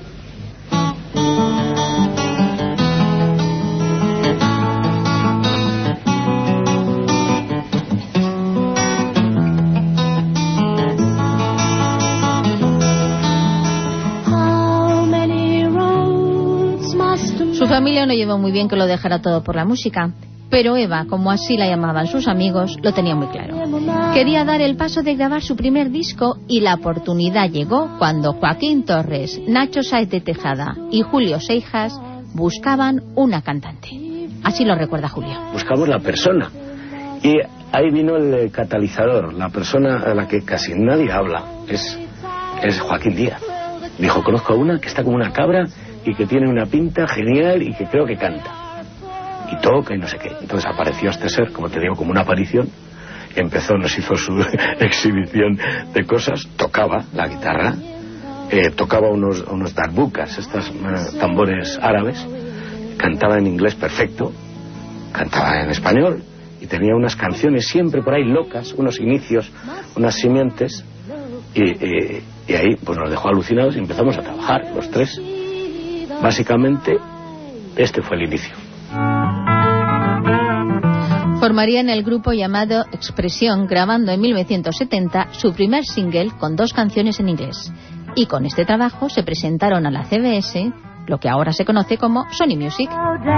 Su familia no llevó muy bien que lo dejara todo por la música, pero Eva, como así la llamaban sus amigos, lo tenía muy claro. Quería dar el paso de grabar su primer disco y la oportunidad llegó cuando Joaquín Torres, Nacho Sáez de Tejada y Julio Seijas buscaban una cantante. Así lo recuerda Julio. Buscamos la persona y ahí vino el catalizador, la persona a la que casi nadie habla, es Joaquín Díaz. Dijo, conozco a una que está como una cabra y que tiene una pinta genial y que creo que canta y toca y no sé qué. Entonces apareció este ser, como te digo, como una aparición. Empezó, nos hizo su exhibición de cosas, tocaba la guitarra, tocaba unos darbukas, estos tambores árabes, cantaba en inglés perfecto, cantaba en español y tenía unas canciones siempre por ahí locas, unos inicios, unas simientes, y ahí pues nos dejó alucinados y empezamos a trabajar los tres. Básicamente, este fue el inicio. Formarían el grupo llamado Expresión, grabando en 1970 su primer single con 2 canciones en inglés. Y con este trabajo se presentaron a la CBS, lo que ahora se conoce como Sony Music.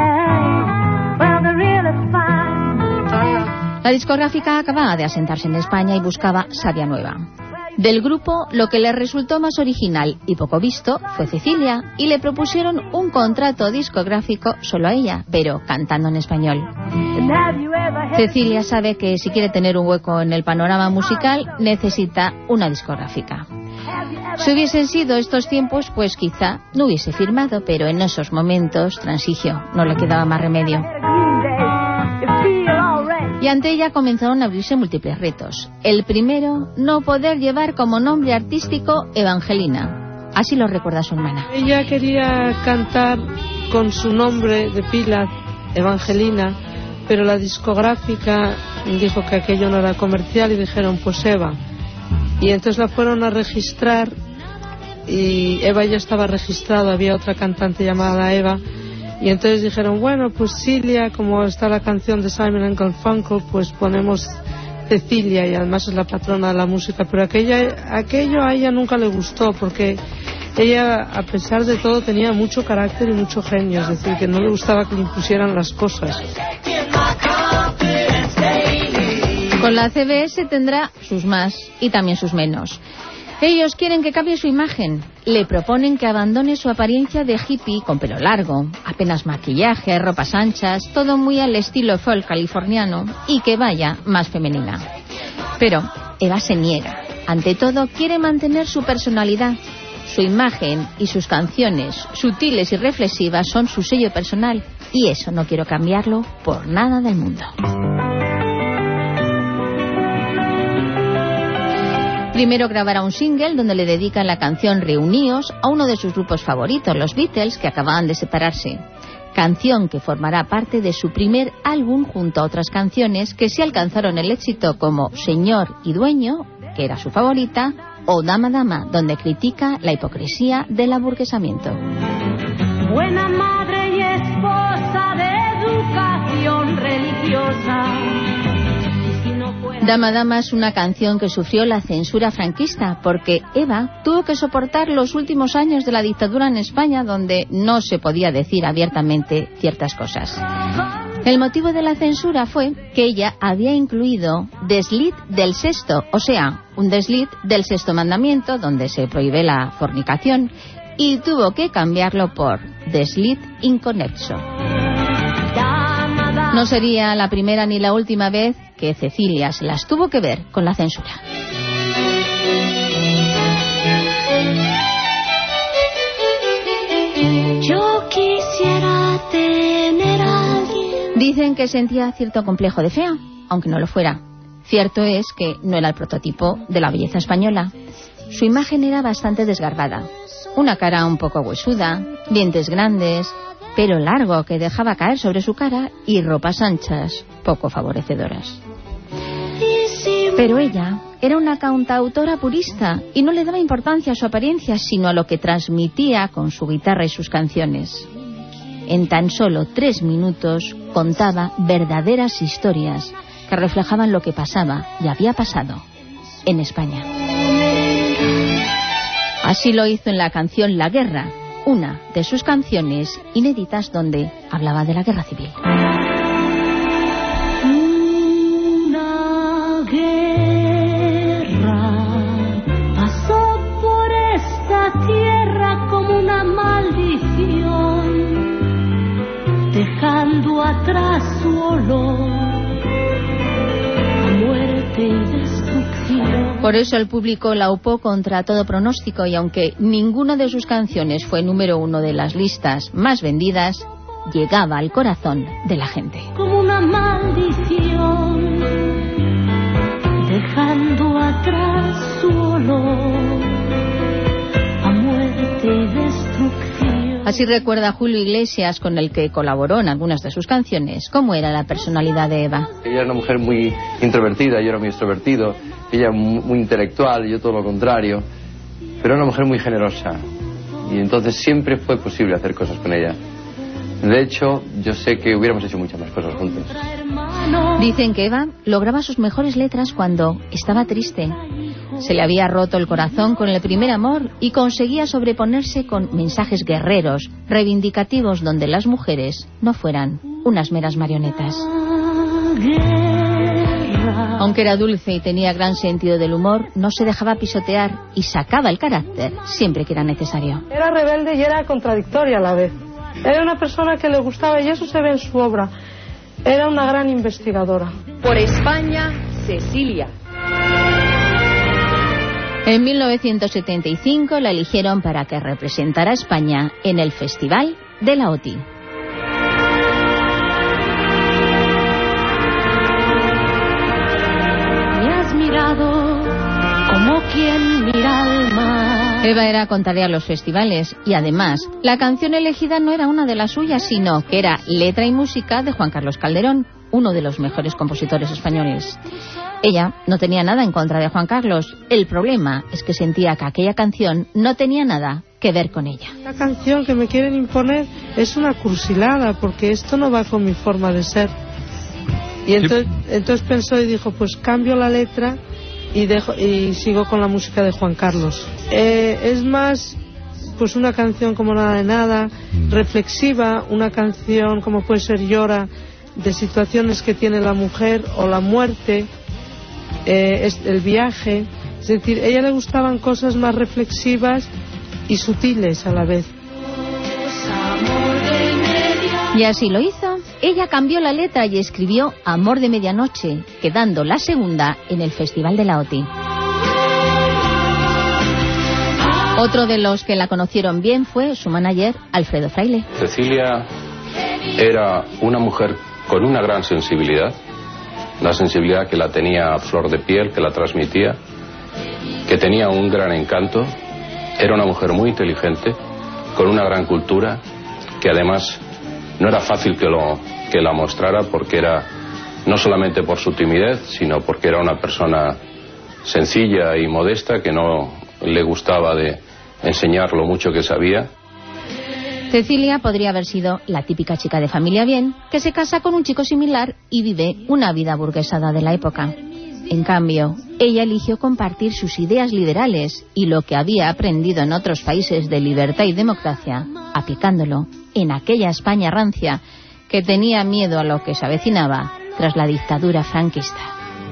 La discográfica acababa de asentarse en España y buscaba savia nueva. Del grupo, lo que le resultó más original y poco visto fue Cecilia, y le propusieron un contrato discográfico solo a ella, pero cantando en español. Cecilia sabe que si quiere tener un hueco en el panorama musical, necesita una discográfica. Si hubiesen sido estos tiempos, pues quizá no hubiese firmado, pero en esos momentos transigió, no le quedaba más remedio. Y ante ella comenzaron a abrirse múltiples retos. El primero, no poder llevar como nombre artístico Evangelina. Así lo recuerda su hermana. Ella quería cantar con su nombre de pila, Evangelina, pero la discográfica dijo que aquello no era comercial y dijeron, pues Eva. Y entonces la fueron a registrar y Eva ya estaba registrada, había otra cantante llamada Eva. Y entonces dijeron, bueno, pues Cilia, como está la canción de Simon & Garfunkel, pues ponemos Cecilia, y además es la patrona de la música. Pero aquello a ella nunca le gustó, porque ella, a pesar de todo, tenía mucho carácter y mucho genio, es decir, que no le gustaba que le impusieran las cosas. Con la CBS tendrá sus más y también sus menos. Ellos quieren que cambie su imagen. Le proponen que abandone su apariencia de hippie con pelo largo, apenas maquillaje, ropas anchas, todo muy al estilo folk californiano, y que vaya más femenina. Pero Eva se niega. Ante todo, quiere mantener su personalidad. Su imagen y sus canciones, sutiles y reflexivas, son su sello personal. Y eso no quiero cambiarlo por nada del mundo. Primero grabará un single donde le dedican la canción Reuníos a uno de sus grupos favoritos, los Beatles, que acababan de separarse. Canción que formará parte de su primer álbum junto a otras canciones que sí alcanzaron el éxito, como Señor y Dueño, que era su favorita, o Dama Dama, donde critica la hipocresía del aburguesamiento. Buena madre y esposa de educación religiosa. Dama Dama es una canción que sufrió la censura franquista porque Eva tuvo que soportar los últimos años de la dictadura en España, donde no se podía decir abiertamente ciertas cosas. El motivo de la censura fue que ella había incluido desliz del sexto, o sea, un desliz del sexto mandamiento, donde se prohíbe la fornicación, y tuvo que cambiarlo por desliz inconexo. No sería la primera ni la última vez que Cecilia se las tuvo que ver con la censura. Yo quisiera tener a alguien. Dicen que sentía cierto complejo de fea, aunque no lo fuera. Cierto es que no era el prototipo de la belleza española. Su imagen era bastante desgarbada. Una cara un poco huesuda, dientes grandes, pelo largo que dejaba caer sobre su cara y ropas anchas, poco favorecedoras. Pero ella era una cantautora purista y no le daba importancia a su apariencia, sino a lo que transmitía con su guitarra y sus canciones. En tan solo 3 minutos contaba verdaderas historias que reflejaban lo que pasaba y había pasado en España. Así lo hizo en la canción La Guerra, una de sus canciones inéditas donde hablaba de la guerra civil. Una guerra pasó por esta tierra como una maldición, dejando atrás su olor a muerte y destrucción. Por eso el público la upó contra todo pronóstico, y aunque ninguna de sus canciones fue número 1 de las listas más vendidas, llegaba al corazón de la gente. Como una maldición, dejando atrás su olor a muerte y destrucción. Así recuerda Julio Iglesias, con el que colaboró en algunas de sus canciones, cómo era la personalidad de Eva. Ella era una mujer muy introvertida, yo era muy extrovertido. Ella muy intelectual y yo todo lo contrario. Pero era una mujer muy generosa. Y entonces siempre fue posible hacer cosas con ella. De hecho, yo sé que hubiéramos hecho muchas más cosas juntos. Dicen que Eva lograba sus mejores letras cuando estaba triste. Se le había roto el corazón con el primer amor y conseguía sobreponerse con mensajes guerreros, reivindicativos, donde las mujeres no fueran unas meras marionetas. Aunque era dulce y tenía gran sentido del humor, no se dejaba pisotear y sacaba el carácter siempre que era necesario. Era rebelde y era contradictoria a la vez. Era una persona que le gustaba, y eso se ve en su obra. Era una gran investigadora. Por España, Cecilia. En 1975 la eligieron para que representara a España en el Festival de la OTI. Me has mirado como quien mira al mar. Eva era contraria a los festivales y además la canción elegida no era una de las suyas, sino que era letra y música de Juan Carlos Calderón, uno de los mejores compositores españoles. Ella no tenía nada en contra de Juan Carlos. El problema es que sentía que aquella canción no tenía nada que ver con ella. La canción que me quieren imponer es una cursilada, porque esto no va con mi forma de ser. Y entonces pensó y dijo, pues cambio la letra y sigo con la música de Juan Carlos. Es más, pues una canción como Nada de Nada, reflexiva, una canción como puede ser Llora, de situaciones que tiene la mujer o la muerte, el viaje. Es decir, a ella le gustaban cosas más reflexivas y sutiles a la vez. Y así lo hizo. Ella cambió la letra y escribió Amor de Medianoche, quedando la segunda en el Festival de la OTI. Otro de los que la conocieron bien fue su manager, Alfredo Fraile. Cecilia era una mujer con una gran sensibilidad, una sensibilidad que la tenía a flor de piel, que la transmitía, que tenía un gran encanto. Era una mujer muy inteligente, con una gran cultura, que además no era fácil que la mostrara, porque era no solamente por su timidez, sino porque era una persona sencilla y modesta, que no le gustaba de enseñar lo mucho que sabía. Cecilia podría haber sido la típica chica de familia bien, que se casa con un chico similar y vive una vida burguesada de la época. En cambio, ella eligió compartir sus ideas liberales y lo que había aprendido en otros países de libertad y democracia, aplicándolo en aquella España rancia que tenía miedo a lo que se avecinaba tras la dictadura franquista.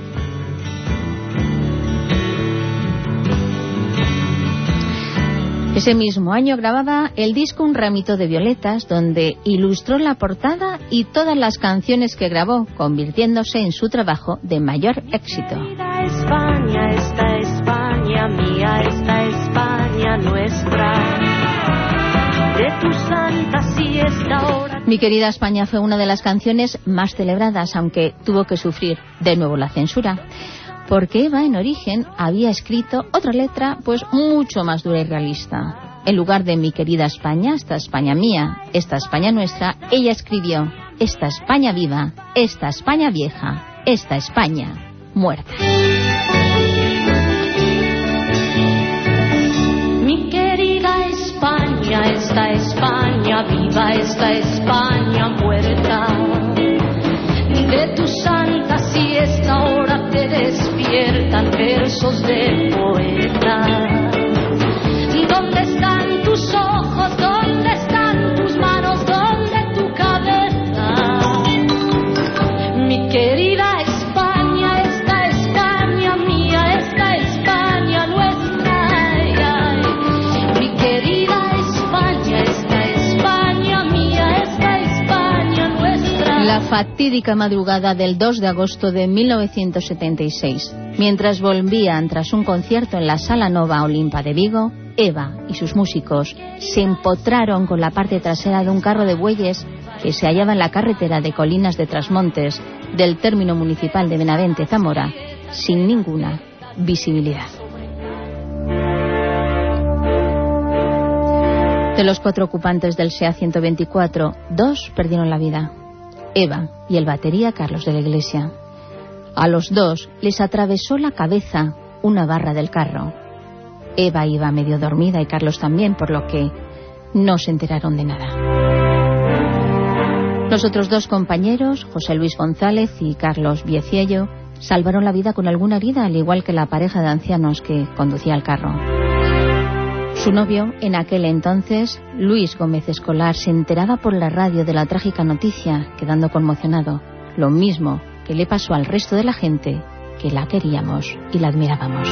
Ese mismo año grababa el disco Un ramito de violetas, donde ilustró la portada y todas las canciones que grabó, convirtiéndose en su trabajo de mayor éxito. España, esta España mía, esta España nuestra. De tu santa siesta hora. Mi querida España fue una de las canciones más celebradas, aunque tuvo que sufrir de nuevo la censura. Porque Eva, en origen, había escrito otra letra pues mucho más dura y realista. En lugar de mi querida España, esta España mía, esta España nuestra, ella escribió esta España viva, esta España vieja, esta España muerta. Mi querida España, esta España viva, esta España muerta. De tu santa siesta ahora te despiertan versos de poeta. ¿Dónde están tus ojos? ¿Dónde están tus manos? ¿Dónde tu cabeza? Mi querida España, esta España mía, esta España nuestra. Ay, ay. Mi querida España, esta España mía, esta España nuestra. La fatídica madrugada del 2 de agosto de 1976, mientras volvían tras un concierto en la Sala Nova Olimpa de Vigo, Eva y sus músicos se empotraron con la parte trasera de un carro de bueyes que se hallaba en la carretera de Colinas de Trasmontes del término municipal de Benavente, Zamora, sin ninguna visibilidad. De los 4 ocupantes del SEA 124, 2 perdieron la vida: Eva y el batería Carlos de la Iglesia. A los 2 les atravesó la cabeza una barra del carro. Eva iba medio dormida y Carlos también, por lo que no se enteraron de nada. Los otros 2 compañeros, José Luis González y Carlos Vieciello, salvaron la vida con alguna herida, al igual que la pareja de ancianos que conducía el carro. Su novio, en aquel entonces, Luis Gómez Escolar, se enteraba por la radio de la trágica noticia, quedando conmocionado, lo mismo que le pasó al resto de la gente que la queríamos y la admirábamos.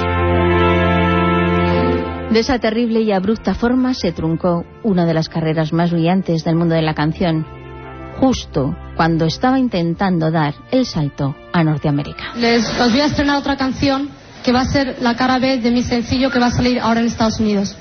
De esa terrible y abrupta forma se truncó una de las carreras más brillantes del mundo de la canción, justo cuando estaba intentando dar el salto a Norteamérica. Os voy a estrenar otra canción que va a ser la cara B de mi sencillo que va a salir ahora en Estados Unidos.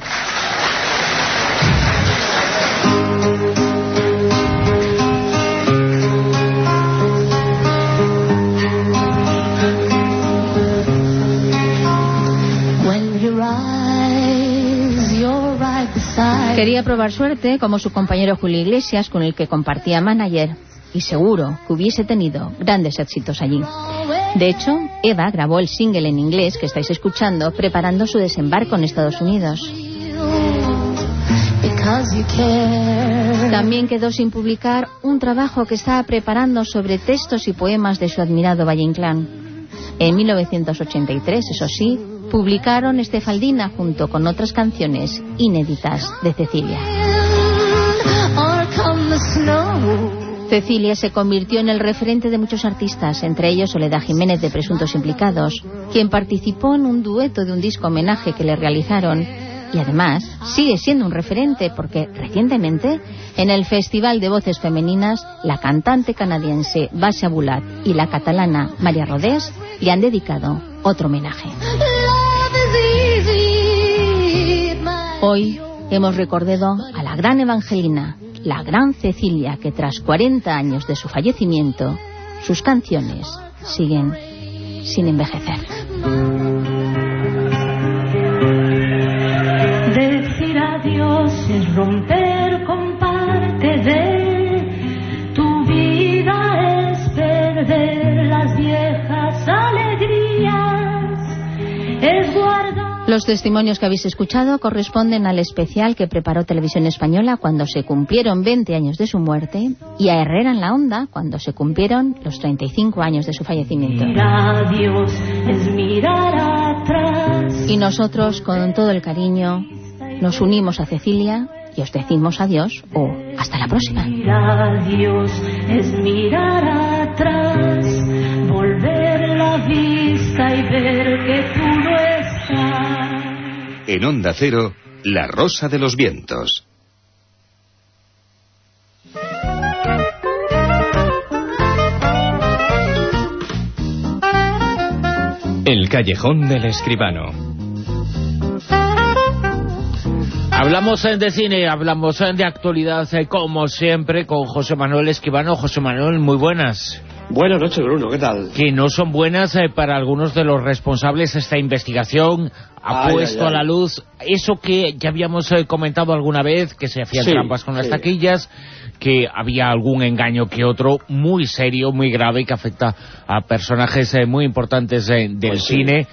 Quería probar suerte como su compañero Julio Iglesias, con el que compartía manager, y seguro que hubiese tenido grandes éxitos allí. De hecho, Eva grabó el single en inglés que estáis escuchando preparando su desembarco en Estados Unidos. También quedó sin publicar un trabajo que estaba preparando sobre textos y poemas de su admirado Valle Inclán. En 1983, eso sí, publicaron Estefaldina junto con otras canciones inéditas de Cecilia. Cecilia se convirtió en el referente de muchos artistas, entre ellos Soledad Jiménez de Presuntos Implicados, quien participó en un dueto de un disco homenaje que le realizaron, y además sigue siendo un referente porque recientemente en el Festival de Voces Femeninas la cantante canadiense Basia Bulat y la catalana María Rodés le han dedicado otro homenaje. Hoy hemos recordado a la gran Evangelina, la gran Cecilia, que tras 40 años de su fallecimiento, sus canciones siguen sin envejecer. Decir adiós es romper con parte de tu vida, es perder las viejas alegrías, es guardar. Los testimonios que habéis escuchado corresponden al especial que preparó Televisión Española cuando se cumplieron 20 años de su muerte, y a Herrera en la Onda cuando se cumplieron los 35 años de su fallecimiento. Adiós es mirar atrás. Y nosotros, con todo el cariño, nos unimos a Cecilia y os decimos adiós o hasta la próxima. Adiós es mirar atrás, volver la vista y ver que tú no estás. En Onda Cero, La Rosa de los Vientos. El callejón del escribano. Hablamos de cine, hablamos de actualidad, como siempre, con José Manuel Escribano. José Manuel, muy buenas. Buenas noches, Bruno, ¿qué tal? Que no son buenas para algunos de los responsables. Esta investigación ha puesto a la luz eso que ya habíamos comentado alguna vez, que se hacían trampas con las taquillas, que había algún engaño que otro muy serio, muy grave, y que afecta a personajes muy importantes del cine,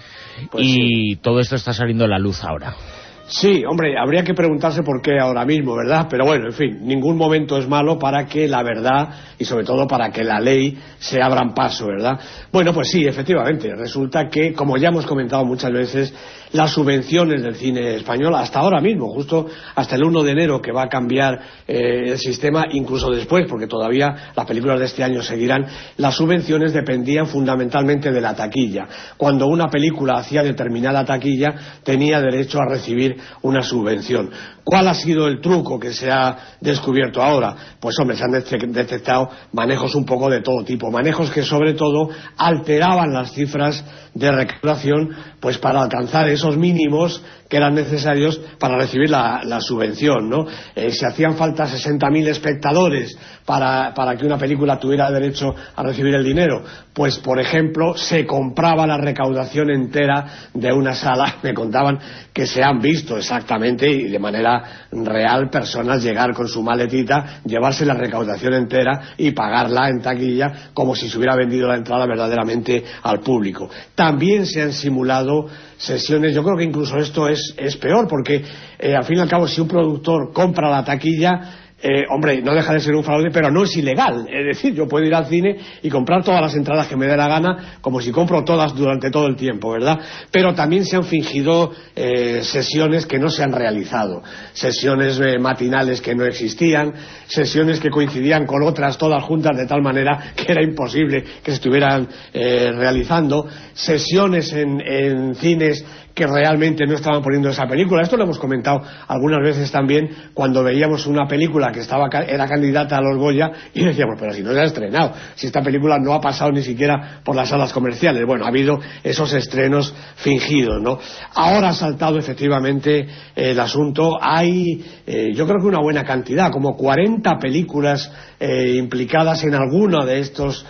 y todo esto está saliendo a la luz ahora. Sí, hombre, habría que preguntarse por qué ahora mismo, ¿verdad? Pero bueno, en fin, ningún momento es malo para que la verdad y sobre todo para que la ley se abran paso, ¿verdad? Bueno, pues sí, efectivamente, resulta que, como ya hemos comentado muchas veces, las subvenciones del cine español, hasta ahora mismo, justo hasta el 1 de enero, que va a cambiar el sistema, incluso después, porque todavía las películas de este año seguirán, las subvenciones dependían fundamentalmente de la taquilla. Cuando una película hacía determinada taquilla, tenía derecho a recibir una subvención. ¿Cuál ha sido el truco que se ha descubierto ahora? Pues hombre, se han detectado manejos un poco de todo tipo, manejos que sobre todo alteraban las cifras de recaudación, pues para alcanzar esos mínimos que eran necesarios para recibir la subvención, ¿no? Si hacían falta 60.000 espectadores para que una película tuviera derecho a recibir el dinero, pues por ejemplo se compraba la recaudación entera de una sala. Me contaban que se han visto exactamente y de manera real personas llegar con su maletita, llevarse la recaudación entera y pagarla en taquilla como si se hubiera vendido la entrada verdaderamente al público. También se han simulado sesiones. Yo creo que incluso esto es peor, porque al fin y al cabo, si un productor compra la taquilla, hombre, no deja de ser un fraude, pero no es ilegal. Es decir, yo puedo ir al cine y comprar todas las entradas que me dé la gana, como si compro todas durante todo el tiempo, ¿verdad? Pero también se han fingido sesiones que no se han realizado, sesiones matinales que no existían, sesiones que coincidían con otras todas juntas de tal manera que era imposible que se estuvieran realizando, sesiones en cines que realmente no estaban poniendo esa película. Esto lo hemos comentado algunas veces también cuando veíamos una película que era candidata a los Goya y decíamos, pero si no se ha estrenado, si esta película no ha pasado ni siquiera por las salas comerciales. Bueno, ha habido esos estrenos fingidos, ¿no? Ahora ha saltado efectivamente el asunto. Hay, yo creo que una buena cantidad, como 40 películas implicadas en alguno de estos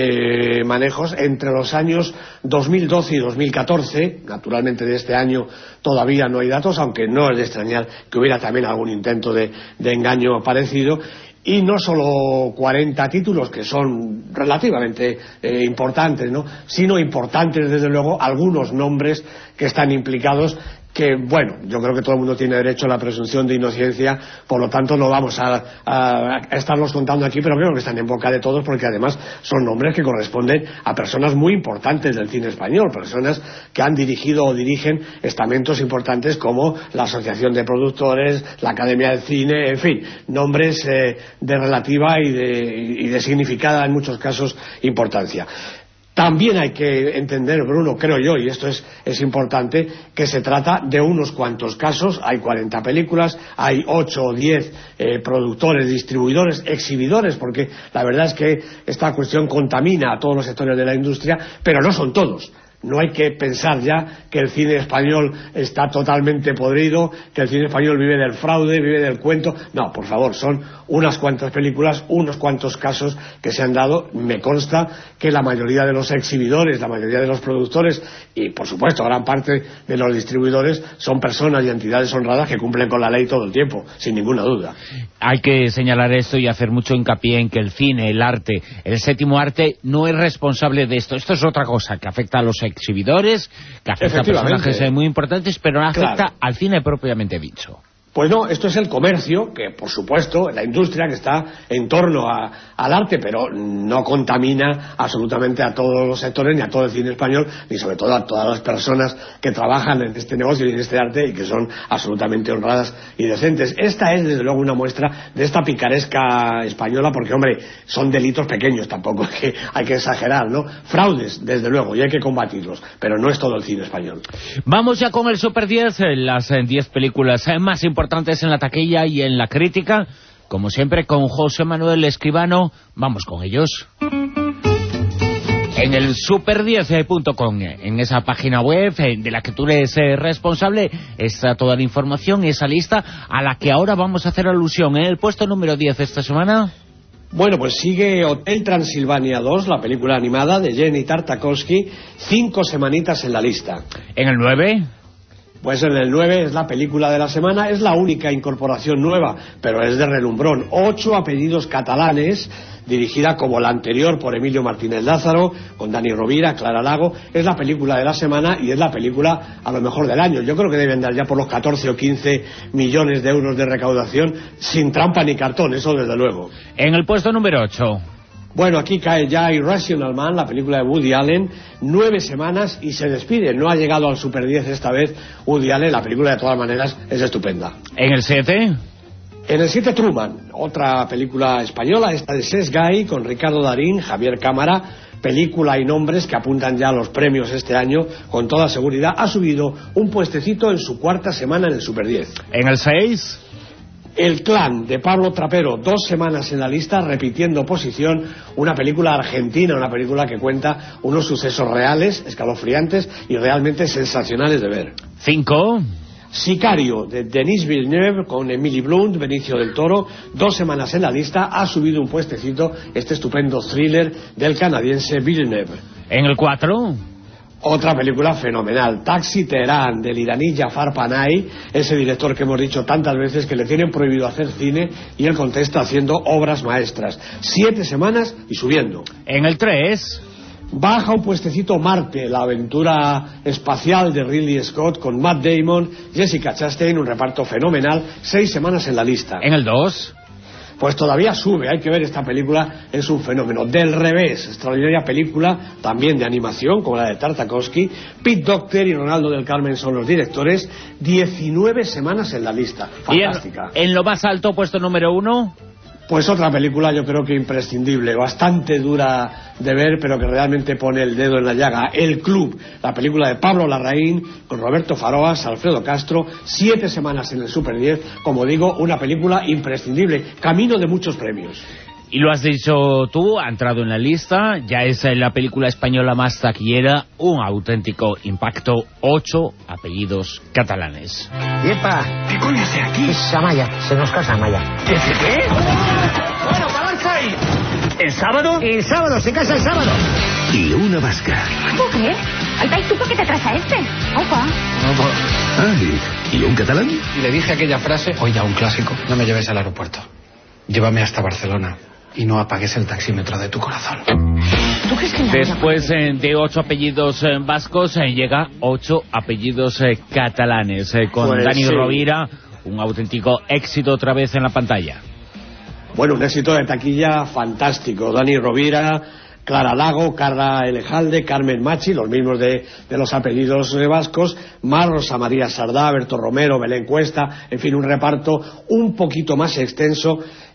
manejos entre los años 2012 y 2014. Naturalmente de este año todavía no hay datos, aunque no es de extrañar que hubiera también algún intento de engaño parecido. Y no solo 40 títulos, que son relativamente importantes, ¿no?, sino importantes desde luego algunos nombres que están implicados, que, bueno, yo creo que todo el mundo tiene derecho a la presunción de inocencia, por lo tanto no vamos a estarlos contando aquí, pero creo que están en boca de todos, porque además son nombres que corresponden a personas muy importantes del cine español, personas que han dirigido o dirigen estamentos importantes como la Asociación de Productores, la Academia del Cine, en fin, nombres de relativa y de significada, en muchos casos, importancia. También hay que entender, Bruno, creo yo, y esto es importante, que se trata de unos cuantos casos. Hay 40 películas, hay 8 o 10 productores, distribuidores, exhibidores, porque la verdad es que esta cuestión contamina a todos los sectores de la industria, pero no son todos. No hay que pensar ya que el cine español está totalmente podrido, que el cine español vive del fraude, vive del cuento. No, por favor, son unas cuantas películas, unos cuantos casos que se han dado. Me consta que la mayoría de los exhibidores, la mayoría de los productores y, por supuesto, gran parte de los distribuidores son personas y entidades honradas que cumplen con la ley todo el tiempo, sin ninguna duda. Hay que señalar esto y hacer mucho hincapié en que el cine, el arte, el séptimo arte no es responsable de esto. Esto es otra cosa que afecta a los exhibidores, que afecta a personajes muy importantes, pero no afecta al cine propiamente dicho. Pues no, esto es el comercio, que por supuesto, la industria que está en torno al arte, pero no contamina absolutamente a todos los sectores, ni a todo el cine español, ni sobre todo a todas las personas que trabajan en este negocio y en este arte y que son absolutamente honradas y decentes. Esta es, desde luego, una muestra de esta picaresca española, porque, hombre, son delitos pequeños, tampoco hay que exagerar, ¿no? Fraudes, desde luego, y hay que combatirlos, pero no es todo el cine español. Vamos ya con el Super 10, las 10 películas más importantes en la taquilla y en la crítica, como siempre con José Manuel Escribano. Vamos con ellos. En el super10.com, en esa página web de la que tú eres responsable, está toda la información, esa lista a la que ahora vamos a hacer alusión. En el puesto número 10 esta semana... Bueno, pues sigue Hotel Transilvania 2, la película animada de Jenny Tartakovsky, 5 semanitas en la lista. En el 9... Pues en el 9 es la película de la semana, es la única incorporación nueva, pero es de relumbrón. 8 apellidos catalanes, dirigida como la anterior por Emilio Martínez Lázaro, con Dani Rovira, Clara Lago. Es la película de la semana y es la película a lo mejor del año. Yo creo que deben dar ya por los 14 o 15 millones de euros de recaudación, sin trampa ni cartón, eso desde luego. En el puesto número 8... Bueno, aquí cae ya Irrational Man, la película de Woody Allen, 9 semanas y se despide. No ha llegado al Super 10 esta vez Woody Allen, la película de todas maneras es estupenda. ¿En el 7? En el 7 Truman, otra película española, esta de Ses Guy, con Ricardo Darín, Javier Cámara, película y nombres que apuntan ya a los premios este año, con toda seguridad. Ha subido un puestecito en su 4ª semana en el Super 10. ¿En el 6? El Clan, de Pablo Trapero, 2 semanas en la lista, repitiendo posición, una película argentina, una película que cuenta unos sucesos reales, escalofriantes y realmente sensacionales de ver. 5. Sicario, de Denis Villeneuve, con Emily Blunt, Benicio del Toro, 2 semanas en la lista, ha subido un puestecito este estupendo thriller del canadiense Villeneuve. ¿En el 4? Otra película fenomenal, Taxi Teherán, del iraní Jafar Panahi, ese director que hemos dicho tantas veces que le tienen prohibido hacer cine y él contesta haciendo obras maestras. 7 semanas y subiendo. En el 3... Baja un puestecito Marte, la aventura espacial de Ridley Scott con Matt Damon, Jessica Chastain, un reparto fenomenal, 6 semanas en la lista. En el 2... Pues todavía sube, hay que ver esta película, es un fenómeno. Del revés, extraordinaria película, también de animación, como la de Tartakovsky. Pete Docter y Ronaldo del Carmen son los directores, 19 semanas en la lista, fantástica. ¿Y en lo más alto, puesto número 1? Pues otra película yo creo que imprescindible, bastante dura de ver, pero que realmente pone el dedo en la llaga. El Club, la película de Pablo Larraín, con Roberto Faroas, Alfredo Castro, 7 semanas en el Super 10, como digo, una película imprescindible, camino de muchos premios. Y lo has dicho tú, ha entrado en la lista, ya es la película española más taquillera, un auténtico impacto, 8 apellidos catalanes. ¡Yepa! ¿Qué coño hace aquí? Es Amaya, se nos casa Amaya. ¿Qué? Bueno, ¿qué avanza ahí? ¿El sábado? El sábado, se casa el sábado. Y una vasca. ¿Tú qué? Alta, ¿y tú por qué te traes a este? Opa. Ay, ¿y un catalán? Y le dije aquella frase, oye, un clásico, no me lleves al aeropuerto. Llévame hasta Barcelona. Y no apagues el taxímetro de tu corazón. ¿Tú crees que después de 8 apellidos vascos llega 8 apellidos catalanes con pues Dani sí. Rovira, un auténtico éxito otra vez en la pantalla. Bueno, un éxito de taquilla fantástico. Dani Rovira, Clara Lago, Carla Elejalde, Carmen Machi, los mismos de los apellidos vascos, más Rosa María Sardá, Berto Romero, Belén Cuesta, en fin, un reparto un poquito más extenso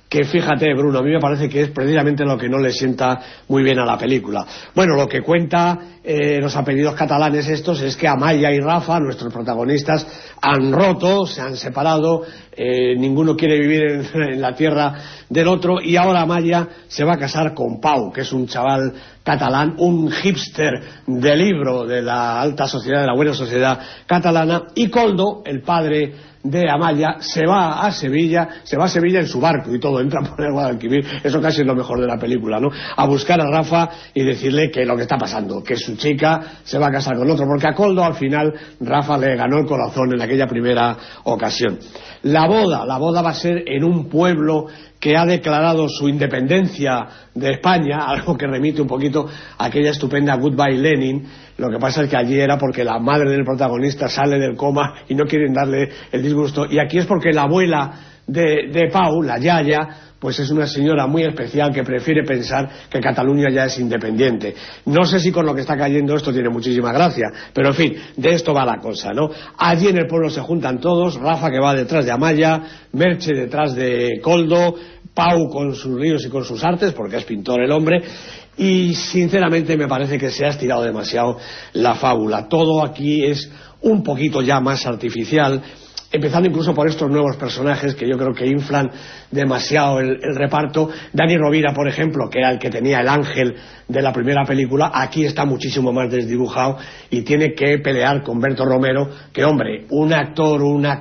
que fíjate, Bruno, a mí me parece que es precisamente lo que no le sienta muy bien a la película. Bueno, lo que cuenta los apellidos catalanes estos es que Amaya y Rafa, nuestros protagonistas, han roto, se han separado, ninguno quiere vivir en la tierra del otro, y ahora Amaya se va a casar con Pau, que es un chaval catalán, un hipster de libro de la alta sociedad, de la buena sociedad catalana, y Koldo, el padre de Amaya, se va a Sevilla en su barco y todo, entra por el Guadalquivir, eso casi es lo mejor de la película, ¿no? A buscar a Rafa y decirle que lo que está pasando, que su chica se va a casar con otro, porque a Koldo al final Rafa le ganó el corazón en aquella primera ocasión. La boda va a ser en un pueblo que ha declarado su independencia de España, algo que remite un poquito a aquella estupenda Goodbye Lenin. Lo que pasa es que allí era porque la madre del protagonista sale del coma y no quieren darle el disgusto, y aquí es porque la abuela de Pau, la Yaya, pues es una señora muy especial que prefiere pensar que Cataluña ya es independiente. No sé si con lo que está cayendo esto tiene muchísima gracia, pero en fin, de esto va la cosa, ¿no? Allí en el pueblo se juntan todos, Rafa que va detrás de Amaya, Merche detrás de Koldo, Pau con sus ríos y con sus artes, porque es pintor el hombre, y sinceramente me parece que se ha estirado demasiado la fábula. Todo aquí es un poquito ya más artificial, empezando incluso por estos nuevos personajes que yo creo que inflan demasiado el reparto. Dani Rovira, por ejemplo, que era el que tenía el ángel de la primera película, aquí está muchísimo más desdibujado y tiene que pelear con Berto Romero, que hombre, un actor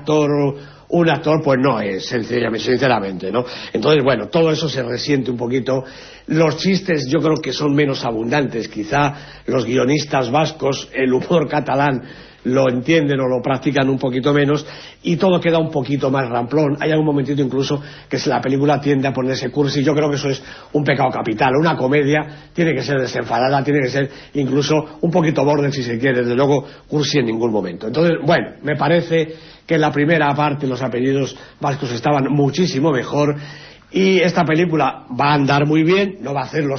pues no es, sinceramente, ¿no? Entonces, bueno, todo eso se resiente un poquito. Los chistes yo creo que son menos abundantes, quizá los guionistas vascos, el humor catalán lo entienden o lo practican un poquito menos, y todo queda un poquito más ramplón. Hay algún momentito incluso que la película tiende a ponerse cursi. Yo creo que eso es un pecado capital. Una comedia tiene que ser desenfadada, tiene que ser incluso un poquito borde si se quiere, desde luego cursi en ningún momento. Entonces, bueno, me parece que en la primera parte los apellidos vascos estaban muchísimo mejor, y esta película va a andar muy bien, no va a hacer los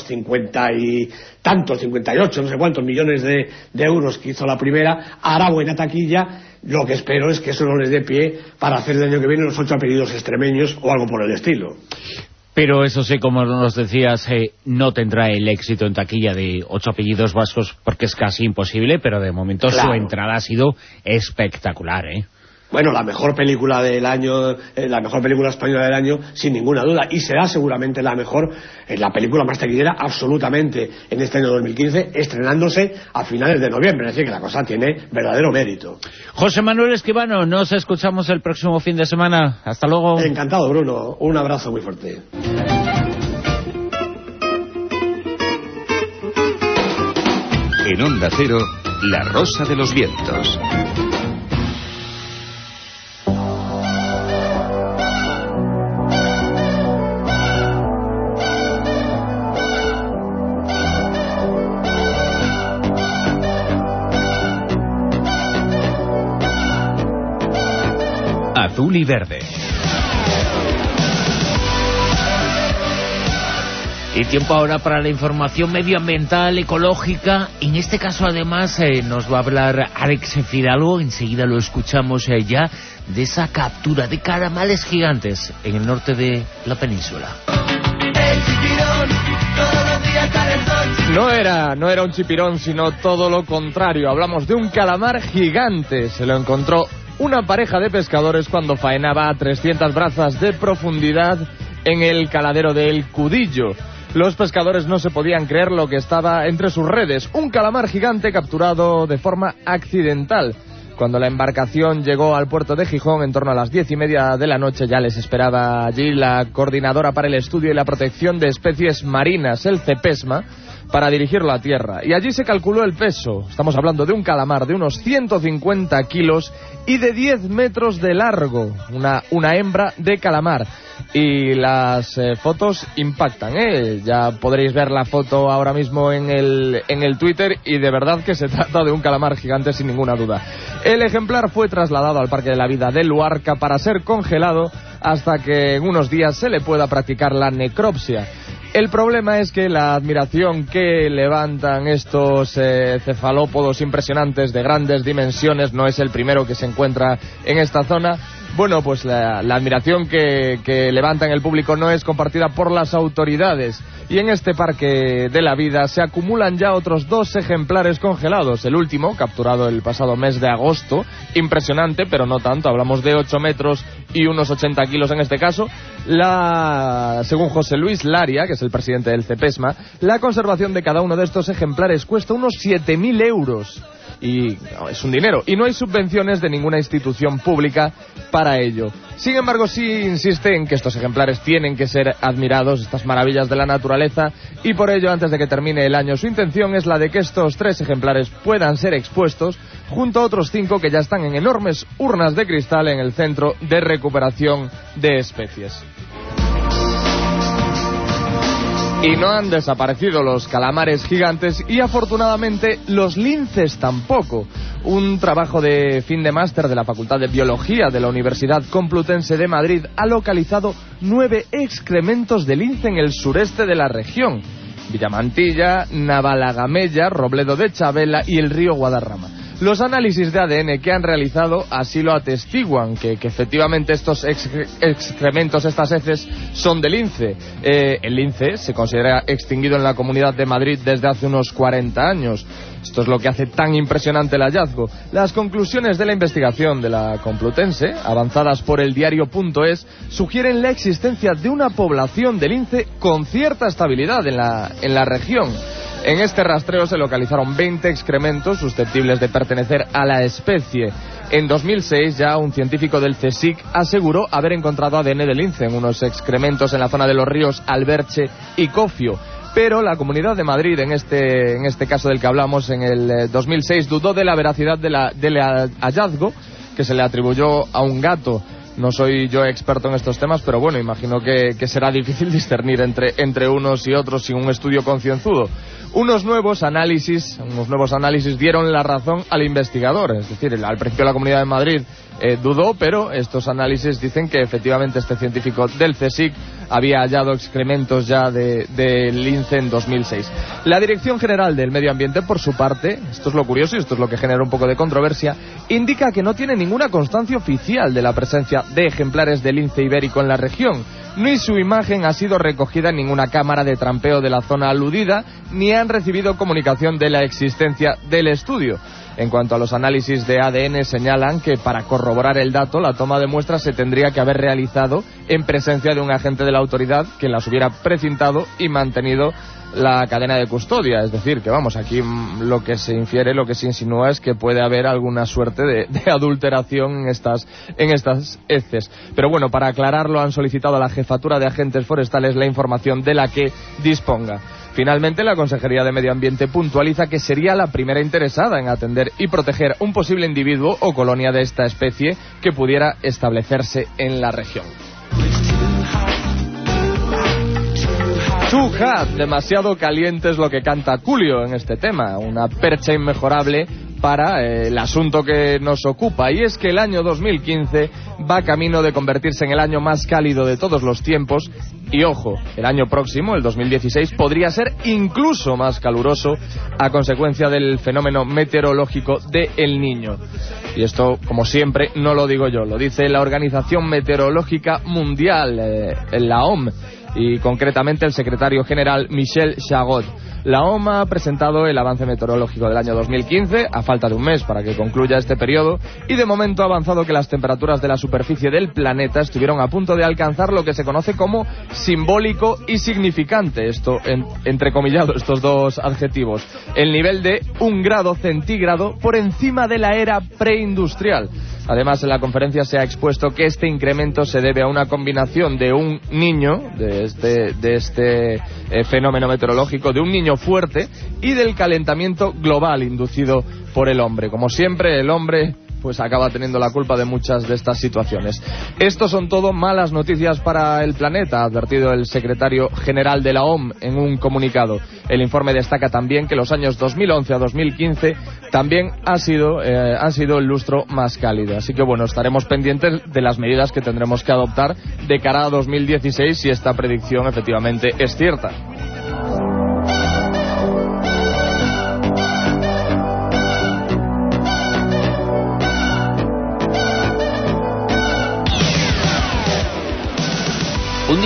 58, no sé cuántos millones de euros que hizo la primera, hará buena taquilla. Lo que espero es que eso no les dé pie para hacer el año que viene los 8 apellidos extremeños o algo por el estilo. Pero eso sí, como nos decías, no tendrá el éxito en taquilla de 8 apellidos vascos, porque es casi imposible, pero de momento claro, su entrada ha sido espectacular, ¿eh? Bueno, la mejor película del año, la mejor película española del año, sin ninguna duda, y será seguramente la mejor, la película más taquillera absolutamente en este año 2015, estrenándose a finales de noviembre, es decir, que la cosa tiene verdadero mérito. José Manuel Escribano, nos escuchamos el próximo fin de semana. Hasta luego. Encantado, Bruno. Un abrazo muy fuerte. En Onda Cero, La Rosa de los Vientos. Azul y verde. Y tiempo ahora para la información medioambiental, ecológica. En este caso, además, nos va a hablar Alex Fidalgo. Enseguida lo escuchamos ya, de esa captura de calamales gigantes en el norte de la península. No era un chipirón, sino todo lo contrario. Hablamos de un calamar gigante. Se lo encontró una pareja de pescadores cuando faenaba a 300 brazas de profundidad en el caladero del Cudillo. Los pescadores no se podían creer lo que estaba entre sus redes, un calamar gigante capturado de forma accidental. Cuando la embarcación llegó al puerto de Gijón en torno a las 10:30 de la noche, ya les esperaba allí la Coordinadora para el Estudio y la Protección de Especies Marinas, el CEPESMA, para dirigirlo a tierra. Y allí se calculó el peso. Estamos hablando de un calamar de unos 150 kilos y de 10 metros de largo. Una hembra de calamar. Y las fotos impactan, ¿eh? Ya podréis ver la foto ahora mismo en el Twitter, y de verdad que se trata de un calamar gigante sin ninguna duda. El ejemplar fue trasladado al Parque de la Vida de Luarca para ser congelado hasta que en unos días se le pueda practicar la necropsia. El problema es que la admiración que levantan estos cefalópodos impresionantes de grandes dimensiones, no es el primero que se encuentra en esta zona, Bueno, pues la admiración que levanta en el público no es compartida por las autoridades. Y en este parque de la vida se acumulan ya otros 2 ejemplares congelados. El último, capturado el pasado mes de agosto, impresionante, pero no tanto. Hablamos de 8 metros y unos 80 kilos en este caso. Según José Luis Laria, que es el presidente del CEPESMA, la conservación de cada uno de estos ejemplares cuesta unos 7.000 euros. Y no, es un dinero, y no hay subvenciones de ninguna institución pública para ello. Sin embargo, sí insiste en que estos ejemplares tienen que ser admirados, estas maravillas de la naturaleza, y por ello, antes de que termine el año, su intención es la de que estos 3 ejemplares puedan ser expuestos junto a otros 5 que ya están en enormes urnas de cristal en el Centro de Recuperación de Especies. Y no han desaparecido los calamares gigantes y afortunadamente los linces tampoco. Un trabajo de fin de máster de la Facultad de Biología de la Universidad Complutense de Madrid ha localizado 9 excrementos de lince en el sureste de la región: Villamantilla, Navalagamella, Robledo de Chabela y el río Guadarrama. Los análisis de ADN que han realizado así lo atestiguan, que efectivamente estos excrementos, estas heces, son de lince. El lince se considera extinguido en la Comunidad de Madrid desde hace unos 40 años. Esto es lo que hace tan impresionante el hallazgo. Las conclusiones de la investigación de la Complutense, avanzadas por el diario.es, sugieren la existencia de una población de lince con cierta estabilidad en la región. En este rastreo se localizaron 20 excrementos susceptibles de pertenecer a la especie. En 2006 ya un científico del CSIC aseguró haber encontrado ADN de lince en unos excrementos en la zona de los ríos Alberche y Cofio. Pero la Comunidad de Madrid, en este caso del que hablamos, en el 2006, dudó de la veracidad del hallazgo, que se le atribuyó a un gato. No soy yo experto en estos temas, pero bueno, imagino que será difícil discernir entre unos y otros sin un estudio concienzudo. Unos nuevos análisis dieron la razón al investigador. Es decir, al principio la Comunidad de Madrid dudó, pero estos análisis dicen que efectivamente este científico del CSIC había hallado excrementos ya de lince en 2006. La Dirección General del Medio Ambiente, por su parte, esto es lo curioso y esto es lo que genera un poco de controversia, indica que no tiene ninguna constancia oficial de la presencia de ejemplares de lince ibérico en la región, ni su imagen ha sido recogida en ninguna cámara de trampeo de la zona aludida, ni han recibido comunicación de la existencia del estudio. En cuanto a los análisis de ADN, señalan que para corroborar el dato, la toma de muestras se tendría que haber realizado en presencia de un agente de la autoridad que las hubiera precintado y mantenido la cadena de custodia. Es decir, que vamos, aquí lo que se infiere, lo que se insinúa es que puede haber alguna suerte de adulteración en estas heces. Pero bueno, para aclararlo han solicitado a la Jefatura de Agentes Forestales la información de la que disponga. Finalmente, la Consejería de Medio Ambiente puntualiza que sería la primera interesada en atender y proteger un posible individuo o colonia de esta especie que pudiera establecerse en la región. Too hot, demasiado caliente es lo que canta Julio en este tema, una percha inmejorable para el asunto que nos ocupa, y es que el año 2015 va camino de convertirse en el año más cálido de todos los tiempos, y ojo, el año próximo, el 2016, podría ser incluso más caluroso a consecuencia del fenómeno meteorológico de El Niño. Y esto, como siempre, no lo digo yo, lo dice la Organización Meteorológica Mundial, la OMS, y concretamente el secretario general Michel Chagot. La OMS ha presentado el avance meteorológico del año 2015, a falta de un mes para que concluya este periodo, y de momento ha avanzado que las temperaturas de la superficie del planeta estuvieron a punto de alcanzar lo que se conoce como simbólico y significante, esto entrecomillado, estos dos adjetivos, el nivel de 1 grado centígrado por encima de la era preindustrial. Además, en la conferencia se ha expuesto que este incremento se debe a una combinación de un niño, de este fenómeno meteorológico, de un niño fuerte y del calentamiento global inducido por el hombre. Como siempre, el hombre pues acaba teniendo la culpa de muchas de estas situaciones. Esto son todo malas noticias para el planeta, ha advertido el secretario general de la OMS en un comunicado. El informe destaca también que los años 2011 a 2015 también han sido el lustro más cálido. Así que bueno, estaremos pendientes de las medidas que tendremos que adoptar de cara a 2016 si esta predicción efectivamente es cierta.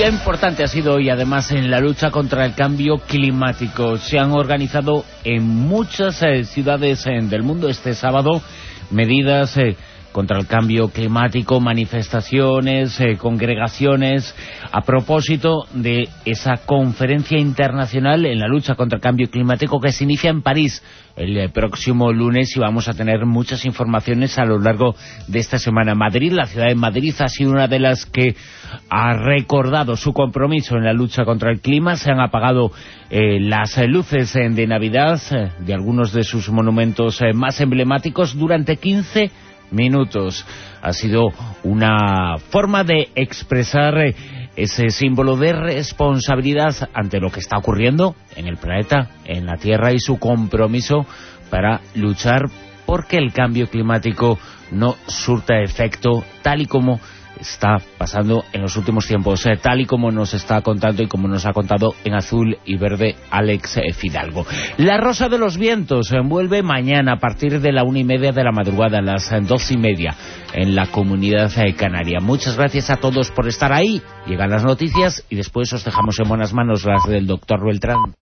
día importante ha sido hoy, además, en la lucha contra el cambio climático. Se han organizado en muchas ciudades del mundo este sábado medidas contra el cambio climático, manifestaciones, congregaciones, a propósito de esa conferencia internacional en la lucha contra el cambio climático que se inicia en París el próximo lunes, y vamos a tener muchas informaciones a lo largo de esta semana. Madrid, la ciudad de Madrid, ha sido una de las que ha recordado su compromiso en la lucha contra el clima. Se han apagado las luces de Navidad de algunos de sus monumentos más emblemáticos durante 15 minutos. Ha sido una forma de expresar ese símbolo de responsabilidad ante lo que está ocurriendo en el planeta, en la Tierra, y su compromiso para luchar porque el cambio climático no surta efecto, tal y como está pasando en los últimos tiempos, tal y como nos está contando y como nos ha contado en azul y verde Alex Fidalgo. La Rosa de los Vientos vuelve mañana a partir de la 1:30 de la madrugada, a las 12:30 en la Comunidad Canaria. Muchas gracias a todos por estar ahí. Llegan las noticias y después os dejamos en buenas manos las del doctor Beltrán.